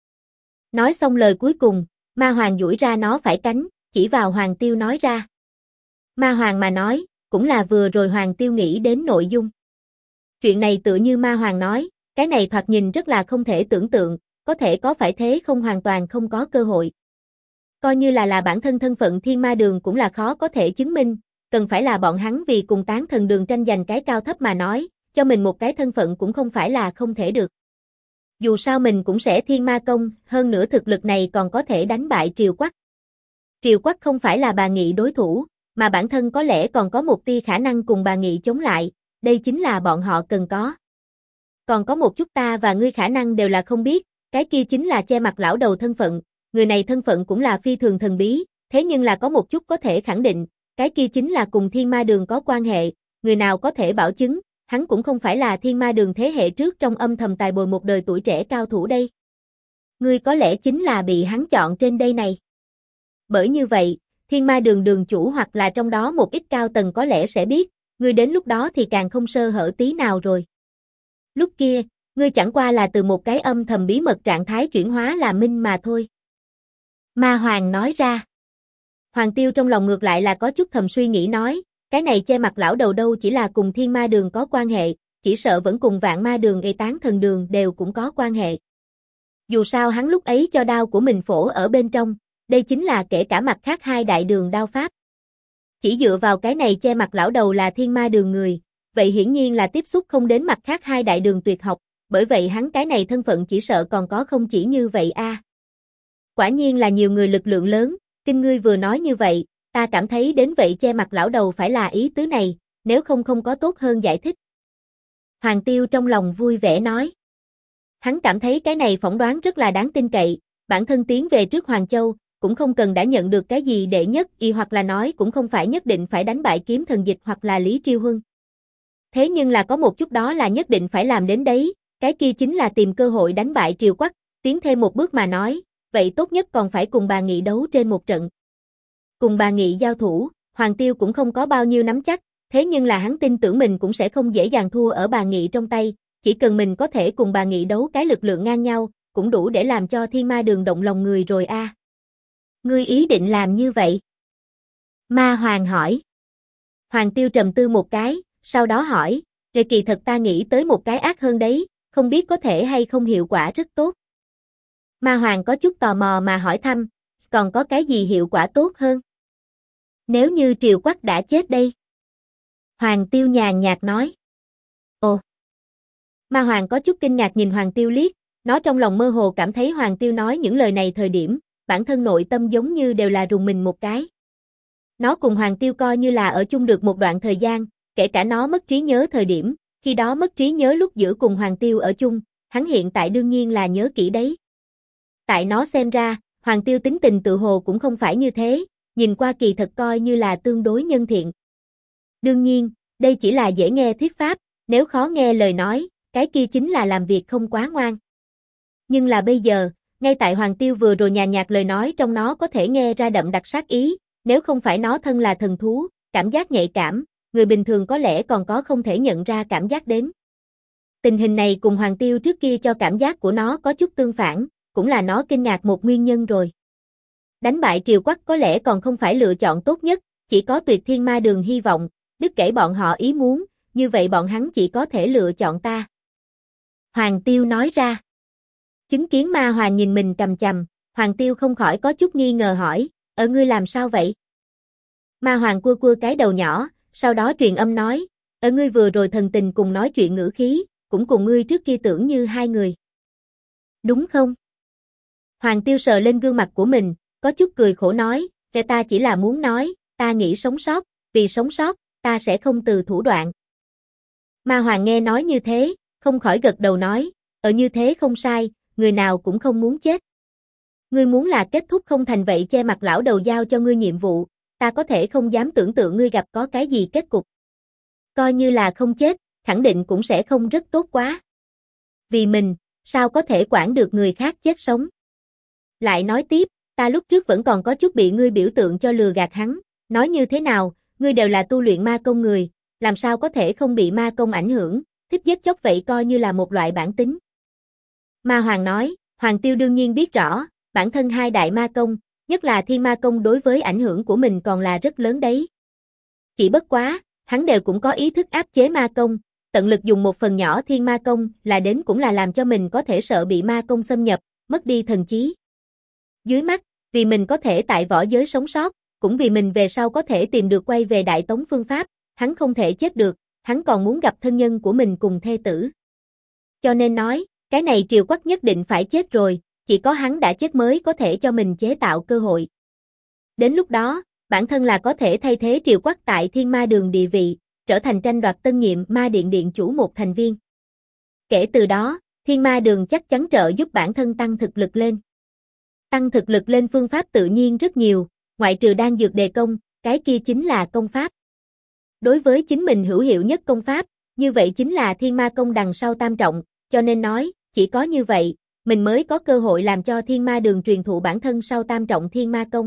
Nói xong lời cuối cùng, Ma Hoàng duỗi ra nó phải cánh, chỉ vào Hoàng Tiêu nói ra. Ma Hoàng mà nói, cũng là vừa rồi Hoàng Tiêu nghĩ đến nội dung. Chuyện này tựa như Ma Hoàng nói, cái này thoạt nhìn rất là không thể tưởng tượng, có thể có phải thế không hoàn toàn không có cơ hội. Coi như là bản thân thân phận Thiên Ma Đường cũng là khó có thể chứng minh, cần phải là bọn hắn vì cùng Tán Thần Đường tranh giành cái cao thấp mà nói, cho mình một cái thân phận cũng không phải là không thể được. Dù sao mình cũng sẽ Thiên Ma Công, hơn nữa thực lực này còn có thể đánh bại Triều Quắc. Triều Quắc không phải là Bà Nghị đối thủ, mà bản thân có lẽ còn có một tia khả năng cùng Bà Nghị chống lại, đây chính là bọn họ cần có. Còn có một chút ta và ngươi khả năng đều là không biết, cái kia chính là che mặt lão đầu thân phận, người này thân phận cũng là phi thường thần bí, thế nhưng là có một chút có thể khẳng định, cái kia chính là cùng Thiên Ma Đường có quan hệ, người nào có thể bảo chứng, hắn cũng không phải là Thiên Ma Đường thế hệ trước trong âm thầm tài bồi một đời tuổi trẻ cao thủ đây. Ngươi có lẽ chính là bị hắn chọn trên đây này. Bởi như vậy, Thiên Ma Đường đường chủ hoặc là trong đó một ít cao tầng có lẽ sẽ biết, ngươi đến lúc đó thì càng không sơ hở tí nào rồi. Lúc kia, ngươi chẳng qua là từ một cái âm thầm bí mật trạng thái chuyển hóa là minh mà thôi. Ma Hoàng nói ra. Hoàng Tiêu trong lòng ngược lại là có chút thầm suy nghĩ nói, cái này che mặt lão đầu đâu chỉ là cùng Thiên Ma Đường có quan hệ, chỉ sợ vẫn cùng Vạn Ma Đường Tán Thần Đường đều cũng có quan hệ. Dù sao hắn lúc ấy cho đao của mình phổ ở bên trong, đây chính là kể cả mặt khác hai đại đường đao pháp. Chỉ dựa vào cái này che mặt lão đầu là Thiên Ma Đường người, vậy hiển nhiên là tiếp xúc không đến mặt khác hai đại đường tuyệt học, bởi vậy hắn cái này thân phận chỉ sợ còn có không chỉ như vậy a. Quả nhiên là nhiều người lực lượng lớn, kinh ngươi vừa nói như vậy, ta cảm thấy đến vậy che mặt lão đầu phải là ý tứ này, nếu không có tốt hơn giải thích. Hoàng Tiêu trong lòng vui vẻ nói. Hắn cảm thấy cái này phỏng đoán rất là đáng tin cậy, bản thân tiến về trước Hoàng Châu, cũng không cần đã nhận được cái gì đệ nhất y hoặc là nói cũng không phải nhất định phải đánh bại Kiếm Thần Dịch hoặc là Lý Triêu Huân. Thế nhưng là có một chút đó là nhất định phải làm đến đấy, cái kia chính là tìm cơ hội đánh bại Triều Quắc, tiến thêm một bước mà nói, vậy tốt nhất còn phải cùng Bà Nghị đấu trên một trận. Cùng Bà Nghị giao thủ, Hoàng Tiêu cũng không có bao nhiêu nắm chắc, thế nhưng là hắn tin tưởng mình cũng sẽ không dễ dàng thua ở Bà Nghị trong tay, chỉ cần mình có thể cùng Bà Nghị đấu cái lực lượng ngang nhau, cũng đủ để làm cho Thiên Ma Đường động lòng người rồi a. Ngươi ý định làm như vậy? Ma Hoàng hỏi. Hoàng Tiêu trầm tư một cái, sau đó hỏi, kỳ thật ta nghĩ tới một cái ác hơn đấy, không biết có thể hay không hiệu quả rất tốt. Ma Hoàng có chút tò mò mà hỏi thăm, còn có cái gì hiệu quả tốt hơn? Nếu như Triều Quắc đã chết đây? Hoàng Tiêu nhàn nhạt nói. Ồ! Ma Hoàng có chút kinh ngạc nhìn Hoàng Tiêu liếc, nó trong lòng mơ hồ cảm thấy Hoàng Tiêu nói những lời này thời điểm, bản thân nội tâm giống như đều là rùng mình một cái. Nó cùng Hoàng Tiêu coi như là ở chung được một đoạn thời gian, kể cả nó mất trí nhớ thời điểm, khi đó mất trí nhớ lúc giữa cùng Hoàng Tiêu ở chung, hắn hiện tại đương nhiên là nhớ kỹ đấy. Tại nó xem ra, Hoàng Tiêu tính tình tự hồ cũng không phải như thế, nhìn qua kỳ thật coi như là tương đối nhân thiện. Đương nhiên, đây chỉ là dễ nghe thuyết pháp, nếu khó nghe lời nói, cái kia chính là làm việc không quá ngoan. Nhưng là bây giờ, ngay tại Hoàng Tiêu vừa rồi nhàn nhạt lời nói trong nó có thể nghe ra đậm đặc sát ý, nếu không phải nó thân là thần thú, cảm giác nhạy cảm, người bình thường có lẽ còn có không thể nhận ra cảm giác đến. Tình hình này cùng Hoàng Tiêu trước kia cho cảm giác của nó có chút tương phản, cũng là nó kinh ngạc một nguyên nhân rồi. Đánh bại Triều Quắc có lẽ còn không phải lựa chọn tốt nhất, chỉ có Tuyệt Thiên Ma Đường hy vọng, đứt gãy bọn họ ý muốn, như vậy bọn hắn chỉ có thể lựa chọn ta. Hoàng Tiêu nói ra. Chứng kiến Ma Hoàng nhìn mình chằm chằm, Hoàng Tiêu không khỏi có chút nghi ngờ hỏi, ngươi làm sao vậy? Ma Hoàng cua cua cái đầu nhỏ, sau đó truyền âm nói, ngươi vừa rồi thần tình cùng nói chuyện ngữ khí, cũng cùng ngươi trước kia tưởng như hai người. Đúng không? Hoàng Tiêu sờ lên gương mặt của mình, có chút cười khổ nói, ta chỉ là muốn nói, ta nghĩ sống sót, vì sống sót, ta sẽ không từ thủ đoạn. Ma Hoàng nghe nói như thế, không khỏi gật đầu nói, như thế không sai, người nào cũng không muốn chết. Ngươi muốn là kết thúc không thành vậy che mặt lão đầu giao cho ngươi nhiệm vụ, ta có thể không dám tưởng tượng ngươi gặp có cái gì kết cục. Coi như là không chết, khẳng định cũng sẽ không rất tốt quá. Vì mình, sao có thể quản được người khác chết sống. Lại nói tiếp, ta lúc trước vẫn còn có chút bị ngươi biểu tượng cho lừa gạt hắn, Nói như thế nào, ngươi đều là tu luyện ma công người, làm sao có thể không bị ma công ảnh hưởng, thích giết chóc vậy coi như là một loại bản tính. Ma Hoàng nói, Hoàng Tiêu đương nhiên biết rõ, bản thân hai đại ma công, nhất là thiên ma công đối với ảnh hưởng của mình còn là rất lớn đấy. Chỉ bất quá, hắn đều cũng có ý thức áp chế ma công, tận lực dùng một phần nhỏ thiên ma công là đến cũng là làm cho mình có thể sợ bị ma công xâm nhập, mất đi thần trí. Dưới mắt, vì mình có thể tại võ giới sống sót, cũng vì mình về sau có thể tìm được quay về Đại Tống phương pháp, hắn không thể chết được, hắn còn muốn gặp thân nhân của mình cùng thê tử. Cho nên nói, cái này Triều Quắc nhất định phải chết rồi, chỉ có hắn đã chết mới có thể cho mình chế tạo cơ hội. Đến lúc đó, bản thân là có thể thay thế Triều Quắc tại Thiên Ma Đường địa vị, trở thành tranh đoạt tân nhiệm Ma Điện điện chủ một thành viên. Kể từ đó, Thiên Ma Đường chắc chắn trợ giúp bản thân tăng thực lực lên. Tăng thực lực lên phương pháp tự nhiên rất nhiều, ngoại trừ đan dược đề công, cái kia chính là công pháp. Đối với chính mình hữu hiệu nhất công pháp, như vậy chính là Thiên Ma Công đằng sau tam trọng, cho nên nói, chỉ có như vậy, mình mới có cơ hội làm cho Thiên Ma Đường truyền thụ bản thân sau tam trọng Thiên Ma Công.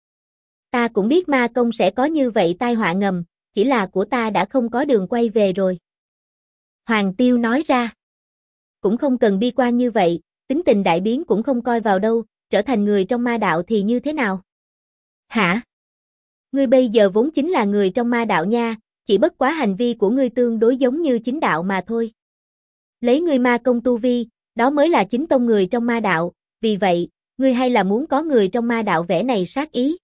Ta cũng biết ma công sẽ có như vậy tai họa ngầm, chỉ là của ta đã không có đường quay về rồi. Hoàng Tiêu nói ra. Cũng không cần bi quan như vậy, tính tình đại biến cũng không coi vào đâu, trở thành người trong ma đạo thì như thế nào? Hả? Ngươi bây giờ vốn chính là người trong ma đạo nha, chỉ bất quá hành vi của ngươi tương đối giống như chính đạo mà thôi. Lấy ngươi ma công tu vi, đó mới là chính tông người trong ma đạo, vì vậy, ngươi hay là muốn có người trong ma đạo vẻ này sát ý?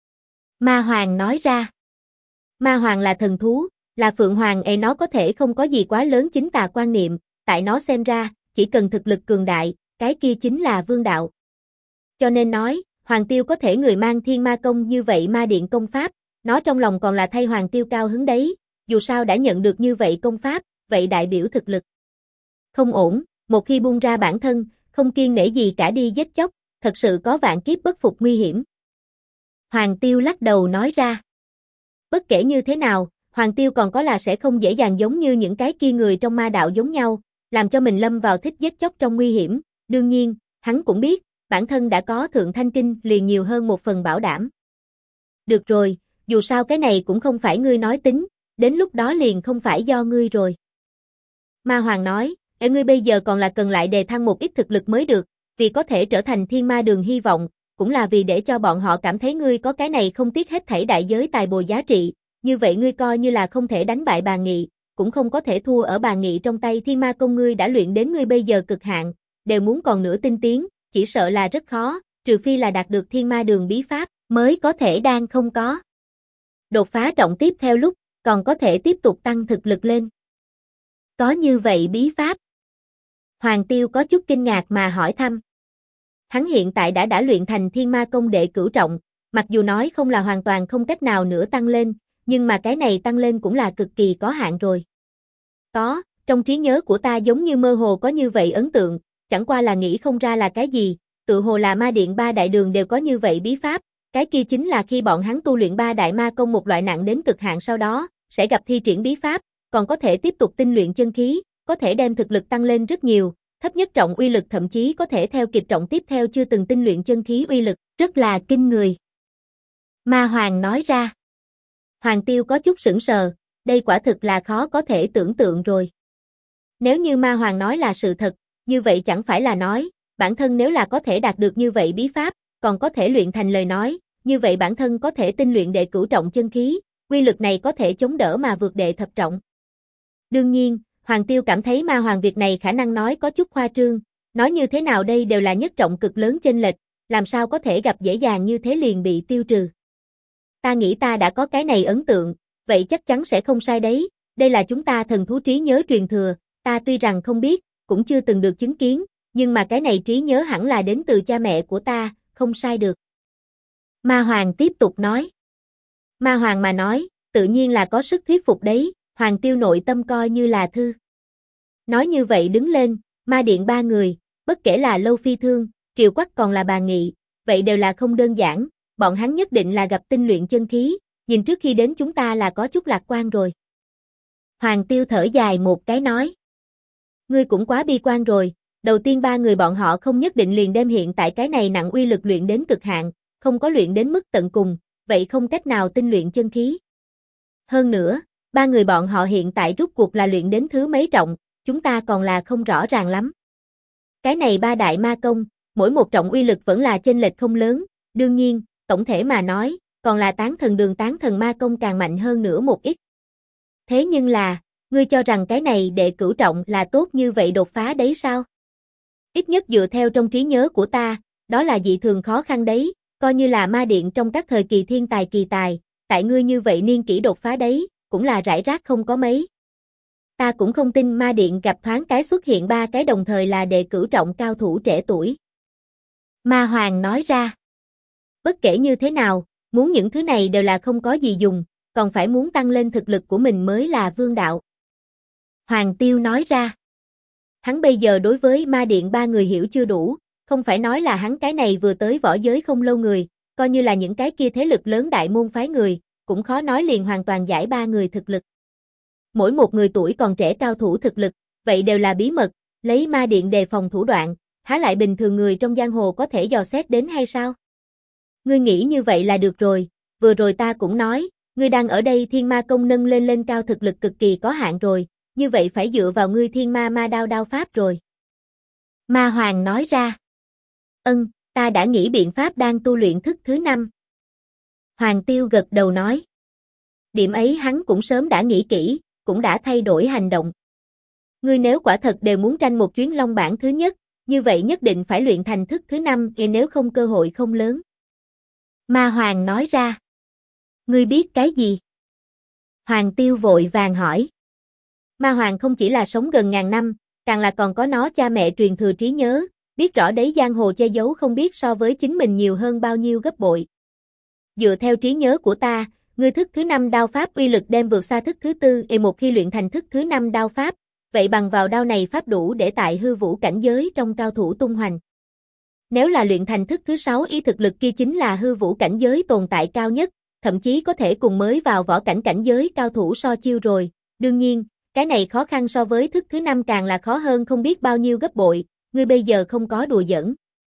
Ma Hoàng nói ra. Ma Hoàng là thần thú, là Phượng Hoàng nó có thể không có gì quá lớn chính tà quan niệm, tại nó xem ra, chỉ cần thực lực cường đại, cái kia chính là vương đạo. Cho nên nói, Hoàng Tiêu có thể người mang thiên ma công như vậy ma điện công pháp, nó trong lòng còn là thay Hoàng Tiêu cao hứng đấy, dù sao đã nhận được như vậy công pháp, vậy đại biểu thực lực. Không ổn, một khi buông ra bản thân, không kiêng nể gì cả đi giết chóc, thật sự có vạn kiếp bất phục nguy hiểm. Hoàng Tiêu lắc đầu nói ra. Bất kể như thế nào, Hoàng Tiêu còn có là sẽ không dễ dàng giống như những cái kia người trong ma đạo giống nhau, làm cho mình lâm vào thích giết chóc trong nguy hiểm, đương nhiên, hắn cũng biết, bản thân đã có Thượng Thanh Kinh liền nhiều hơn một phần bảo đảm. Được rồi, dù sao cái này cũng không phải ngươi nói tính, đến lúc đó liền không phải do ngươi rồi. Ma Hoàng nói, ngươi bây giờ còn là cần lại đề thăng một ít thực lực mới được, vì có thể trở thành Thiên Ma Đường hy vọng, cũng là vì để cho bọn họ cảm thấy ngươi có cái này không tiếc hết thảy đại giới tài bồi giá trị, như vậy ngươi coi như là không thể đánh bại Bà Nghị, cũng không có thể thua ở Bà Nghị trong tay Thiên Ma Công ngươi đã luyện đến ngươi bây giờ cực hạn, đều muốn còn nữa tinh tiến, chỉ sợ là rất khó, trừ phi là đạt được Thiên Ma Đường bí pháp, mới có thể đang không có. Đột phá trọng tiếp theo lúc, còn có thể tiếp tục tăng thực lực lên. Có như vậy bí pháp? Hoàng Tiêu có chút kinh ngạc mà hỏi thăm. Hắn hiện tại đã luyện thành Thiên Ma Công đệ cửu trọng, mặc dù nói không là hoàn toàn không cách nào nữa tăng lên, nhưng mà cái này tăng lên cũng là cực kỳ có hạn rồi. Có, trong trí nhớ của ta giống như mơ hồ có như vậy ấn tượng, chẳng qua là nghĩ không ra là cái gì, tự hồ là ma điện ba đại đường đều có như vậy bí pháp, cái kia chính là khi bọn hắn tu luyện ba đại ma công một loại nặng đến cực hạn sau đó, sẽ gặp thi triển bí pháp, còn có thể tiếp tục tinh luyện chân khí, có thể đem thực lực tăng lên rất nhiều. Thấp nhất trọng uy lực thậm chí có thể theo kịp trọng tiếp theo chưa từng tinh luyện chân khí uy lực, rất là kinh người. Ma Hoàng nói ra. Hoàng Tiêu có chút sững sờ, đây quả thực là khó có thể tưởng tượng rồi. Nếu như Ma Hoàng nói là sự thật, như vậy chẳng phải là nói, bản thân nếu là có thể đạt được như vậy bí pháp, còn có thể luyện thành lời nói, như vậy bản thân có thể tinh luyện đệ cửu trọng chân khí, uy lực này có thể chống đỡ mà vượt đệ thập trọng. Đương nhiên, Hoàng Tiêu cảm thấy Ma Hoàng việc này khả năng nói có chút khoa trương, nói như thế nào đây đều là nhất trọng cực lớn chênh lệch, làm sao có thể gặp dễ dàng như thế liền bị tiêu trừ. Ta nghĩ ta đã có cái này ấn tượng, vậy chắc chắn sẽ không sai đấy, đây là chúng ta thần thú trí nhớ truyền thừa, ta tuy rằng không biết, cũng chưa từng được chứng kiến, nhưng mà cái này trí nhớ hẳn là đến từ cha mẹ của ta, không sai được. Ma Hoàng tiếp tục nói. Ma Hoàng mà nói, tự nhiên là có sức thuyết phục đấy, Hoàng Tiêu nội tâm coi như là thư. Nói như vậy đứng lên, ma điện ba người, bất kể là Lâu Phi Thương, Triều Quắc còn là Bà Nghị, vậy đều là không đơn giản, bọn hắn nhất định là gặp tinh luyện chân khí, nhìn trước khi đến chúng ta là có chút lạc quan rồi. Hoàng Tiêu thở dài một cái nói. Ngươi cũng quá bi quan rồi, đầu tiên ba người bọn họ không nhất định liền đem hiện tại cái này nặng uy lực luyện đến cực hạn, không có luyện đến mức tận cùng, vậy không cách nào tinh luyện chân khí. Hơn nữa, ba người bọn họ hiện tại rút cuộc là luyện đến thứ mấy trọng, chúng ta còn là không rõ ràng lắm. Cái này ba đại ma công, mỗi một trọng uy lực vẫn là chênh lệch không lớn, đương nhiên, tổng thể mà nói, còn là tán thần đường tán thần ma công càng mạnh hơn nữa một ít. Thế nhưng là, ngươi cho rằng cái này đệ cửu trọng là tốt như vậy đột phá đấy sao? Ít nhất dựa theo trong trí nhớ của ta, đó là dị thường khó khăn đấy, coi như là ma điện trong các thời kỳ thiên tài kỳ tài, tại ngươi như vậy niên kỷ đột phá đấy, cũng là rải rác không có mấy. Ta cũng không tin ma điện gặp thoáng cái xuất hiện ba cái đồng thời là đệ cửu trọng cao thủ trẻ tuổi. Ma Hoàng nói ra. Bất kể như thế nào, muốn những thứ này đều là không có gì dùng, còn phải muốn tăng lên thực lực của mình mới là vương đạo. Hoàng Tiêu nói ra. Hắn bây giờ đối với ma điện ba người hiểu chưa đủ, không phải nói là hắn cái này vừa tới võ giới không lâu người, coi như là những cái kia thế lực lớn đại môn phái người, cũng khó nói liền hoàn toàn giải ba người thực lực. Mỗi một người tuổi còn trẻ cao thủ thực lực, vậy đều là bí mật, lấy ma điện đề phòng thủ đoạn, há lại bình thường người trong giang hồ có thể dò xét đến hay sao? Ngươi nghĩ như vậy là được rồi, vừa rồi ta cũng nói, ngươi đang ở đây thiên ma công nâng lên cao thực lực cực kỳ có hạn rồi, như vậy phải dựa vào ngươi thiên ma ma đao pháp rồi. Ma Hoàng nói ra. Ta đã nghĩ biện pháp đang tu luyện thức thứ 5. Hoàng Tiêu gật đầu nói. Điểm ấy hắn cũng sớm đã nghĩ kỹ, cũng đã thay đổi hành động. Ngươi nếu quả thật đều muốn tranh một chuyến long bảng thứ nhất, như vậy nhất định phải luyện thành thức thứ 5, nếu không cơ hội không lớn. Ma Hoàng nói ra. Ngươi biết cái gì? Hoàng Tiêu vội vàng hỏi. Ma Hoàng không chỉ là sống gần ngàn năm, càng là còn có nó cha mẹ truyền thừa trí nhớ, biết rõ đấy giang hồ che giấu không biết so với chính mình nhiều hơn bao nhiêu gấp bội. Dựa theo trí nhớ của ta, ngươi thức thứ 5 đao pháp uy lực đem vượt xa thức thứ 4, một khi luyện thành thức thứ 5 đao pháp, vậy bằng vào đao này pháp đủ để tại hư vũ cảnh giới trong cao thủ tung hoành. Nếu là luyện thành thức thứ 6 thực lực kia chính là hư vũ cảnh giới tồn tại cao nhất, thậm chí có thể cùng mới vào võ cảnh cảnh giới cao thủ so chiêu rồi. Đương nhiên, cái này khó khăn so với thức thứ 5 càng là khó hơn không biết bao nhiêu gấp bội, ngươi bây giờ không có đùa giỡn.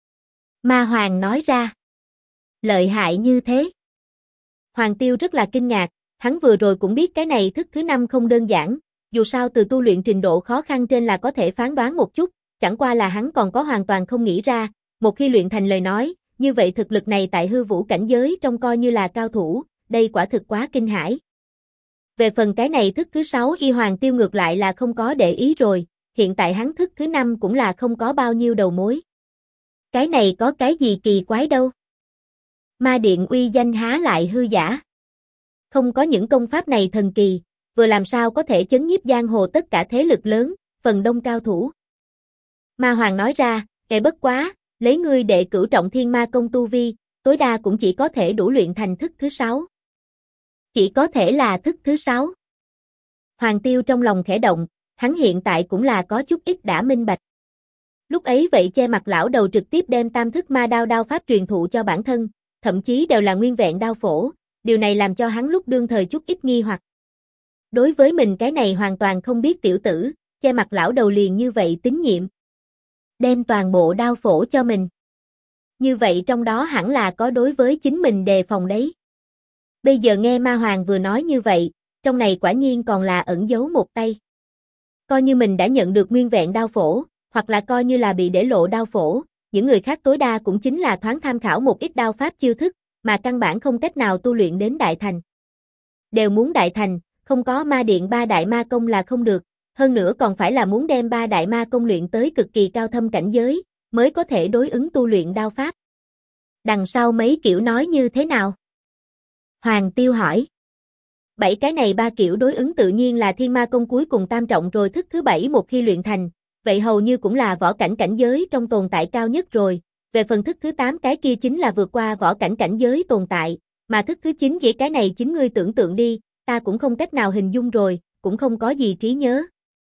Ma Hoàng nói ra. Lợi hại như thế. Hoàng Tiêu rất là kinh ngạc, hắn vừa rồi cũng biết cái này thức thứ 5 không đơn giản, dù sao từ tu luyện trình độ khó khăn trên là có thể phán đoán một chút, chẳng qua là hắn còn có hoàn toàn không nghĩ ra, một khi luyện thành lời nói, như vậy thực lực này tại hư vũ cảnh giới trong coi như là cao thủ, đây quả thực quá kinh hãi. Về phần cái này thức thứ 6 Hoàng Tiêu ngược lại là không có để ý rồi, hiện tại hắn thức thứ 5 cũng là không có bao nhiêu đầu mối. Cái này có cái gì kỳ quái đâu. Ma điện uy danh há lại hư giả. Không có những công pháp này thần kỳ, vừa làm sao có thể chấn nhiếp giang hồ tất cả thế lực lớn, phần đông cao thủ. Ma Hoàng nói ra, bất quá, lấy ngươi đệ cửu trọng thiên ma công tu vi, tối đa cũng chỉ có thể đủ luyện thành thức thứ 6. Chỉ có thể là thức thứ 6. Hoàng Tiêu trong lòng khẽ động, hắn hiện tại cũng là có chút ít đã minh bạch. Lúc ấy vậy che mặt lão đầu trực tiếp đem tam thức ma đao pháp truyền thụ cho bản thân, thậm chí đều là nguyên vẹn đao phổ, điều này làm cho hắn lúc đương thời chút ít nghi hoặc. Đối với mình cái này hoàn toàn không biết tiểu tử, che mặt lão đầu liền như vậy tín nhiệm. Đem toàn bộ đao phổ cho mình. Như vậy trong đó hẳn là có đối với chính mình đề phòng đấy. Bây giờ nghe Ma Hoàng vừa nói như vậy, trong này quả nhiên còn là ẩn giấu một tay. Coi như mình đã nhận được nguyên vẹn đao phổ, hoặc là coi như là bị để lộ đao phổ, những người khác tối đa cũng chính là thoáng tham khảo một ít đao pháp chiêu thức, mà căn bản không cách nào tu luyện đến đại thành. Đều muốn đại thành, không có ma điện ba đại ma công là không được, hơn nữa còn phải là muốn đem ba đại ma công luyện tới cực kỳ cao thâm cảnh giới, mới có thể đối ứng tu luyện đao pháp. Đằng sau mấy kiểu nói như thế nào? Hoàng Tiêu hỏi. 7 cái này ba kiểu đối ứng tự nhiên là thiên ma công cuối cùng tam trọng rồi thức thứ 7 một khi luyện thành, vậy hầu như cũng là võ cảnh cảnh giới trong tồn tại cao nhất rồi, về phần thức thứ 8 cái kia chính là vượt qua võ cảnh cảnh giới tồn tại, mà thức thứ 9 vậy cái này chính ngươi tưởng tượng đi, ta cũng không cách nào hình dung rồi, cũng không có gì trí nhớ.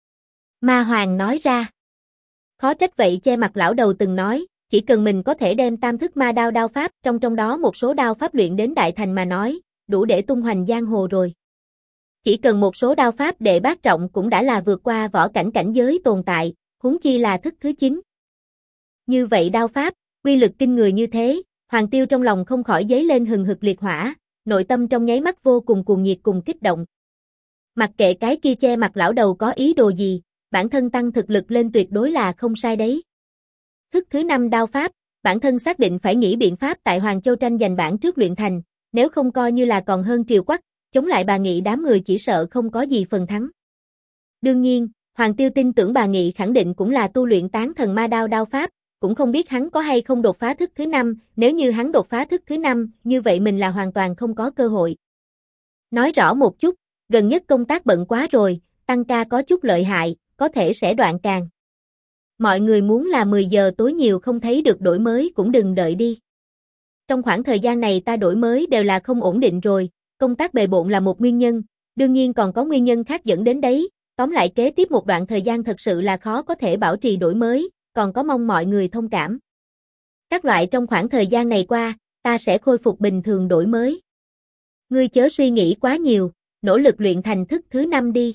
Ma Hoàng nói ra. Khó trách vậy che mặt lão đầu từng nói, chỉ cần mình có thể đem tam thức ma đao pháp trong đó một số đao pháp luyện đến đại thành mà nói, đủ để tung hoành giang hồ rồi. Chỉ cần một số đao pháp đệ bát trọng cũng đã là vượt qua võ cảnh cảnh giới tồn tại, huống chi là thức thứ 9. Như vậy đao pháp, quy lực kinh người như thế, Hoàng Tiêu trong lòng không khỏi dấy lên hừng hực liệt hỏa, nội tâm trong nháy mắt vô cùng cuồng nhiệt cùng kích động. Mặc kệ cái kia che mặt lão đầu có ý đồ gì, bản thân tăng thực lực lên tuyệt đối là không sai đấy. Thức thứ 5 đao pháp, bản thân xác định phải nghĩ biện pháp tại Hoàng Châu tranh giành bản trước luyện thành, nếu không coi như là còn hơn Triều Quắc, chống lại Bà Nghị đám người chỉ sợ không có gì phần thắng. Đương nhiên, Hoàng Tiêu tin tưởng Bà Nghị khẳng định cũng là tu luyện Tán Thần Ma Đao đao pháp, cũng không biết hắn có hay không đột phá thức thứ 5, nếu như hắn đột phá thức thứ 5, như vậy mình là hoàn toàn không có cơ hội. Nói rõ một chút, gần nhất công tác bận quá rồi, tăng ca có chút lợi hại, có thể sẽ đoạn càng. Mọi người muốn là 10 giờ tối nhiều không thấy được đổi mới cũng đừng đợi đi. Trong khoảng thời gian này ta đổi mới đều là không ổn định rồi, công tác bề bộn là một nguyên nhân, đương nhiên còn có nguyên nhân khác dẫn đến đấy, tóm lại kế tiếp một đoạn thời gian thật sự là khó có thể bảo trì đổi mới, còn có mong mọi người thông cảm. Các loại trong khoảng thời gian này qua, ta sẽ khôi phục bình thường đổi mới. Ngươi chớ suy nghĩ quá nhiều, nỗ lực luyện thành thức thứ 5 đi.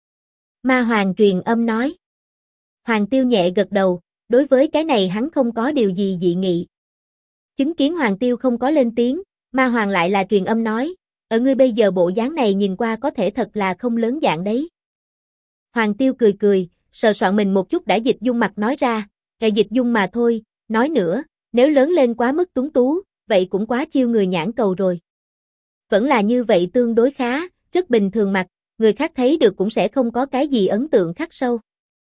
Ma Hoàng truyền âm nói. Hoàng Tiêu nhẹ gật đầu, đối với cái này hắn không có điều gì dị nghị. Chứng kiến Hoàng Tiêu không có lên tiếng, Ma Hoàng lại là truyền âm nói, ở ngươi bây giờ bộ dáng này nhìn qua có thể thật là không lớn dạng đấy. Hoàng Tiêu cười cười, sờ soạn mình một chút đã Dịch Dung mặt nói ra, cái Dịch Dung mà thôi, nói nữa, nếu lớn lên quá mức tuấn tú, vậy cũng quá chiêu người nhãn cầu rồi. Vẫn là như vậy tương đối khá, rất bình thường mặt, người khác thấy được cũng sẽ không có cái gì ấn tượng khắc sâu.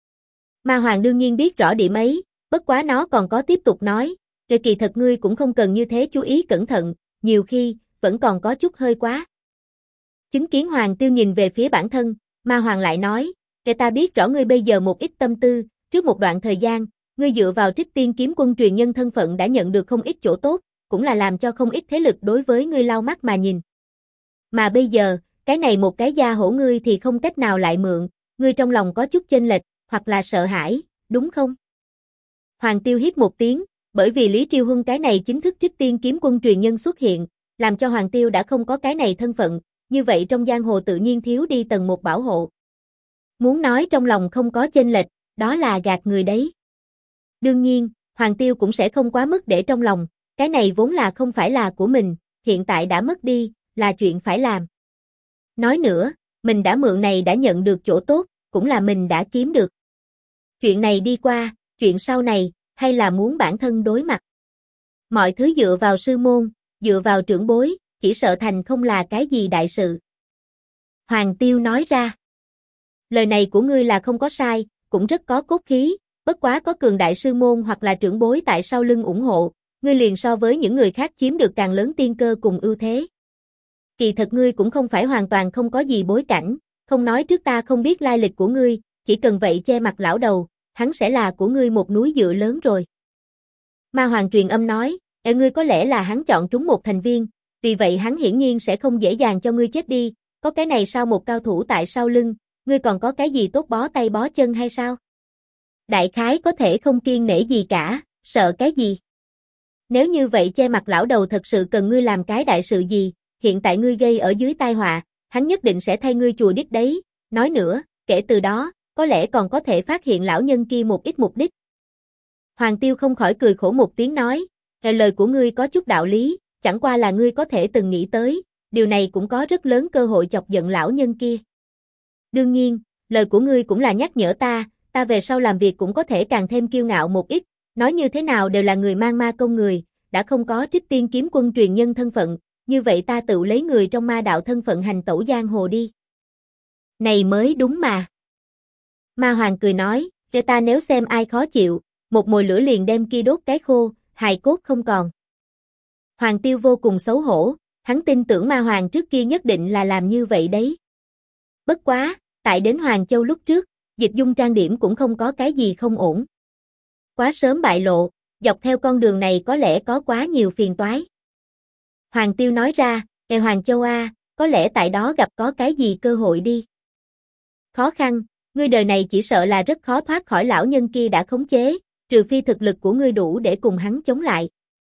Ma Hoàng đương nhiên biết rõ điểm ấy, bất quá nó còn có tiếp tục nói, kỳ thật ngươi cũng không cần như thế chú ý cẩn thận, nhiều khi, vẫn còn có chút hơi quá. Chứng kiến Hoàng Tiêu nhìn về phía bản thân, Ma Hoàng lại nói, ta biết rõ ngươi bây giờ một ít tâm tư, trước một đoạn thời gian, ngươi dựa vào Trích Tiên Kiếm Quân truyền nhân thân phận đã nhận được không ít chỗ tốt, cũng là làm cho không ít thế lực đối với ngươi lau mắt mà nhìn. Mà bây giờ, cái này một cái da hổ ngươi thì không cách nào lại mượn, ngươi trong lòng có chút chênh lệch, hoặc là sợ hãi, đúng không? Hoàng Tiêu hít một tiếng, bởi vì Lý Triêu Huân cái này chính thức Trích Tiên Kiếm Quân truyền nhân xuất hiện, làm cho Hoàng Tiêu đã không có cái này thân phận, như vậy trong giang hồ tự nhiên thiếu đi tầng một bảo hộ. Muốn nói trong lòng không có chênh lệch, đó là gạt người đấy. Đương nhiên, Hoàng Tiêu cũng sẽ không quá mức để trong lòng, cái này vốn là không phải là của mình, hiện tại đã mất đi, là chuyện phải làm. Nói nữa, mình đã mượn này đã nhận được chỗ tốt, cũng là mình đã kiếm được. Chuyện này đi qua, chuyện sau này, hay là muốn bản thân đối mặt. Mọi thứ dựa vào sư môn, dựa vào trưởng bối, chỉ sợ thành không là cái gì đại sự. Hoàng Tiêu nói ra. Lời này của ngươi là không có sai, cũng rất có cốt khí, bất quá có cường đại sư môn hoặc là trưởng bối tại sau lưng ủng hộ, ngươi liền so với những người khác chiếm được càng lớn tiên cơ cùng ưu thế. Kỳ thật ngươi cũng không phải hoàn toàn không có gì bối cảnh, không nói trước ta không biết lai lịch của ngươi, chỉ cần vậy che mặt lão đầu, hắn sẽ là của ngươi một núi dựa lớn rồi. Ma Hoàng truyền âm nói, ngươi có lẽ là hắn chọn trúng một thành viên, vì vậy hắn hiển nhiên sẽ không dễ dàng cho ngươi chết đi, có cái này sao một cao thủ tại sau lưng, ngươi còn có cái gì tốt bó tay bó chân hay sao? Đại khái có thể không kiêng nể gì cả, sợ cái gì? Nếu như vậy che mặt lão đầu thật sự cần ngươi làm cái đại sự gì, hiện tại ngươi gây ở dưới tai họa, hắn nhất định sẽ thay ngươi chùa đít đấy, nói nữa, kể từ đó, có lẽ còn có thể phát hiện lão nhân kia một ít mục đích. Hoàng Tiêu không khỏi cười khổ một tiếng nói, lời của ngươi có chút đạo lý, chẳng qua là ngươi có thể từng nghĩ tới, điều này cũng có rất lớn cơ hội chọc giận lão nhân kia. Đương nhiên, lời của ngươi cũng là nhắc nhở ta về sau làm việc cũng có thể càng thêm kiêu ngạo một ít, nói như thế nào đều là người mang ma công người, đã không có Trích Tiên Kiếm Quân truyền nhân thân phận, như vậy ta tự lấy người trong ma đạo thân phận hành tẩu giang hồ đi. Này mới đúng mà. Ma Hoàng cười nói, để ta nếu xem ai khó chịu, một mồi lửa liền đem kia đốt cái khô, hài cốt không còn. Hoàng Tiêu vô cùng xấu hổ, hắn tin tưởng Ma Hoàng trước kia nhất định là làm như vậy đấy. Bất quá, tại đến Hoàng Châu lúc trước, Dịch Dung trang điểm cũng không có cái gì không ổn. Quá sớm bại lộ, dọc theo con đường này có lẽ có quá nhiều phiền toái. Hoàng Tiêu nói ra, Hoàng Châu có lẽ tại đó gặp có cái gì cơ hội đi. Khó khăn, ngươi đời này chỉ sợ là rất khó thoát khỏi lão nhân kia đã khống chế, trừ phi thực lực của ngươi đủ để cùng hắn chống lại.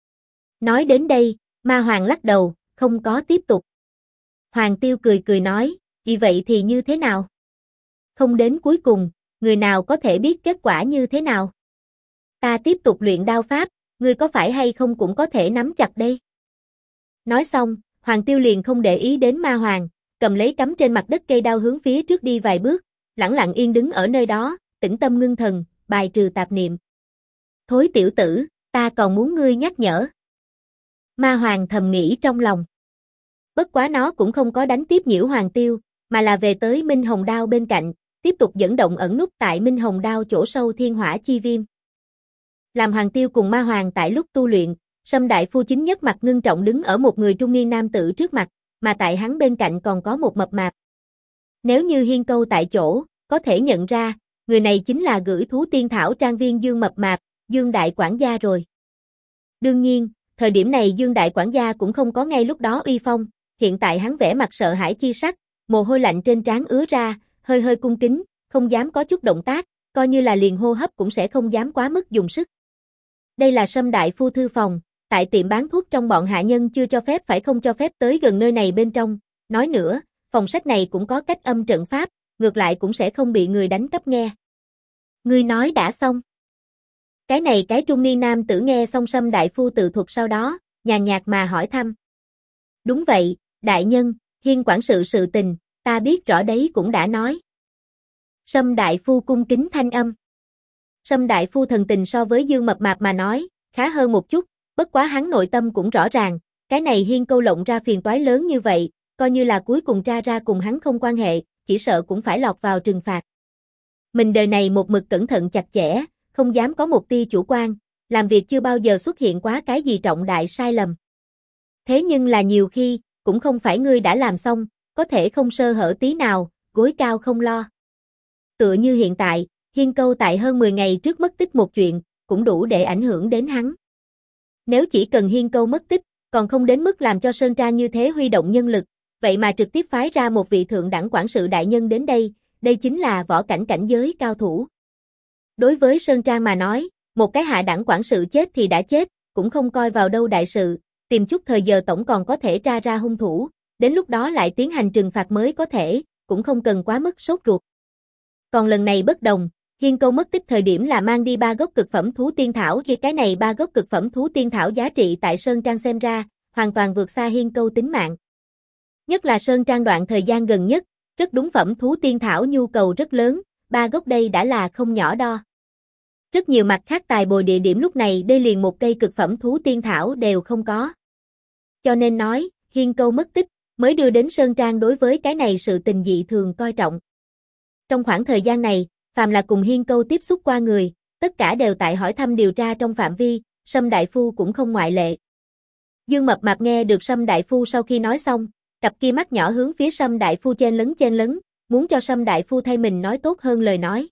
Nói đến đây, Ma Hoàng lắc đầu, không có tiếp tục. Hoàng Tiêu cười cười nói, vì vậy thì như thế nào? Không đến cuối cùng, người nào có thể biết kết quả như thế nào? Ta tiếp tục luyện đao pháp, ngươi có phải hay không cũng có thể nắm chặt đây. Nói xong, Hoàng Tiêu liền không để ý đến Ma Hoàng, cầm lấy cắm trên mặt đất cây đao hướng phía trước đi vài bước, lẳng lặng yên đứng ở nơi đó, tĩnh tâm ngưng thần, bài trừ tạp niệm. Thối tiểu tử, ta còn muốn ngươi nhắc nhở. Ma Hoàng thầm nghĩ trong lòng. Bất quá nó cũng không có đánh tiếp nhiễu Hoàng Tiêu, mà là về tới Minh Hồng Đao bên cạnh, tiếp tục dẫn động ẩn núp tại Minh Hồng Đao chỗ sâu thiên hỏa chi viêm. Làm Hoàng Tiêu cùng Ma Hoàng tại lúc tu luyện, Sâm Đại Phu chính nhất mặt ngưng trọng đứng ở một người trung niên nam tử trước mặt, mà tại hắn bên cạnh còn có một mập mạp. Nếu như Hiên Câu tại chỗ, có thể nhận ra, người này chính là gửi thú tiên thảo trang viên Dương mập mạp, Dương đại quản gia rồi. Đương nhiên, thời điểm này Dương đại quản gia cũng không có ngay lúc đó uy phong, hiện tại hắn vẻ mặt sợ hãi chi sắc, mồ hôi lạnh trên trán ứa ra, hơi hơi cung kính, không dám có chút động tác, coi như là liền hô hấp cũng sẽ không dám quá mức dùng sức. Đây là Sâm Đại Phu thư phòng, tại tiệm bán thuốc trong bọn hạ nhân chưa cho phép phải không cho phép tới gần nơi này bên trong, nói nữa, phòng sách này cũng có cách âm trận pháp, ngược lại cũng sẽ không bị người đánh cắp nghe. Ngươi nói đã xong. Cái này cái trung niên nam tử nghe xong Sâm Đại Phu tự thuật sau đó, nhàn nhạt mà hỏi thăm. Đúng vậy, đại nhân, Hiên quản sự sự tình, ta biết rõ đấy cũng đã nói. Sâm Đại Phu cung kính thanh âm. Sâm Đại Phu thần tình so với Dương mập mạp mà nói, khá hơn một chút, bất quá hắn nội tâm cũng rõ ràng, cái này Hiên Câu lộng ra phiền toái lớn như vậy, coi như là cuối cùng tra ra cùng hắn không quan hệ, chỉ sợ cũng phải lọt vào trừng phạt. Mình đời này một mực cẩn thận chặt chẽ, không dám có một tia chủ quan, làm việc chưa bao giờ xuất hiện quá cái gì trọng đại sai lầm. Thế nhưng là nhiều khi, cũng không phải ngươi đã làm xong, có thể không sơ hở tí nào, gối cao không lo. Tựa như hiện tại, Hiên Câu tại hơn 10 ngày trước mất tích một chuyện, cũng đủ để ảnh hưởng đến hắn. Nếu chỉ cần Hiên Câu mất tích, còn không đến mức làm cho Sơn Trang như thế huy động nhân lực, vậy mà trực tiếp phái ra một vị thượng đẳng quản sự đại nhân đến đây chính là võ cảnh cảnh giới cao thủ. Đối với Sơn Trang mà nói, một cái hạ đẳng quản sự chết thì đã chết, cũng không coi vào đâu đại sự, tìm chút thời giờ tổng còn có thể tra ra hung thủ, đến lúc đó lại tiến hành trừng phạt mới có thể, cũng không cần quá mức sốt ruột. Còn lần này bất đồng, Hiên Câu mất tích thời điểm là mang đi 3 gốc cực phẩm thú tiên thảo, khi cái này 3 gốc cực phẩm thú tiên thảo giá trị tại Sơn Trang xem ra, hoàn toàn vượt xa Hiên Câu tính mạng. Nhất là Sơn Trang đoạn thời gian gần nhất, rất đúng phẩm thú tiên thảo nhu cầu rất lớn, 3 gốc đây đã là không nhỏ đo. Rất nhiều mặt khác tài bồi địa điểm lúc này đây liền một cây cực phẩm thú tiên thảo đều không có. Cho nên nói, Hiên Câu mất tích, mới đưa đến Sơn Trang đối với cái này sự tình dị thường coi trọng. Trong khoảng thời gian này, phàm là cùng Hiên Câu tiếp xúc qua người, tất cả đều tại hỏi thăm điều tra trong phạm vi, Sâm Đại Phu cũng không ngoại lệ. Dương mập mạp nghe được Sâm Đại Phu sau khi nói xong, cặp kia mắt nhỏ hướng phía Sâm Đại Phu chen lấn, muốn cho Sâm Đại Phu thay mình nói tốt hơn lời nói.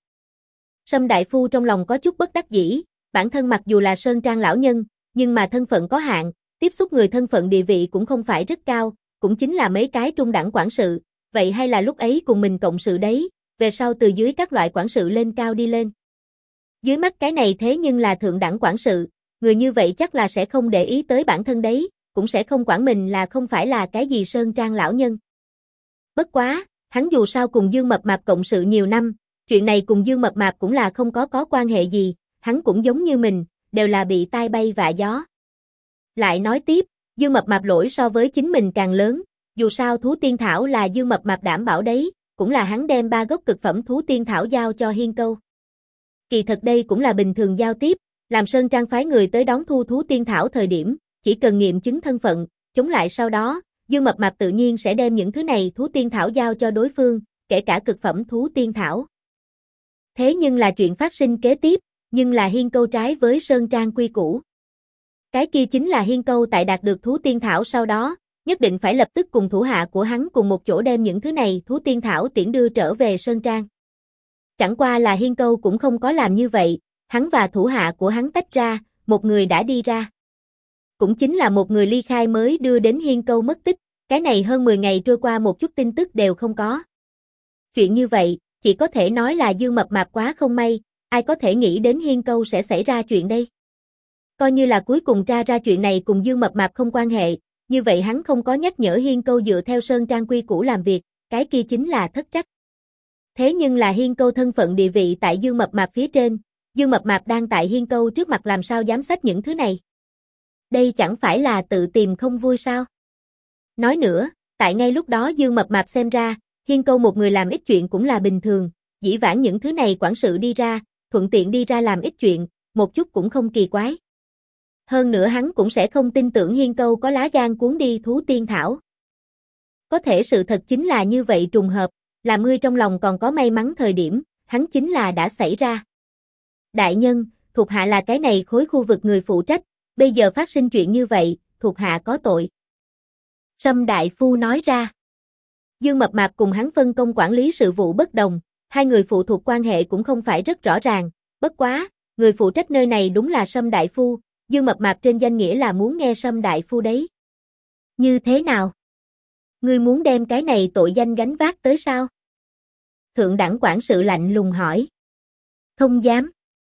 Sâm Đại Phu trong lòng có chút bất đắc dĩ, bản thân mặc dù là Sơn Trang lão nhân, nhưng mà thân phận có hạn, tiếp xúc người thân phận địa vị cũng không phải rất cao, cũng chính là mấy cái trung đẳng quản sự, vậy hay là lúc ấy cùng mình cộng sự đấy, về sau từ dưới các loại quản sự lên cao đi lên. Dưới mắt cái này thế nhưng là thượng đẳng quản sự, người như vậy chắc là sẽ không để ý tới bản thân đấy, cũng sẽ không quản mình là không phải là cái gì Sơn Trang lão nhân. Bất quá, hắn dù sao cùng Dương mập mạp cộng sự nhiều năm, chuyện này cùng Dương mập mạp cũng là không có quan hệ gì, hắn cũng giống như mình, đều là bị tai bay vạ gió. Lại nói tiếp, Dương mập mạp lỗi so với chính mình càng lớn, dù sao thú tiên thảo là Dương mập mạp đảm bảo đấy, cũng là hắn đem 3 gốc cực phẩm thú tiên thảo giao cho Hiên Câu. Kỳ thật đây cũng là bình thường giao tiếp, làm Sơn Trang phái người tới đón thu thú tiên thảo thời điểm, chỉ cần nghiệm chứng thân phận, chống lại sau đó, Dương mập mạp tự nhiên sẽ đem những thứ này thú tiên thảo giao cho đối phương, kể cả cực phẩm thú tiên thảo. Thế nhưng là chuyện phát sinh kế tiếp, nhưng là Hiên Câu trái với Sơn Trang quy củ. Cái kia chính là Hiên Câu tại đạt được thú tiên thảo sau đó, nhất định phải lập tức cùng thủ hạ của hắn cùng một chỗ đem những thứ này thú tiên thảo tiễn đưa trở về Sơn Trang. Chẳng qua là Hiên Câu cũng không có làm như vậy, hắn và thủ hạ của hắn tách ra, một người đã đi ra. Cũng chính là một người ly khai mới đưa đến Hiên Câu mất tích, cái này hơn 10 ngày trôi qua một chút tin tức đều không có. Chuyện như vậy, chỉ có thể nói là Dương mập mạp quá không may, ai có thể nghĩ đến Hiên Câu sẽ xảy ra chuyện đây. Coi như là cuối cùng tra ra chuyện này cùng Dương mập mạp không quan hệ, như vậy hắn không có nhắc nhở Hiên Câu dựa theo Sơn Trang quy củ làm việc, cái kia chính là thất trách. Thế nhưng là Hiên Câu thân phận địa vị tại Dương mập mạp phía trên, Dương mập mạp đang tại Hiên Câu trước mặt làm sao dám xách những thứ này. Đây chẳng phải là tự tìm không vui sao? Nói nữa, tại ngay lúc đó Dương Mập Mạp xem ra, Hiên Câu một người làm ít chuyện cũng là bình thường, dĩ vãng những thứ này quản sự đi ra, thuận tiện đi ra làm ít chuyện, một chút cũng không kỳ quái. Hơn nữa hắn cũng sẽ không tin tưởng Hiên Câu có lá gan cuốn đi thú tiên thảo. Có thể sự thật chính là như vậy trùng hợp, làm ngươi trong lòng còn có may mắn thời điểm, hắn chính là đã xảy ra. Đại nhân, thuộc hạ là cái này khối khu vực người phụ trách, bây giờ phát sinh chuyện như vậy, thuộc hạ có tội. Sâm Đại Phu nói ra. Dương Mập Mạp cùng hắn phân công quản lý sự vụ bất đồng, hai người phụ thuộc quan hệ cũng không phải rất rõ ràng, bất quá, người phụ trách nơi này đúng là Sâm Đại Phu, Dương Mập Mạp trên danh nghĩa là muốn nghe Sâm Đại Phu đấy. Như thế nào? Ngươi muốn đem cái này tội danh gánh vác tới sao? Thượng đẳng quản sự lạnh lùng hỏi. Không dám.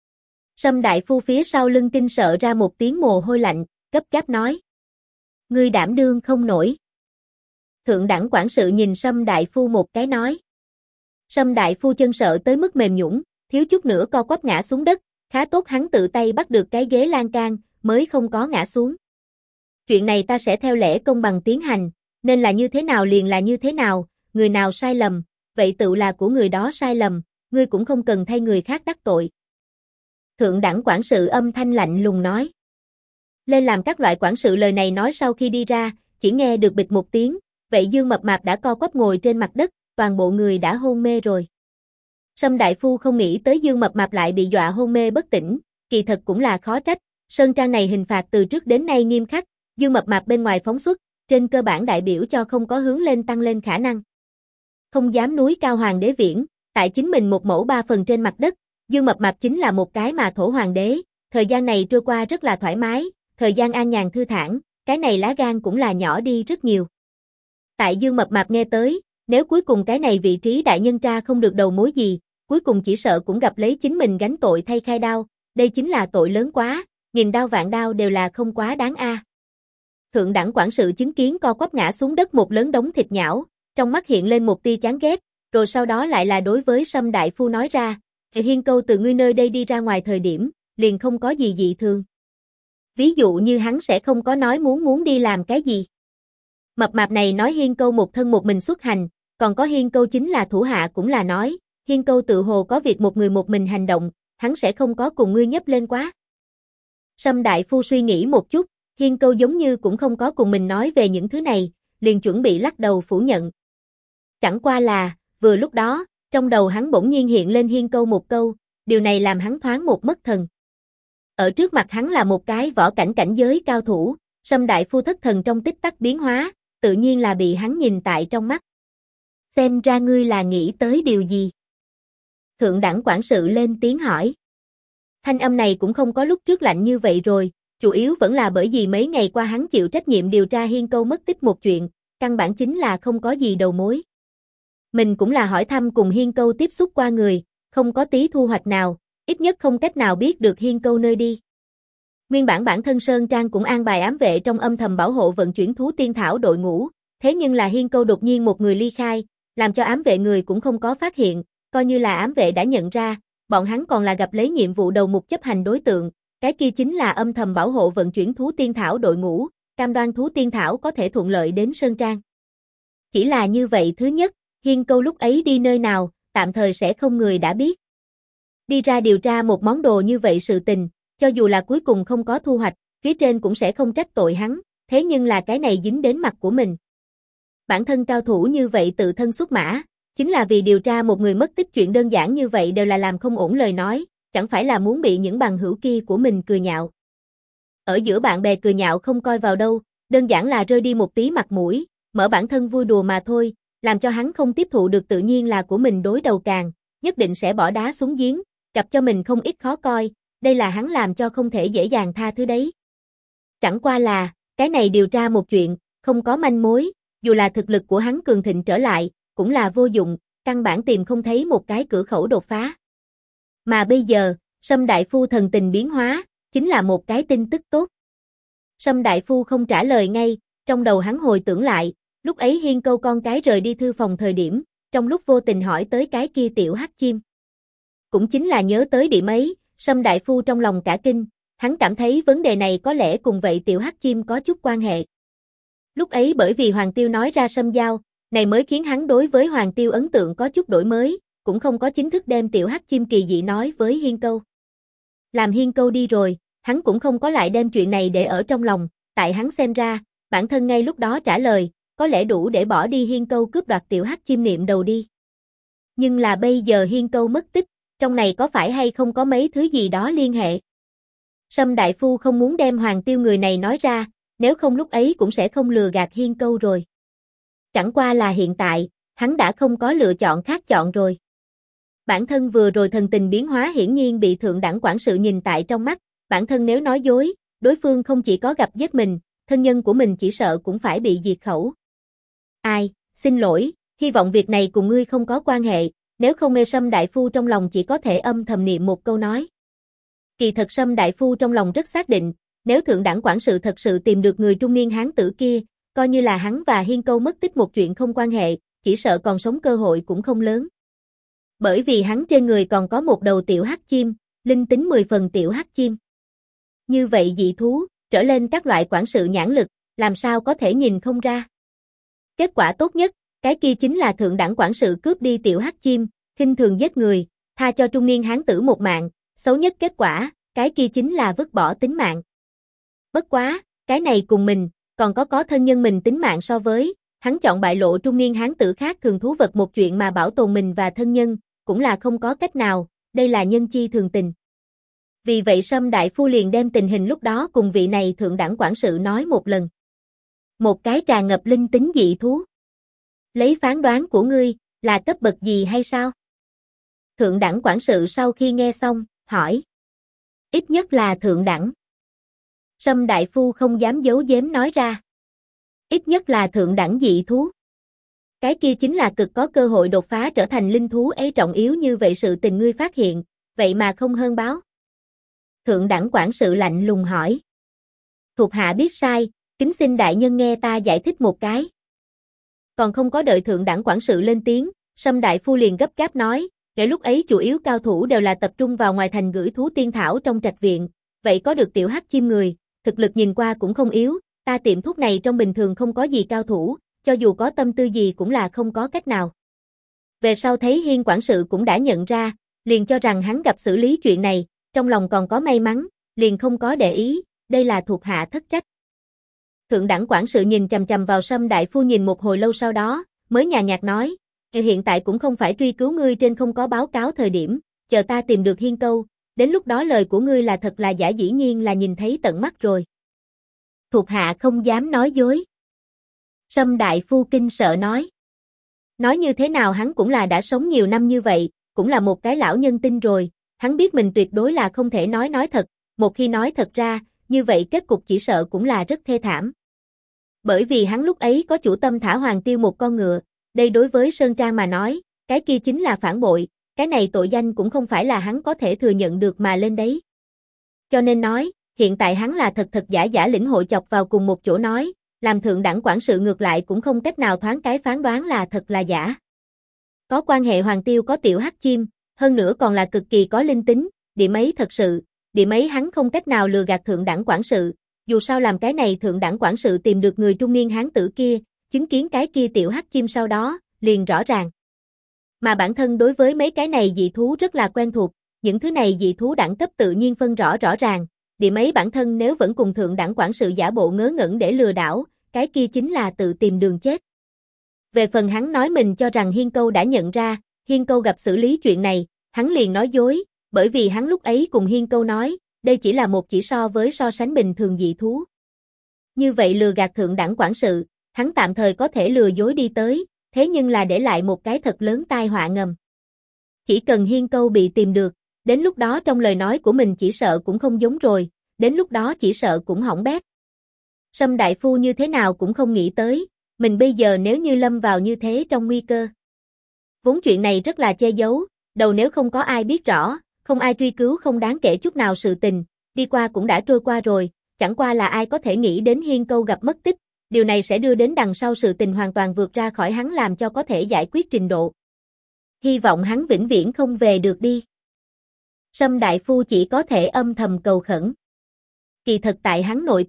Sâm Đại Phu phía sau lưng kinh sợ ra một tiếng mồ hôi lạnh, gấp gáp nói. Ngươi đảm đương không nổi. Thượng đẳng quản sự nhìn Sâm Đại Phu một cái nói. Sâm Đại Phu chân sợ tới mức mềm nhũn, thiếu chút nữa co quắp ngã xuống đất, khá tốt hắn tự tay bắt được cái ghế lan can, mới không có ngã xuống. Chuyện này ta sẽ theo lẽ công bằng tiến hành, nên là như thế nào liền là như thế nào, người nào sai lầm, vậy tự là của người đó sai lầm, ngươi cũng không cần thay người khác đắc tội. Thượng đẳng quản sự âm thanh lạnh lùng nói. Lên làm các loại quản sự lời này nói sau khi đi ra, chỉ nghe được bịch một tiếng, vậy Dương Mập Mạp đã co quắp ngồi trên mặt đất, toàn bộ người đã hôn mê rồi. Sâm Đại Phu không nghĩ tới Dương Mập Mạp lại bị dọa hôn mê bất tỉnh, kỳ thật cũng là khó trách, sơn trang này hình phạt từ trước đến nay nghiêm khắc, Dương Mập Mạp bên ngoài phóng xuất, trên cơ bản đại biểu cho không có hướng lên tăng lên khả năng. Không dám núi cao hoàng đế viễn, tại chính mình một mẫu ba phần trên mặt đất, Dương Mập Mạp chính là một cái mà thổ hoàng đế, thời gian này trôi qua rất là thoải mái, thời gian an nhàn thư thản, cái này lá gan cũng là nhỏ đi rất nhiều. Tại Dương Mập Mạp nghe tới, nếu cuối cùng cái này vị trí đại nhân tra không được đầu mối gì, cuối cùng chỉ sợ cũng gặp lấy chính mình gánh tội thay khai đao, đây chính là tội lớn quá, nghìn đao vạn đao đều là không quá đáng a. Thượng đẳng quản sự chứng kiến co quắp ngã xuống đất một lớn đống thịt nhão, trong mắt hiện lên một tia chán ghét, rồi sau đó lại là đối với Sâm Đại Phu nói ra, Hiên Câu từ ngươi nơi đây đi ra ngoài thời điểm, liền không có gì dị thường. Ví dụ như hắn sẽ không có nói muốn đi làm cái gì. Mập mạp này nói Hiên Câu một thân một mình xuất hành, còn có Hiên Câu chính là thủ hạ cũng là nói, Hiên Câu tự hồ có việc một người một mình hành động, hắn sẽ không có cùng ngươi nhấp lên quá. Sâm Đại Phu suy nghĩ một chút, Hiên Câu giống như cũng không có cùng mình nói về những thứ này, liền chuẩn bị lắc đầu phủ nhận. Chẳng qua là, vừa lúc đó, trong đầu hắn bỗng nhiên hiện lên Hiên Câu một câu, điều này làm hắn thoáng một mất thần. Ở trước mặt hắn là một cái võ cảnh cảnh giới cao thủ, Sâm Đại Phu thất thần trong tích tắc biến hóa, tự nhiên là bị hắn nhìn tại trong mắt. Xem ra ngươi là nghĩ tới điều gì? Thượng đẳng quản sự lên tiếng hỏi. Thanh âm này cũng không có lúc trước lạnh như vậy rồi, chủ yếu vẫn là bởi vì mấy ngày qua hắn chịu trách nhiệm điều tra Hiên Câu mất tích một chuyện, căn bản chính là không có gì đầu mối. Mình cũng là hỏi thăm cùng Hiên Câu tiếp xúc qua người, không có tí thu hoạch nào, ít nhất không cách nào biết được Hiên Câu nơi đi. Nguyên bản bản thân Sơn Trang cũng an bài ám vệ trong âm thầm bảo hộ vận chuyển thú tiên thảo đội ngũ, thế nhưng là Hiên Câu đột nhiên một người ly khai, làm cho ám vệ người cũng không có phát hiện, coi như là ám vệ đã nhận ra, bọn hắn còn là gặp lấy nhiệm vụ đầu mục chấp hành đối tượng, cái kia chính là âm thầm bảo hộ vận chuyển thú tiên thảo đội ngũ, cam đoan thú tiên thảo có thể thuận lợi đến Sơn Trang. Chỉ là như vậy thứ nhất, Hiên Câu lúc ấy đi nơi nào, tạm thời sẽ không người đã biết. Đi ra điều tra một món đồ như vậy sự tình, cho dù là cuối cùng không có thu hoạch, phía trên cũng sẽ không trách tội hắn, thế nhưng là cái này dính đến mặt của mình. Bản thân cao thủ như vậy tự thân xuất mã, chính là vì điều tra một người mất tích chuyện đơn giản như vậy đều là làm không ổn lời nói, chẳng phải là muốn bị những bằng hữu kia của mình cười nhạo. Ở giữa bạn bè cười nhạo không coi vào đâu, đơn giản là rơi đi một tí mặt mũi, mở bản thân vui đùa mà thôi, làm cho hắn không tiếp thụ được tự nhiên là của mình đối đầu càng, nhất định sẽ bỏ đá xuống giếng, gặp cho mình không ít khó coi, đây là hắn làm cho không thể dễ dàng tha thứ đấy. Chẳng qua là, cái này điều tra một chuyện, không có manh mối, dù là thực lực của hắn cường thịnh trở lại, cũng là vô dụng, căn bản tìm không thấy một cái cửa khẩu đột phá. Mà bây giờ, Sâm Đại Phu thần tình biến hóa, chính là một cái tin tức tốt. Sâm Đại Phu không trả lời ngay, trong đầu hắn hồi tưởng lại, lúc ấy Hiên Câu con cái rời đi thư phòng thời điểm, trong lúc vô tình hỏi tới cái kia tiểu hắc chim. Cũng chính là nhớ tới điểm ấy, Sâm Đại Phu trong lòng cả kinh, hắn cảm thấy vấn đề này có lẽ cùng vậy tiểu hắc chim có chút quan hệ. Lúc ấy bởi vì Hoàng Tiêu nói ra Sâm Giao, này mới khiến hắn đối với Hoàng Tiêu ấn tượng có chút đổi mới, cũng không có chính thức đem tiểu hắc chim kỳ dị nói với Hiên Câu. Làm Hiên Câu đi rồi, hắn cũng không có lại đem chuyện này để ở trong lòng, tại hắn xem ra, bản thân ngay lúc đó trả lời, có lẽ đủ để bỏ đi Hiên Câu cướp đoạt tiểu hắc chim niệm đầu đi. Nhưng là bây giờ Hiên Câu mất tích, trong này có phải hay không có mấy thứ gì đó liên hệ? Sâm Đại Phu không muốn đem Hoàng Tiêu người này nói ra, nếu không lúc ấy cũng sẽ không lừa gạt Hiên Câu rồi. Chẳng qua là hiện tại, hắn đã không có lựa chọn khác chọn rồi. Bản thân vừa rồi thần tình biến hóa hiển nhiên bị thượng đẳng quản sự nhìn tại trong mắt, bản thân nếu nói dối, đối phương không chỉ có gặp giết mình, thân nhân của mình chỉ sợ cũng phải bị diệt khẩu. Ai, xin lỗi, hy vọng việc này cùng ngươi không có quan hệ, nếu không mê Sâm Đại Phu trong lòng chỉ có thể âm thầm niệm một câu nói. Kỳ thật Sâm Đại Phu trong lòng rất xác định, nếu thượng đẳng quản sự thật sự tìm được người trung niên hán tử kia, coi như là hắn và Hiên Câu mất tích một chuyện không quan hệ, chỉ sợ còn sống cơ hội cũng không lớn. Bởi vì hắn trên người còn có một đầu tiểu hắc chim, linh tính 10 phần tiểu hắc chim. Như vậy dị thú, trở lên các loại quản sự nhãn lực, làm sao có thể nhìn không ra. Kết quả tốt nhất, cái kia chính là thượng đẳng quản sự cướp đi tiểu hắc chim, khinh thường giết người, tha cho trung niên hán tử một mạng, xấu nhất kết quả, cái kia chính là vứt bỏ tính mạng. Bất quá, cái này cùng mình, còn có thân nhân mình tính mạng so với, hắn chọn bại lộ trung niên hán tử khác thường thú vật một chuyện mà bảo tồn mình và thân nhân, cũng là không có cách nào, đây là nhân chi thường tình. Vì vậy Sâm Đại Phu liền đem tình hình lúc đó cùng vị này thượng đẳng quản sự nói một lần. Một cái tràn ngập linh tính dị thú. Lấy phán đoán của ngươi, là cấp bậc gì hay sao? Thượng đẳng quản sự sau khi nghe xong, hỏi. Ít nhất là thượng đẳng. Sâm Đại Phu không dám giấu giếm nói ra. Ít nhất là thượng đẳng dị thú. Cái kia chính là cực có cơ hội đột phá trở thành linh thú ấy, trọng yếu như vậy sự tình ngươi phát hiện, vậy mà không hơn báo. Thượng đẳng quản sự lạnh lùng hỏi. Thuộc hạ biết sai, kính xin đại nhân nghe ta giải thích một cái. Còn không có đợi thượng đẳng quản sự lên tiếng, Sâm Đại Phu liền gấp gáp nói, kể lúc ấy chủ yếu cao thủ đều là tập trung vào ngoài thành gửi thú tiên thảo trong trạch viện, vậy có được tiểu hắc chim người, thực lực nhìn qua cũng không yếu, ta tiệm thuốc này trong bình thường không có gì cao thủ, cho dù có tâm tư gì cũng là không có cách nào. Về sau thấy Hiên quản sự cũng đã nhận ra, liền cho rằng hắn gặp xử lý chuyện này, trong lòng còn có may mắn, liền không có để ý, đây là thuộc hạ thất trách. Thượng đẳng quản sự nhìn chằm chằm vào Sâm Đại Phu nhìn một hồi lâu sau đó, mới nhàn nhạt nói, hiện tại cũng không phải truy cứu ngươi trên không có báo cáo thời điểm, chờ ta tìm được Hiên Câu, đến lúc đó lời của ngươi là thật là giả dĩ nhiên là nhìn thấy tận mắt rồi. Thuộc hạ không dám nói dối. Sâm Đại Phu kinh sợ nói. Nói như thế nào hắn cũng là đã sống nhiều năm như vậy, cũng là một cái lão nhân tinh rồi, hắn biết mình tuyệt đối là không thể nói thật, một khi nói thật ra, như vậy kết cục chỉ sợ cũng là rất thê thảm. Bởi vì hắn lúc ấy có chủ tâm thả Hoàng Tiêu một con ngựa, đây đối với Sơn Trang mà nói, cái kia chính là phản bội, cái này tội danh cũng không phải là hắn có thể thừa nhận được mà lên đấy. Cho nên nói, hiện tại hắn là thật giả lĩnh hội chọc vào cùng một chỗ nói, làm thượng đẳng quản sự ngược lại cũng không cách nào thoáng cái phán đoán là thật là giả. Có quan hệ Hoàng Tiêu có tiểu hắc chim, hơn nữa còn là cực kỳ có linh tính, điểm ấy thật sự, điểm ấy hắn không cách nào lừa gạt thượng đẳng quản sự, dù sao làm cái này thượng đẳng quản sự tìm được người trung niên hán tử kia, chứng kiến cái kia tiểu hắc chim sau đó, liền rõ ràng. Mà bản thân đối với mấy cái này dị thú rất là quen thuộc, những thứ này dị thú đẳng cấp tự nhiên phân rõ ràng, điểm ấy bản thân nếu vẫn cùng thượng đẳng quản sự giả bộ ngớ ngẩn để lừa đảo, cái kia chính là tự tìm đường chết. Về phần hắn nói mình cho rằng Hiên Câu đã nhận ra, Hiên Câu gặp xử lý chuyện này, hắn liền nói dối, bởi vì hắn lúc ấy cùng Hiên Câu nói, đây chỉ là một chỉ so sánh bình thường dị thú. Như vậy lừa gạt thượng đẳng quản sự, hắn tạm thời có thể lừa dối đi tới, thế nhưng là để lại một cái thật lớn tai họa ngầm. Chỉ cần Hiên Câu bị tìm được, đến lúc đó trong lời nói của mình chỉ sợ cũng không giống rồi, đến lúc đó chỉ sợ cũng hỏng bét. Sâm Đại Phu như thế nào cũng không nghĩ tới, mình bây giờ nếu như lâm vào như thế trong nguy cơ. Vốn chuyện này rất là che giấu, đầu nếu không có ai biết rõ, không ai truy cứu không đáng kể chút nào sự tình, đi qua cũng đã trôi qua rồi, chẳng qua là ai có thể nghĩ đến Hiên Câu gặp mất tích, điều này sẽ đưa đến đằng sau sự tình hoàn toàn vượt ra khỏi hắn làm cho có thể giải quyết trình độ. Hy vọng hắn vĩnh viễn không về được đi. Sâm Đại Phu chỉ có thể âm thầm cầu khẩn. Kỳ thật tại hắn nội tâm,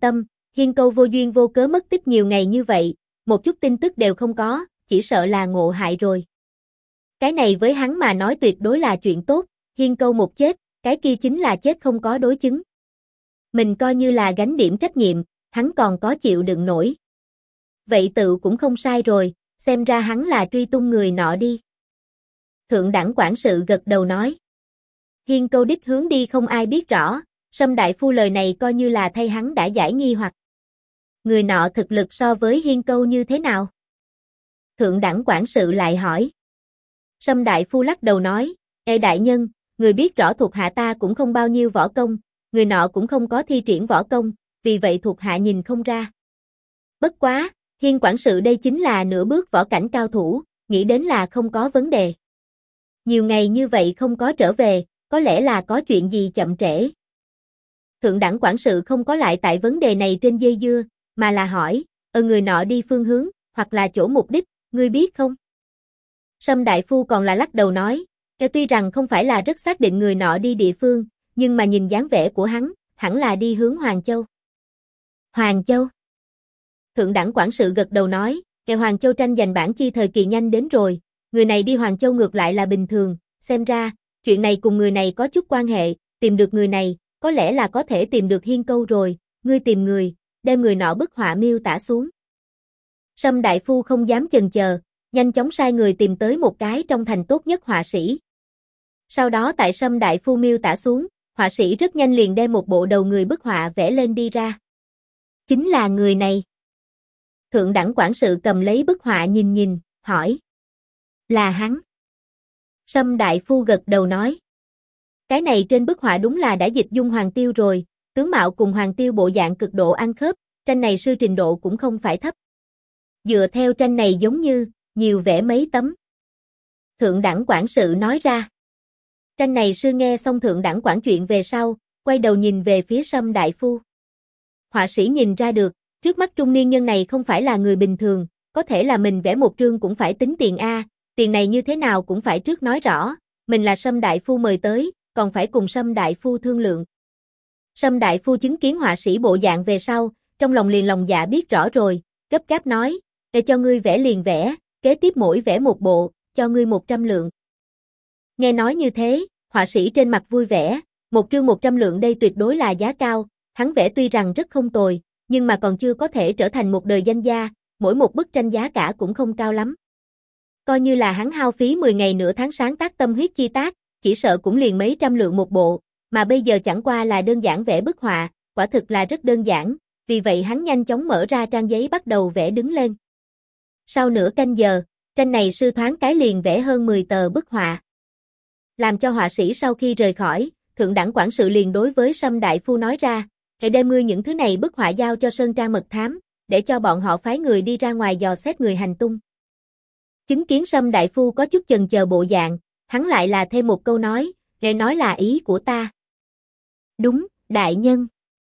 Hiên Câu vô duyên vô cớ mất tích nhiều ngày như vậy, một chút tin tức đều không có, chỉ sợ là ngộ hại rồi. Cái này với hắn mà nói tuyệt đối là chuyện tốt, Hiên Câu một chết, cái kia chính là chết không có đối chứng. Mình coi như là gánh điểm trách nhiệm, hắn còn có chịu đựng nổi. Vậy tự cũng không sai rồi, xem ra hắn là truy tung người nọ đi. Thượng đẳng quản sự gật đầu nói. Hiên Câu đích hướng đi không ai biết rõ, Sâm đại phu lời này coi như là thay hắn đã giải nghi hoặc. Người nọ thực lực so với Hiên Câu như thế nào? Thượng đẳng quản sự lại hỏi. Sâm đại phu lắc đầu nói, Ê đại nhân, người biết rõ thuộc hạ ta cũng không bao nhiêu võ công, người nọ cũng không có thi triển võ công, vì vậy thuộc hạ nhìn không ra. Bất quá, Hiên quản sự đây chính là nửa bước võ cảnh cao thủ, nghĩ đến là không có vấn đề. Nhiều ngày như vậy không có trở về, có lẽ là có chuyện gì chậm trễ. Thượng đẳng quản sự không có lại tại vấn đề này trên dây dưa, mà là hỏi, người nọ đi phương hướng, hoặc là chỗ mục đích, ngươi biết không? Sâm đại phu còn là lắc đầu nói, tuy rằng không phải là rất xác định người nọ đi địa phương, nhưng mà nhìn dáng vẻ của hắn, hẳn là đi hướng Hoàng Châu. Hoàng Châu? Thượng đẳng quản sự gật đầu nói, Hoàng Châu tranh giành bản chi thời kỳ nhanh đến rồi, người này đi Hoàng Châu ngược lại là bình thường, xem ra, chuyện này cùng người này có chút quan hệ, tìm được người này, có lẽ là có thể tìm được Hiên Câu rồi, ngươi tìm người, đem người nọ bức họa miêu tả xuống. Sâm đại phu không dám chần chờ, nhanh chóng sai người tìm tới một cái trong thành tốt nhất họa sĩ. Sau đó tại Sâm đại phu miêu tả xuống, họa sĩ rất nhanh liền đem một bộ đầu người bức họa vẽ lên đi ra. Chính là người này. Thượng đẳng quản sự cầm lấy bức họa nhìn nhìn, hỏi. Là hắn. Sâm đại phu gật đầu nói. Cái này trên bức họa đúng là đã dịch dung Hoàng Tiêu rồi, tướng mạo cùng Hoàng Tiêu bộ dạng cực độ ăn khớp, tranh này sư trình độ cũng không phải thấp. Dựa theo tranh này giống như, nhiều vẽ mấy tấm. Thượng đẳng quản sự nói ra. Tranh này sư nghe xong thượng đẳng quản chuyện về sau, quay đầu nhìn về phía Sâm đại phu. Họa sĩ nhìn ra được, trước mắt trung niên nhân này không phải là người bình thường, có thể là mình vẽ một trương cũng phải tính tiền a, tiền này như thế nào cũng phải trước nói rõ, mình là Sâm đại phu mời tới, còn phải cùng Sâm đại phu thương lượng. Sâm đại phu chứng kiến họa sĩ bộ dạng về sau, trong lòng liền lòng dạ biết rõ rồi, gấp gáp nói, để cho ngươi vẽ liền vẽ, kế tiếp mỗi vẽ một bộ, cho ngươi 100 lượng. Nghe nói như thế, họa sĩ trên mặt vui vẻ, một trương 100 lượng đây tuyệt đối là giá cao, hắn vẽ tuy rằng rất không tồi, nhưng mà còn chưa có thể trở thành một đời danh gia, mỗi một bức tranh giá cả cũng không cao lắm. Coi như là hắn hao phí 10 ngày nửa tháng sáng tác tâm huyết chi tác, chỉ sợ cũng liền mấy trăm lượng một bộ, mà bây giờ chẳng qua là đơn giản vẽ bức họa, quả thực là rất đơn giản, vì vậy hắn nhanh chóng mở ra trang giấy bắt đầu vẽ đứng lên. Sau nửa canh giờ, tranh này sư thoáng cái liền vẽ hơn 10 tờ bức họa. Làm cho họa sĩ sau khi rời khỏi, thượng đẳng quản sự liền đối với Sâm đại phu nói ra, hãy đem ngươi những thứ này bức họa giao cho Sơn Trang mật thám, để cho bọn họ phái người đi ra ngoài dò xét người hành tung. Chứng kiến Sâm đại phu có chút chần chờ bộ dạng, hắn lại là thêm một câu nói, nghe nói là ý của ta. Đúng, đại nhân.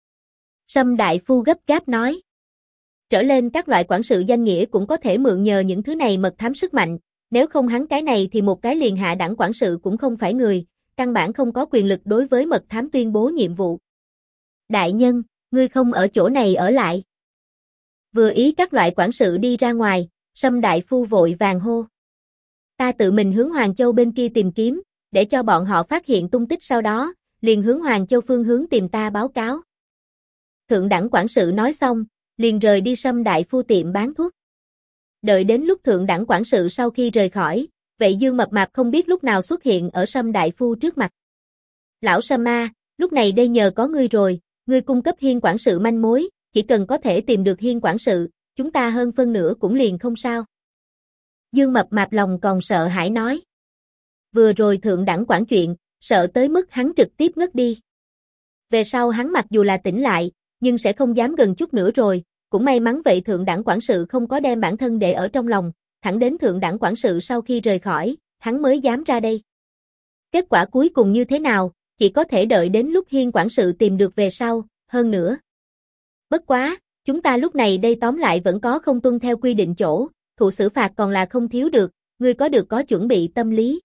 Sâm đại phu gấp gáp nói. Trở lên các loại quản sự danh nghĩa cũng có thể mượn nhờ những thứ này mật thám sức mạnh, nếu không hắn cái này thì một cái liền hạ đẳng quản sự cũng không phải người, căn bản không có quyền lực đối với mật thám tuyên bố nhiệm vụ. Đại nhân, ngươi không ở chỗ này ở lại. Vừa ý các loại quản sự đi ra ngoài, Sâm đại phu vội vàng hô. Ta tự mình hướng Hoàng Châu bên kia tìm kiếm, để cho bọn họ phát hiện tung tích sau đó, liền hướng Hoàng Châu phương hướng tìm ta báo cáo. Thượng đẳng quản sự nói xong, liền rời đi Sâm đại phu tiệm bán thuốc. Đợi đến lúc thượng đẳng quản sự sau khi rời khỏi, vậy Dương mập mạp không biết lúc nào xuất hiện ở Sâm đại phu trước mặt. Lão Sâm a, lúc này đây nhờ có ngươi rồi, ngươi cung cấp Hiên quản sự manh mối, chỉ cần có thể tìm được Hiên quản sự, chúng ta hơn phân nửa cũng liền không sao. Dương mập mạp lòng còn sợ hãi nói. Vừa rồi thượng đẳng quản chuyện, sợ tới mức hắn trực tiếp ngất đi. Về sau hắn mặc dù là tỉnh lại, nhưng sẽ không dám gần chút nữa rồi, cũng may mắn vậy thượng đẳng quản sự không có đem bản thân để ở trong lòng, thẳng đến thượng đẳng quản sự sau khi rời khỏi, hắn mới dám ra đây. Kết quả cuối cùng như thế nào, chỉ có thể đợi đến lúc Hiên quản sự tìm được về sau, hơn nữa. Bất quá, chúng ta lúc này đây tóm lại vẫn có không tuân theo quy định chỗ, thụ xử phạt còn là không thiếu được, ngươi có được có chuẩn bị tâm lý.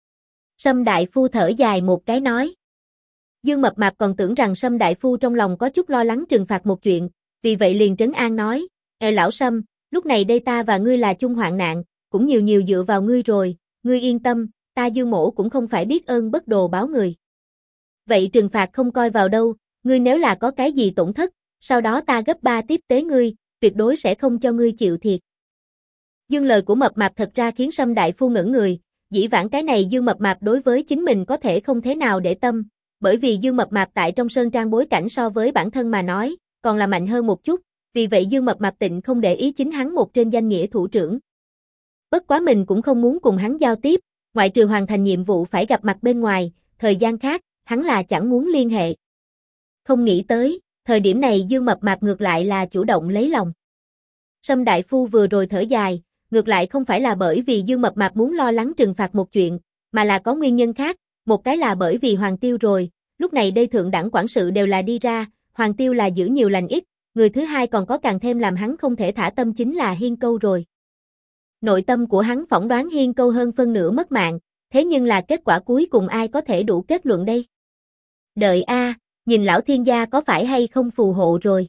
Sâm đại phu thở dài một cái nói. Dương mập mạp còn tưởng rằng Sâm đại phu trong lòng có chút lo lắng trừng phạt một chuyện, vì vậy liền trấn an nói, lão Sâm, lúc này đây ta và ngươi là chung hoạn nạn, cũng nhiều nhiều dựa vào ngươi rồi, ngươi yên tâm, ta Dương mỗ cũng không phải biết ơn bất đồ báo người. Vậy trừng phạt không coi vào đâu, ngươi nếu là có cái gì tổn thất, sau đó ta gấp 3 tiếp tế ngươi, tuyệt đối sẽ không cho ngươi chịu thiệt. Dương lời của Mập Mạp thật ra khiến Sâm đại phu ngẩn người, dĩ vãng cái này Dương Mập Mạp đối với chính mình có thể không thế nào để tâm, bởi vì Dương Mập Mạp tại trong sơn trang bối cảnh so với bản thân mà nói, còn là mạnh hơn một chút, vì vậy Dương Mập Mạp tịnh không để ý chính hắn một trên danh nghĩa thủ trưởng. Bất quá mình cũng không muốn cùng hắn giao tiếp, ngoại trừ hoàn thành nhiệm vụ phải gặp mặt bên ngoài, thời gian khác, hắn là chẳng muốn liên hệ. Không nghĩ tới, thời điểm này Dương Mập Mạp ngược lại là chủ động lấy lòng. Sâm đại phu vừa rồi thở dài, ngược lại không phải là bởi vì Dương Mập Mạp muốn lo lắng trừng phạt một chuyện, mà là có nguyên nhân khác, một cái là bởi vì Hoàng Tiêu rồi, lúc này đây thượng đẳng quản sự đều là đi ra, Hoàng Tiêu là giữ nhiều lành ít, người thứ hai còn có càng thêm làm hắn không thể thả tâm chính là Hiên Câu rồi. Nội tâm của hắn phỏng đoán Hiên Câu hơn phân nửa mất mạng, thế nhưng là kết quả cuối cùng ai có thể đủ kết luận đây? Đợi a, nhìn lão thiên gia có phải hay không phù hộ rồi.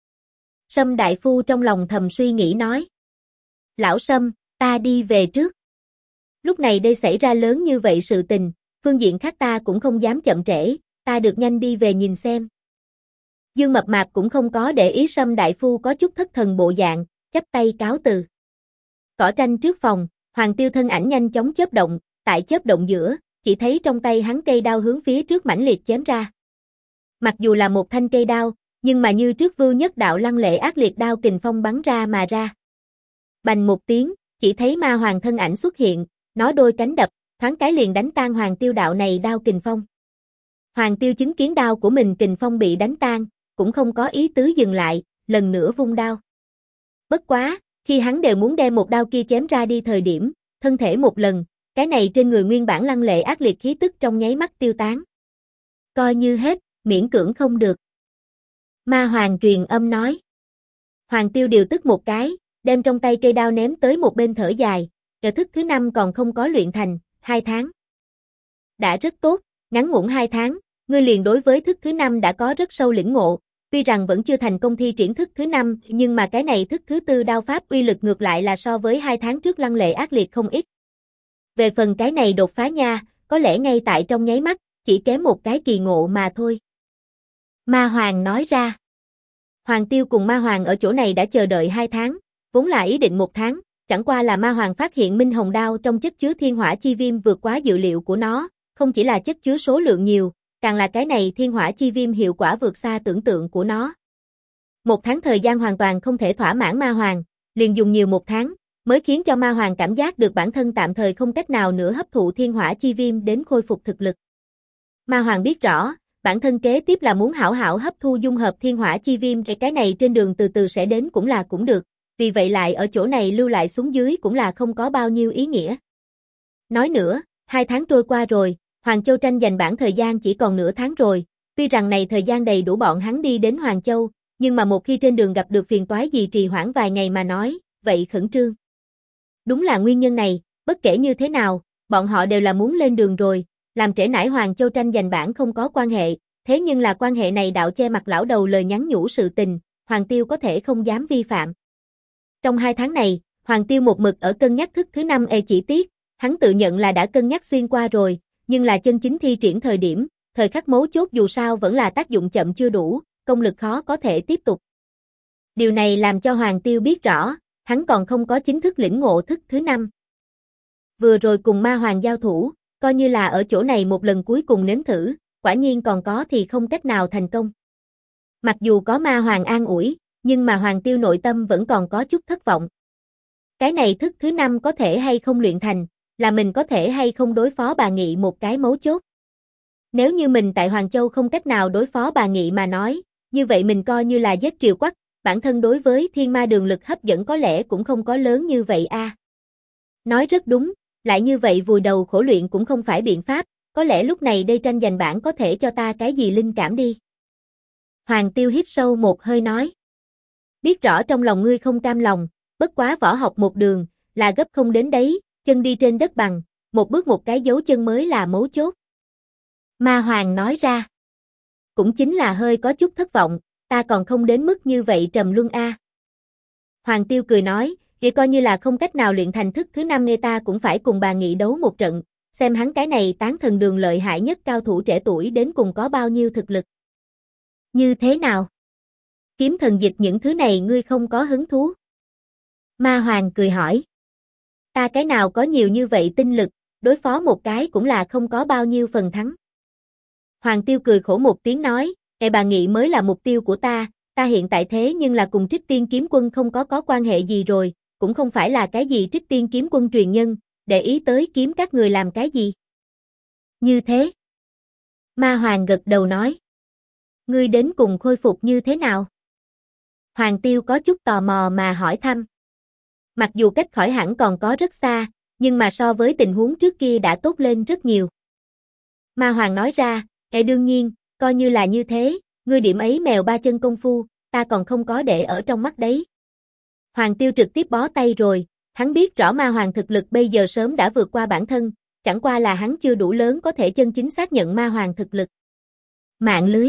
Sâm đại phu trong lòng thầm suy nghĩ nói. Lão Sâm, ta đi về trước. Lúc này đây xảy ra lớn như vậy sự tình, phương diện khác ta cũng không dám chậm trễ, ta được nhanh đi về nhìn xem. Dương Mập Mạp cũng không có để ý Sâm đại phu có chút thất thần bộ dạng, chắp tay cáo từ. Cỏ tranh trước phòng, Hoàng Tiêu thân ảnh nhanh chóng chớp động, tại chớp động giữa, chỉ thấy trong tay hắn cây đao hướng phía trước mãnh liệt chém ra. Mặc dù là một thanh cây đao, nhưng mà như trước vưu nhất đạo lăng lệ ác liệt đao kình phong bắn ra mà ra. Bành một tiếng, chỉ thấy ma hoàng thân ảnh xuất hiện, nó đôi cánh đập, thoáng cái liền đánh tan Hoàng Tiêu đạo này đao kình phong. Hoàng Tiêu chứng kiến đao của mình kình phong bị đánh tan, cũng không có ý tứ dừng lại, lần nữa vung đao. Bất quá, khi hắn đều muốn đem một đao kia chém ra đi thời điểm, thân thể một lần, cái này trên người nguyên bản lăng lệ ác liệt khí tức trong nháy mắt tiêu tán. Coi như hết, miễn cưỡng không được. Ma hoàng truyền âm nói. Hoàng Tiêu điều tức một cái, đem trong tay cây đao ném tới một bên thở dài, thức thứ 5 còn không có luyện thành, 2 tháng. Đã rất tốt, ngắn ngủn 2 tháng, ngươi liền đối với thức thứ 5 đã có rất sâu lĩnh ngộ, tuy rằng vẫn chưa thành công thi triển thức thứ 5, nhưng mà cái này thức thứ 4 đao pháp uy lực ngược lại là so với 2 tháng trước lăng lệ ác liệt không ít. Về phần cái này đột phá nha, có lẽ ngay tại trong nháy mắt, chỉ kém một cái kỳ ngộ mà thôi. Ma Hoàng nói ra. Hoàng Tiêu cùng Ma Hoàng ở chỗ này đã chờ đợi 2 tháng, vốn là ý định 1 tháng, chẳng qua là Ma Hoàng phát hiện Minh Hồng Đao trong chất chứa thiên hỏa chi viêm vượt quá dự liệu của nó, không chỉ là chất chứa số lượng nhiều, càng là cái này thiên hỏa chi viêm hiệu quả vượt xa tưởng tượng của nó. 1 tháng thời gian hoàn toàn không thể thỏa mãn Ma Hoàng, liền dùng nhiều 1 tháng, mới khiến cho Ma Hoàng cảm giác được bản thân tạm thời không cách nào nữa hấp thụ thiên hỏa chi viêm đến khôi phục thực lực. Ma Hoàng biết rõ, bản thân kế tiếp là muốn hảo hảo hấp thu dung hợp thiên hỏa chi viêm, cái này trên đường từ từ sẽ đến cũng được, vì vậy lại ở chỗ này lưu lại xuống dưới cũng là không có bao nhiêu ý nghĩa. Nói nữa, 2 tháng trôi qua rồi, Hoàng Châu tranh giành bản thời gian chỉ còn nửa tháng rồi, tuy rằng này thời gian đầy đủ bọn hắn đi đến Hoàng Châu, nhưng mà một khi trên đường gặp được phiền toái gì trì hoãn vài ngày mà nói, vậy khẩn trương. Đúng là nguyên nhân này, bất kể như thế nào, bọn họ đều là muốn lên đường rồi, làm trễ nải Hoàng Châu tranh giành bản không có quan hệ, thế nhưng là quan hệ này đạo che mặt lão đầu lời nhắn nhủ sự tình, Hoàng Tiêu có thể không dám vi phạm. Trong 2 tháng này, Hoàng Tiêu một mực ở cân nhắc thức thứ 5 chỉ tiết, hắn tự nhận là đã cân nhắc xuyên qua rồi, nhưng là chân chính thi triển thời điểm, thời khắc mấu chốt dù sao vẫn là tác dụng chậm chưa đủ, công lực khó có thể tiếp tục. Điều này làm cho Hoàng Tiêu biết rõ, hắn còn không có chính thức lĩnh ngộ thức thứ 5. Vừa rồi cùng Ma Hoàng giao thủ, coi như là ở chỗ này một lần cuối cùng nếm thử, quả nhiên còn có thì không cách nào thành công. Mặc dù có Ma Hoàng an ủi, nhưng mà Hoàng Tiêu nội tâm vẫn còn có chút thất vọng. Cái này thức thứ 5 có thể hay không luyện thành, là mình có thể hay không đối phó bà Nghị một cái mấu chốt. Nếu như mình tại Hoàng Châu không cách nào đối phó bà Nghị mà nói, như vậy mình coi như là giết Triều Quắc, bản thân đối với thiên ma đường lực hấp dẫn có lẽ cũng không có lớn như vậy a. Nói rất đúng, lại như vậy vùi đầu khổ luyện cũng không phải biện pháp, có lẽ lúc này đây tranh giành bản có thể cho ta cái gì linh cảm đi. Hoàng Tiêu hít sâu một hơi nói. Biết rõ trong lòng ngươi không cam lòng, bất quá võ học một đường, là gấp không đến đấy, chân đi trên đất bằng, một bước một cái dấu chân mới là mấu chốt. Ma Hoàng nói ra. Cũng chính là hơi có chút thất vọng, ta còn không đến mức như vậy trầm luân a. Hoàng Tiêu cười nói, vậy coi như là không cách nào luyện thành thức thứ 5 nghe ta cũng phải cùng bà nghị đấu một trận, xem hắn cái này tán thần đường lợi hại nhất cao thủ trẻ tuổi đến cùng có bao nhiêu thực lực. Như thế nào? Kiếm thần dịch những thứ này ngươi không có hứng thú? Ma Hoàng cười hỏi. Ta cái nào có nhiều như vậy tinh lực, đối phó một cái cũng là không có bao nhiêu phần thắng. Hoàng Tiêu cười khổ một tiếng nói, bà nghị mới là mục tiêu của ta hiện tại thế nhưng là cùng Trích Tiên kiếm quân không có quan hệ gì rồi, cũng không phải là cái gì Trích Tiên kiếm quân truyền nhân, để ý tới kiếm các người làm cái gì. Như thế. Ma Hoàng gật đầu nói. Ngươi đến cùng khôi phục như thế nào? Hoàng Tiêu có chút tò mò mà hỏi thăm. Mặc dù cách khỏi hẳn còn có rất xa, nhưng mà so với tình huống trước kia đã tốt lên rất nhiều. Ma Hoàng nói ra, đương nhiên, coi như là như thế, ngươi điểm ấy mèo ba chân công phu, ta còn không có để ở trong mắt đấy. Hoàng Tiêu trực tiếp bó tay rồi, hắn biết rõ Ma Hoàng thực lực bây giờ sớm đã vượt qua bản thân, chẳng qua là hắn chưa đủ lớn có thể chân chính xác nhận Ma Hoàng thực lực. Mạng lưới.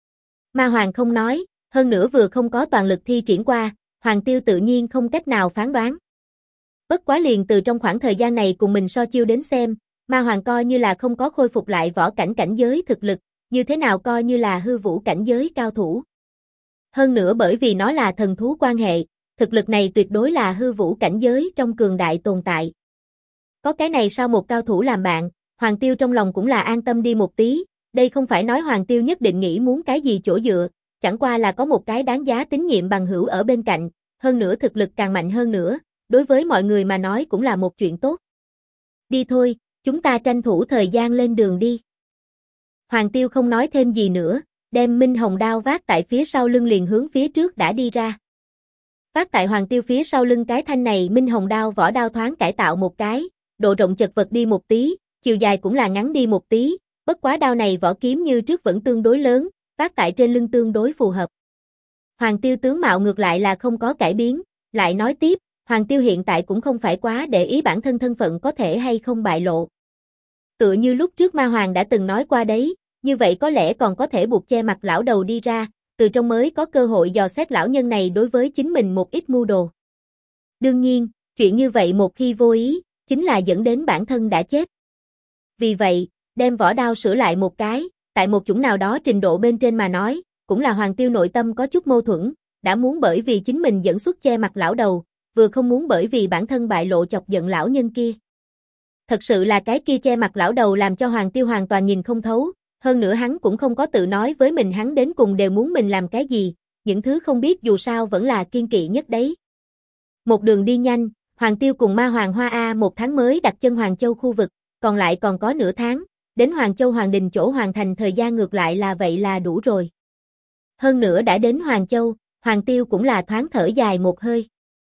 Ma Hoàng không nói, hơn nữa vừa không có toàn lực thi triển qua, Hoàng Tiêu tự nhiên không cách nào phán đoán. Bất quá liền từ trong khoảng thời gian này cùng mình so chiêu đến xem, Ma Hoàng coi như là không có khôi phục lại võ cảnh cảnh giới thực lực, như thế nào coi như là hư vũ cảnh giới cao thủ. Hơn nữa bởi vì nó là thần thú quan hệ, thực lực này tuyệt đối là hư vũ cảnh giới trong cường đại tồn tại. Có cái này sau một cao thủ làm bạn, Hoàng Tiêu trong lòng cũng là an tâm đi một tí, đây không phải nói Hoàng Tiêu nhất định nghĩ muốn cái gì chỗ dựa, chẳng qua là có một cái đáng giá tín nhiệm bằng hữu ở bên cạnh, hơn nữa thực lực càng mạnh hơn nữa, đối với mọi người mà nói cũng là một chuyện tốt. Đi thôi, chúng ta tranh thủ thời gian lên đường đi. Hoàng Tiêu không nói thêm gì nữa, đem Minh Hồng đao vác tại phía sau lưng liền hướng phía trước đã đi ra. Vác tại Hoàng Tiêu phía sau lưng cái thanh này Minh Hồng đao vỏ đao thoáng cải tạo một cái, độ rộng chật vật đi một tí, chiều dài cũng là ngắn đi một tí, bất quá đao này vỏ kiếm như trước vẫn tương đối lớn, vác tại trên lưng tương đối phù hợp. Hoàng Tiêu tướng mạo ngược lại là không có cải biến, lại nói tiếp, Hoàng Tiêu hiện tại cũng không phải quá để ý bản thân thân phận có thể hay không bại lộ. Tựa như lúc trước Ma Hoàng đã từng nói qua đấy, như vậy có lẽ còn có thể buộc che mặt lão đầu đi ra, từ trong mới có cơ hội dò xét lão nhân này đối với chính mình một ít mưu đồ. Đương nhiên, chuyện như vậy một khi vô ý, chính là dẫn đến bản thân đã chết. Vì vậy, đem vỏ đao sửa lại một cái, tại một chủng nào đó trình độ bên trên mà nói, cũng là Hoàng Tiêu nội tâm có chút mâu thuẫn, đã muốn bởi vì chính mình dẫn xuất che mặt lão đầu, vừa không muốn bởi vì bản thân bại lộ chọc giận lão nhân kia. Thật sự là cái kia che mặt lão đầu làm cho Hoàng Tiêu hoàn toàn nhìn không thấu, hơn nữa hắn cũng không có tự nói với mình hắn đến cùng đều muốn mình làm cái gì, những thứ không biết dù sao vẫn là kiên kỵ nhất đấy. Một đường đi nhanh, Hoàng Tiêu cùng Ma Hoàng Hoa A một tháng mới đặt chân Hoàng Châu khu vực, còn lại còn có nửa tháng, đến Hoàng Châu Hoàng Đình chỗ hoàn thành thời gian ngược lại là vậy là đủ rồi. Hơn nữa đã đến Hoàng Châu, Hoàng Tiêu cũng là thoáng thở dài một hơi.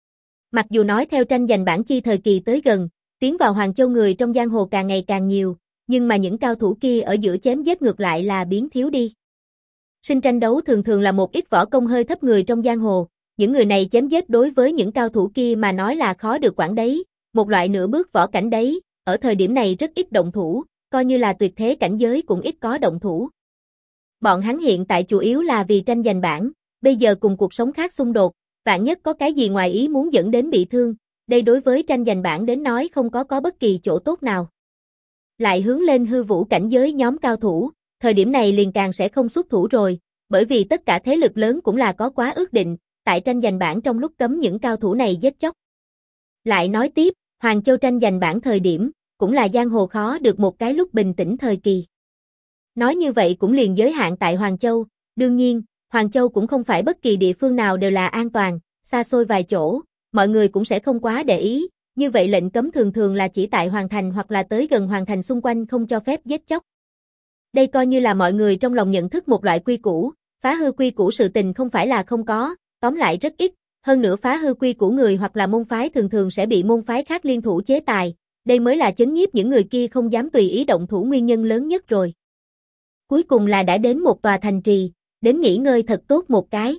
Mặc dù nói theo tranh giành bảng chi thời kỳ tới gần, tiến vào Hoàng Châu người trong giang hồ càng ngày càng nhiều, nhưng mà những cao thủ kia ở giữa chém giết ngược lại là biến thiếu đi. Sinh tranh đấu thường thường là một ít võ công hơi thấp người trong giang hồ, những người này chém giết đối với những cao thủ kia mà nói là khó được quản đấy, một loại nửa bước võ cảnh đấy, ở thời điểm này rất ít động thủ, coi như là tuyệt thế cảnh giới cũng ít có động thủ. Bọn hắn hiện tại chủ yếu là vì tranh giành bảng, bây giờ cùng cuộc sống khác xung đột, vạn nhất có cái gì ngoài ý muốn dẫn đến bị thương, đây đối với tranh giành bảng đến nói không có bất kỳ chỗ tốt nào. Lại hướng lên hư vũ cảnh giới nhóm cao thủ, thời điểm này liền càng sẽ không xuất thủ rồi, bởi vì tất cả thế lực lớn cũng là có quá ước định, tại tranh giành bảng trong lúc cấm những cao thủ này giết chóc. Lại nói tiếp, Hoàng Châu tranh giành bảng thời điểm, cũng là giang hồ khó được một cái lúc bình tĩnh thời kỳ. Nói như vậy cũng liền giới hạn tại Hoàng Châu, đương nhiên, Hoàng Châu cũng không phải bất kỳ địa phương nào đều là an toàn, xa xôi vài chỗ, mọi người cũng sẽ không quá để ý, như vậy lệnh cấm thường thường là chỉ tại Hoàng Thành hoặc là tới gần Hoàng Thành xung quanh không cho phép giết chóc. Đây coi như là mọi người trong lòng nhận thức một loại quy củ, phá hư quy củ sự tình không phải là không có, tóm lại rất ít, hơn nữa phá hư quy củ người hoặc là môn phái thường thường sẽ bị môn phái khác liên thủ chế tài, đây mới là chấn nhiếp những người kia không dám tùy ý động thủ nguyên nhân lớn nhất rồi. Cuối cùng là đã đến một tòa thành trì, đến nghỉ ngơi thật tốt một cái.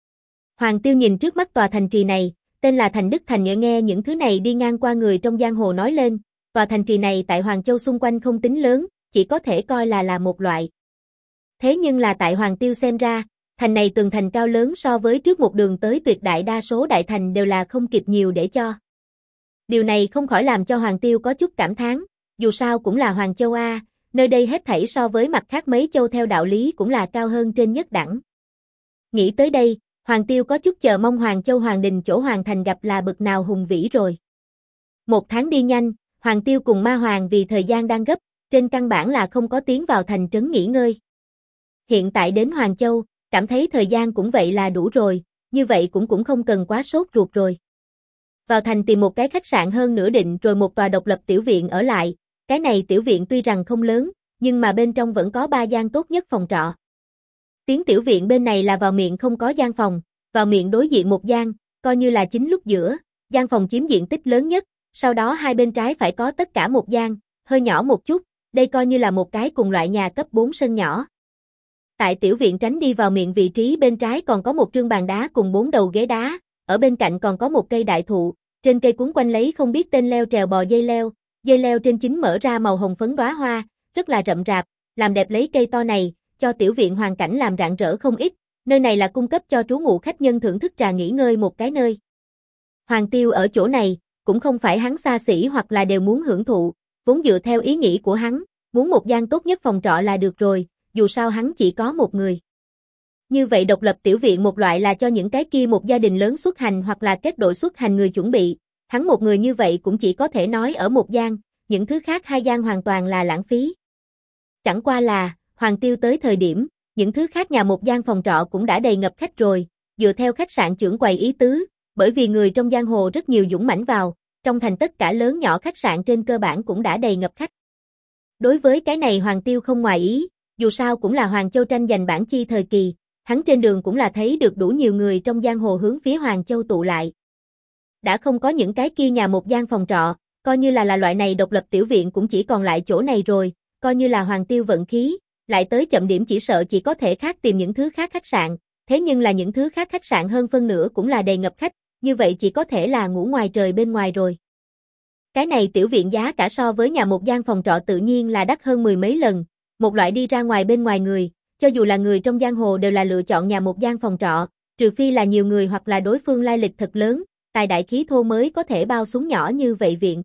Hoàng Tiêu nhìn trước mắt tòa thành trì này, tên là Thành Đức Thành, nghe những thứ này đi ngang qua người trong giang hồ nói lên, tòa thành trì này tại Hoàng Châu xung quanh không tính lớn, chỉ có thể coi là một loại. Thế nhưng là tại Hoàng Tiêu xem ra, Thành này tường thành cao lớn so với trước một đường tới tuyệt đại đa số đại thành đều là không kịp nhiều để cho. Điều này không khỏi làm cho Hoàng Tiêu có chút cảm thán, dù sao cũng là Hoàng Châu A, nơi đây hết thảy so với mặt khác mấy châu theo đạo lý cũng là cao hơn trên nhất đẳng. Nghĩ tới đây, Hoàng Tiêu có chút chờ mong Hoàng Châu Hoàng Đình chỗ Hoàng Thành gặp là bực nào hùng vĩ rồi. Một tháng đi nhanh, Hoàng Tiêu cùng Ma Hoàng vì thời gian đang gấp, trên căn bản là không có tiến vào thành trấn nghỉ ngơi. Hiện tại đến Hoàng Châu, cảm thấy thời gian cũng vậy là đủ rồi, như vậy cũng không cần quá sốt ruột rồi. Vào thành tìm một cái khách sạn hơn nửa định rồi một tòa độc lập tiểu viện ở lại, cái này tiểu viện tuy rằng không lớn, nhưng mà bên trong vẫn có 3 gian tốt nhất phòng trọ. Tiếng tiểu viện bên này là vào miệng không có gian phòng, vào miệng đối diện một gian, coi như là chính lúc giữa, gian phòng chiếm diện tích lớn nhất, sau đó hai bên trái phải có tất cả một gian, hơi nhỏ một chút, đây coi như là một cái cùng loại nhà cấp 4 sân nhỏ. Tại tiểu viện tránh đi vào miệng vị trí bên trái còn có một trương bàn đá cùng 4 đầu ghế đá, ở bên cạnh còn có một cây đại thụ, trên cây cuốn quanh lấy không biết tên leo trèo bò dây leo trên chính mở ra màu hồng phấn đóa hoa, rất là rậm rạp, làm đẹp lấy cây to này, cho tiểu viện hoàn cảnh làm rạng rỡ không ít, nơi này là cung cấp cho trú ngụ khách nhân thưởng thức trà nghỉ ngơi một cái nơi. Hoàng Tiêu ở chỗ này, cũng không phải hắn xa xỉ hoặc là đều muốn hưởng thụ, vốn dựa theo ý nghĩ của hắn, muốn một gian tốt nhất phòng trọ là được rồi, dù sao hắn chỉ có một người. Như vậy độc lập tiểu viện một loại là cho những cái kia một gia đình lớn xuất hành hoặc là kết đội xuất hành người chuẩn bị, hắn một người như vậy cũng chỉ có thể nói ở một gian, những thứ khác hai gian hoàn toàn là lãng phí. Chẳng qua là, Hoàng Tiêu tới thời điểm, những thứ khác nhà một gian phòng trọ cũng đã đầy ngập khách rồi, dựa theo khách sạn trưởng quầy ý tứ, bởi vì người trong giang hồ rất nhiều dũng mãnh vào, trong thành tất cả lớn nhỏ khách sạn trên cơ bản cũng đã đầy ngập khách. Đối với cái này Hoàng Tiêu không ngoài ý, dù sao cũng là Hoàng Châu tranh giành bản chi thời kỳ, hắn trên đường cũng là thấy được đủ nhiều người trong giang hồ hướng phía Hoàng Châu tụ lại. Đã không có những cái kia nhà một gian phòng trọ, coi như là loại này độc lập tiểu viện cũng chỉ còn lại chỗ này rồi, coi như là Hoàng Tiêu vận khí, lại tới chậm điểm chỉ sợ chỉ có thể khác tìm những thứ khác khách sạn, thế nhưng là những thứ khác khách sạn hơn phân nửa cũng là đầy ngập khách, như vậy chỉ có thể là ngủ ngoài trời bên ngoài rồi. Cái này tiểu viện giá cả so với nhà một gian phòng trọ tự nhiên là đắt hơn 10 mấy lần, một loại đi ra ngoài bên ngoài người, cho dù là người trong giang hồ đều là lựa chọn nhà một gian phòng trọ, trừ phi là nhiều người hoặc là đối phương lai lịch thật lớn, tài đại khí thô mới có thể bao súng nhỏ như vậy viện.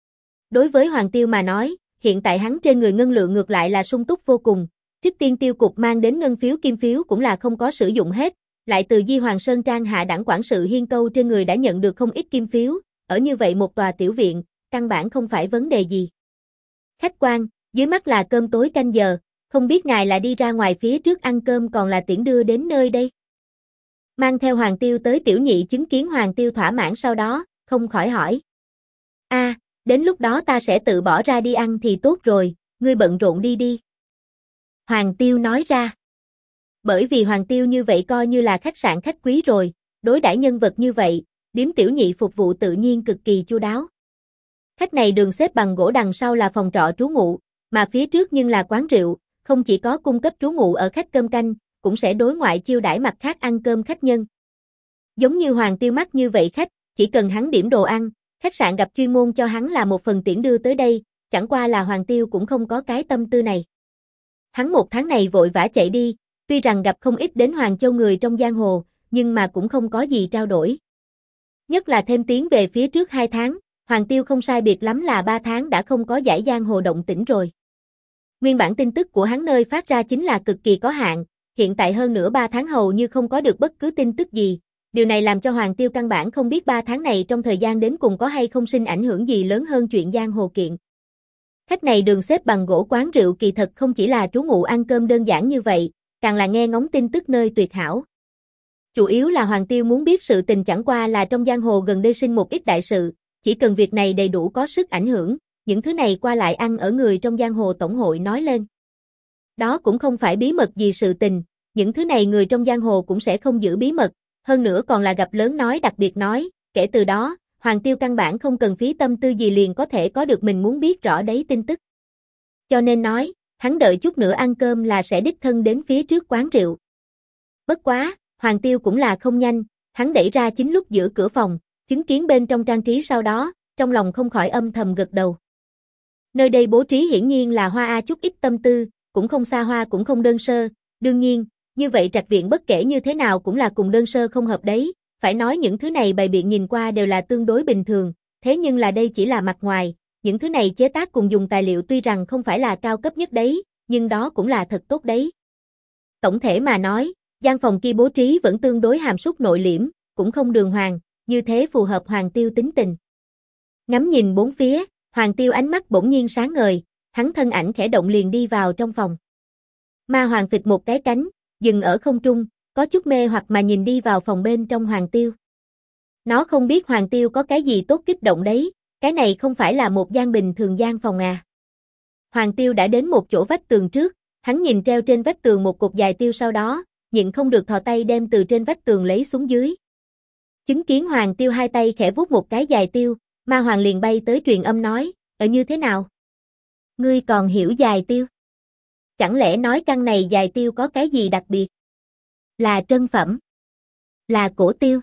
Đối với Hoàng Tiêu mà nói, hiện tại hắn trên người ngân lượng ngược lại là sung túc vô cùng, trước tiên tiêu cục mang đến ngân phiếu kim phiếu cũng là không có sử dụng hết, lại từ Di Hoàng Sơn Trang hạ đẳng quản sự Hiên Câu trên người đã nhận được không ít kim phiếu, ở như vậy một tòa tiểu viện, căn bản không phải vấn đề gì. Khách quan, dưới mắt là cơm tối canh giờ, không biết ngài là đi ra ngoài phía trước ăn cơm còn là tiễn đưa đến nơi đây. Mang theo Hoàng Tiêu tới tiểu nhị chứng kiến Hoàng Tiêu thỏa mãn sau đó, không khỏi hỏi. Đến lúc đó ta sẽ tự bỏ ra đi ăn thì tốt rồi, ngươi bận rộn đi đi. Hoàng Tiêu nói ra. Bởi vì Hoàng Tiêu như vậy coi như là khách sạn khách quý rồi, đối đãi nhân vật như vậy, điếm tiểu nhị phục vụ tự nhiên cực kỳ chu đáo. Khách này đường xếp bằng gỗ đằng sau là phòng trọ trú ngụ, mà phía trước nhưng là quán rượu, không chỉ có cung cấp trú ngụ ở khách cơm canh, cũng sẽ đối ngoại chiêu đãi mặt khác ăn cơm khách nhân. Giống như Hoàng Tiêu mắt như vậy khách, chỉ cần hắn điểm đồ ăn, khách sạn gặp chuyên môn cho hắn là một phần tiễn đưa tới đây, chẳng qua là Hoàng Tiêu cũng không có cái tâm tư này. Hắn một tháng này vội vã chạy đi, tuy rằng gặp không ít đến Hoàng Châu người trong giang hồ, nhưng mà cũng không có gì trao đổi. Nhất là thêm tiến về phía trước 2 tháng, Hoàng Tiêu không sai biệt lắm là 3 tháng đã không có giải giang hồ động tĩnh rồi. Nguyên bản tin tức của hắn nơi phát ra chính là cực kỳ có hạn, hiện tại hơn nữa 3 tháng hầu như không có được bất cứ tin tức gì. Điều này làm cho Hoàng Tiêu căn bản không biết 3 tháng này trong thời gian đến cùng có hay không sinh ảnh hưởng gì lớn hơn chuyện giang hồ kiện. Khách này đường xếp bằng gỗ quán rượu kỳ thật không chỉ là trú ngụ ăn cơm đơn giản như vậy, càng là nghe ngóng tin tức nơi tuyệt hảo. Chủ yếu là Hoàng Tiêu muốn biết sự tình chẳng qua là trong giang hồ gần đây sinh một ít đại sự, chỉ cần việc này đầy đủ có sức ảnh hưởng, những thứ này qua lại ăn ở người trong giang hồ tổng hội nói lên. Đó cũng không phải bí mật gì sự tình, những thứ này người trong giang hồ cũng sẽ không giữ bí mật, hơn nữa còn là gặp lớn nói đặc biệt nói, kể từ đó, Hoàng Tiêu căn bản không cần phí tâm tư gì liền có thể có được mình muốn biết rõ đấy tin tức. Cho nên nói, hắn đợi chút nữa ăn cơm là sẽ đích thân đến phía trước quán rượu. Bất quá, Hoàng Tiêu cũng là không nhanh, hắn đẩy ra chính lúc giữa cửa phòng, chứng kiến bên trong trang trí sau đó, trong lòng không khỏi âm thầm gật đầu. Nơi đây bố trí hiển nhiên là hoa a chút ít tâm tư, cũng không xa hoa cũng không đơn sơ, đương nhiên, như vậy trạch viện bất kể như thế nào cũng là cùng đơn sơ không hợp đấy, phải nói những thứ này bày biện nhìn qua đều là tương đối bình thường, thế nhưng là đây chỉ là mặt ngoài, những thứ này chế tác cùng dùng tài liệu tuy rằng không phải là cao cấp nhất đấy, nhưng đó cũng là thật tốt đấy. Tổng thể mà nói, gian phòng kia bố trí vẫn tương đối hàm súc nội liễm, cũng không đường hoàng, như thế phù hợp Hoàng Tiêu tính tình. Ngắm nhìn bốn phía, Hoàng Tiêu ánh mắt bỗng nhiên sáng ngời, hắn thân ảnh khẽ động liền đi vào trong phòng. Ma Hoàng phịch một cái cánh, dừng ở không trung, có chút mê hoặc mà nhìn đi vào phòng bên trong Hoàng Tiêu. Nó không biết Hoàng Tiêu có cái gì tốt kích động đấy, cái này không phải là một gian bình thường gian phòng à. Hoàng Tiêu đã đến một chỗ vách tường trước, hắn nhìn treo trên vách tường một cục dài tiêu sau đó, nhịn không được thò tay đem từ trên vách tường lấy xuống dưới. Chứng kiến Hoàng Tiêu hai tay khẽ vuốt một cái dài tiêu, Ma Hoàng liền bay tới truyền âm nói, như thế nào? Ngươi còn hiểu dài tiêu? Chẳng lẽ nói căn này dài tiêu có cái gì đặc biệt? Là trân phẩm? Là cổ tiêu?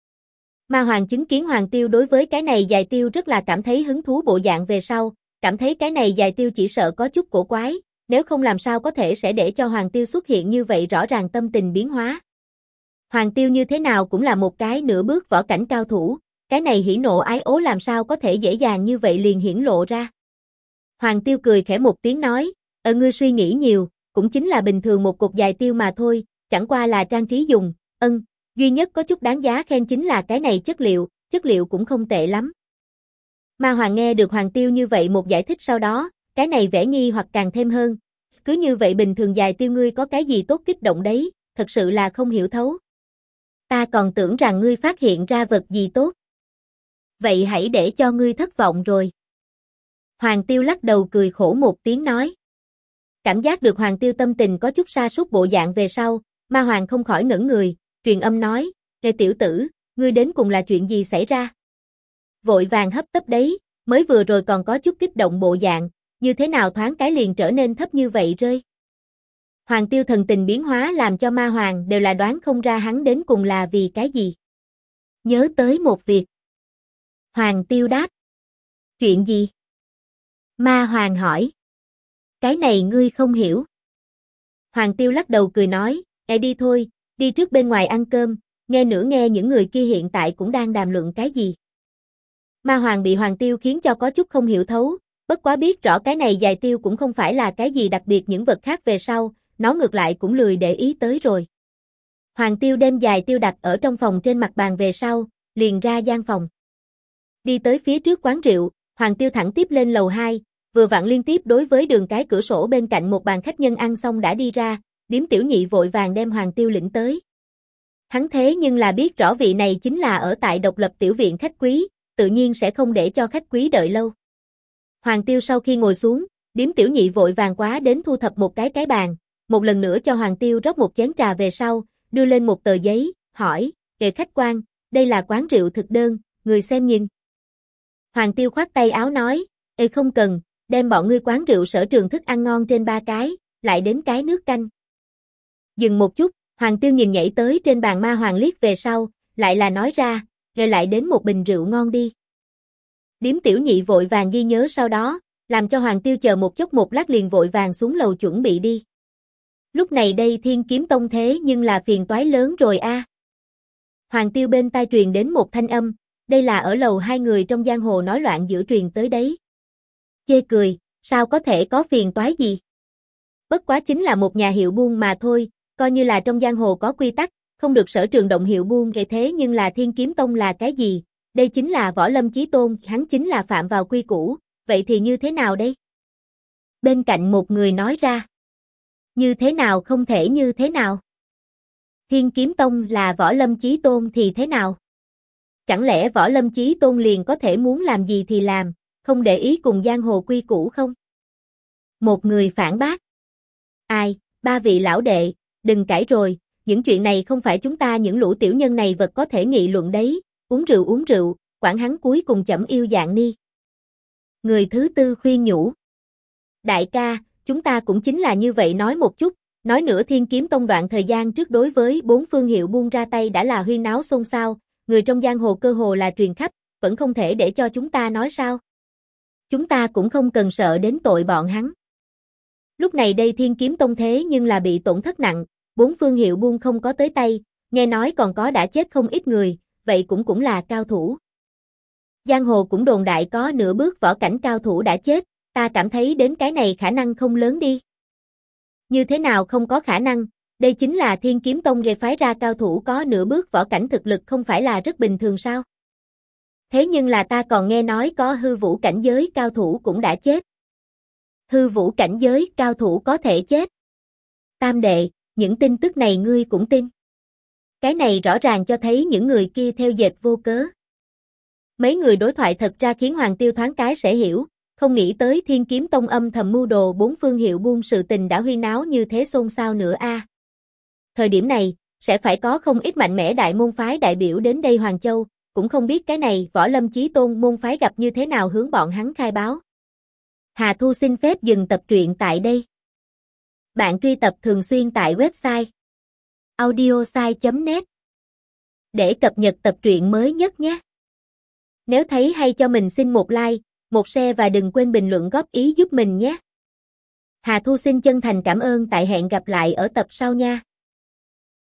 Ma Hoàng chứng kiến Hoàng Tiêu đối với cái này dài tiêu rất là cảm thấy hứng thú bộ dạng về sau, cảm thấy cái này dài tiêu chỉ sợ có chút cổ quái, nếu không làm sao có thể sẽ để cho Hoàng Tiêu xuất hiện như vậy rõ ràng tâm tình biến hóa. Hoàng Tiêu như thế nào cũng là một cái nửa bước võ cảnh cao thủ, cái này hỉ nộ ái ố làm sao có thể dễ dàng như vậy liền hiển lộ ra. Hoàng Tiêu cười khẽ một tiếng nói, ngươi suy nghĩ nhiều, cũng chính là bình thường một cục dài tiêu mà thôi, chẳng qua là trang trí dùng, duy nhất có chút đáng giá khen chính là cái này chất liệu cũng không tệ lắm. Ma Hoàng nghe được Hoàng Tiêu như vậy một giải thích sau đó, cái này vẻ nghi hoặc càng thêm hơn, cứ như vậy bình thường dài tiêu ngươi có cái gì tốt kích động đấy, thật sự là không hiểu thấu. Ta còn tưởng rằng ngươi phát hiện ra vật gì tốt. Vậy hãy để cho ngươi thất vọng rồi. Hoàng Tiêu lắc đầu cười khổ một tiếng nói. Cảm giác được Hoàng Tiêu tâm tình có chút sa sút bộ dạng về sau, Ma Hoàng không khỏi ngẩn người, truyền âm nói, "Ê tiểu tử, ngươi đến cùng là chuyện gì xảy ra?" Vội vàng hấp tấp đấy, mới vừa rồi còn có chút kích động bộ dạng, như thế nào thoáng cái liền trở nên thấp như vậy rơi. Hoàng Tiêu thần tình biến hóa làm cho Ma Hoàng đều là đoán không ra hắn đến cùng là vì cái gì. Nhớ tới một việc. Hoàng Tiêu đáp. Chuyện gì? Ma Hoàng hỏi. Cái này ngươi không hiểu. Hoàng Tiêu lắc đầu cười nói, đi thôi, đi trước bên ngoài ăn cơm, nghe những người kia hiện tại cũng đang đàm luận cái gì. Ma Hoàng bị Hoàng Tiêu khiến cho có chút không hiểu thấu, bất quá biết rõ cái này dài tiêu cũng không phải là cái gì đặc biệt những vật khác về sau, nó ngược lại cũng lười để ý tới rồi. Hoàng Tiêu đem dài tiêu đặt ở trong phòng trên mặt bàn về sau, liền ra gian phòng. Đi tới phía trước quán rượu, Hoàng Tiêu thẳng tiếp lên lầu 2, vừa vặn liên tiếp đối với đường cái cửa sổ bên cạnh một bàn khách nhân ăn xong đã đi ra, Điếm Tiểu Nhị vội vàng đem Hoàng Tiêu lĩnh tới. Hắn thế nhưng là biết rõ vị này chính là ở tại độc lập tiểu viện khách quý, tự nhiên sẽ không để cho khách quý đợi lâu. Hoàng Tiêu sau khi ngồi xuống, Điếm Tiểu Nhị vội vàng quá đến thu thập một cái bàn, một lần nữa cho Hoàng Tiêu rót một chén trà về sau, đưa lên một tờ giấy, hỏi, khách quan, đây là quán rượu thực đơn, người xem nhìn. Hoàng Tiêu khoát tay áo nói, không cần, đem bọn ngươi quán rượu sở trường thức ăn ngon trên 3 cái, lại đến cái nước canh. Dừng một chút, Hoàng Tiêu nhìn nhảy tới trên bàn Ma Hoàng liếc về sau, lại là nói ra, rồi lại đến một bình rượu ngon đi. Điếm Tiểu Nhị vội vàng ghi nhớ sau đó, làm cho Hoàng Tiêu chờ một chốc một lát liền vội vàng xuống lầu chuẩn bị đi. Lúc này đây Thiên Kiếm Tông thế nhưng là phiền toái lớn rồi a. Hoàng Tiêu bên tai truyền đến một thanh âm, đây là ở lầu hai người trong giang hồ nói loạn giữa truyền tới đấy. Chê cười, sao có thể có phiền toái gì? Bất quá chính là một nhà hiệu buôn mà thôi, coi như là trong giang hồ có quy tắc, không được sở trường động hiệu buôn vậy thế nhưng là Thiên Kiếm Tông là cái gì? Đây chính là Võ Lâm Chí Tôn, hắn chính là phạm vào quy củ, vậy thì như thế nào đây? Bên cạnh một người nói ra. Như thế nào không thể như thế nào? Thiên Kiếm Tông là Võ Lâm Chí Tôn thì thế nào? Chẳng lẽ Võ Lâm Chí Tôn liền có thể muốn làm gì thì làm, không để ý cùng giang hồ quy củ không? Một người phản bác. Ai, ba vị lão đệ, đừng cãi rồi, những chuyện này không phải chúng ta những lũ tiểu nhân này vật có thể nghị luận đấy, uống rượu, quản hắn cuối cùng chậm yêu dạng ni. Người thứ tư khuyên nhủ. Đại ca, chúng ta cũng chính là như vậy nói một chút, nói nữa Thiên Kiếm Tông đoạn thời gian trước đối với 4 phương hiệu buôn ra tay đã là huyên náo xôn xao, người trong giang hồ cơ hồ là truyền khắp, vẫn không thể để cho chúng ta nói sao. Chúng ta cũng không cần sợ đến tội bọn hắn. Lúc này đây Thiên Kiếm Tông thế nhưng là bị tổn thất nặng, 4 phương hiệu buôn không có tới tay, nghe nói còn có đã chết không ít người, vậy cũng là cao thủ. Giang hồ cũng đồn đại có nửa bước võ cảnh cao thủ đã chết, ta cảm thấy đến cái này khả năng không lớn đi. Như thế nào không có khả năng, đây chính là Thiên Kiếm Tông phái ra cao thủ có nửa bước võ cảnh thực lực không phải là rất bình thường sao? Thế nhưng là ta còn nghe nói có hư vũ cảnh giới cao thủ cũng đã chết. Hư vũ cảnh giới cao thủ có thể chết. Tam đệ, những tin tức này ngươi cũng tin. Cái này rõ ràng cho thấy những người kia theo dệt vô cớ. Mấy người đối thoại thật ra khiến Hoàng Tiêu thoáng cái sẽ hiểu, không nghĩ tới Thiên Kiếm Tông âm thầm mưu đồ 4 phương hiệu buôn sự tình đã huyên náo như thế xôn xao nữa a. Thời điểm này, sẽ phải có không ít mạnh mẽ đại môn phái đại biểu đến đây Hoàng Châu, cũng không biết cái này Võ Lâm Chí Tôn môn phái gặp như thế nào hướng bọn hắn khai báo. Hà Thu xin phép dừng tập truyện tại đây. Bạn truy tập thường xuyên tại website audiosai.net để cập nhật tập truyện mới nhất nhé. Nếu thấy hay cho mình xin một like, một share và đừng quên bình luận góp ý giúp mình nhé. Hà Thu xin chân thành cảm ơn, tại hẹn gặp lại ở tập sau nha.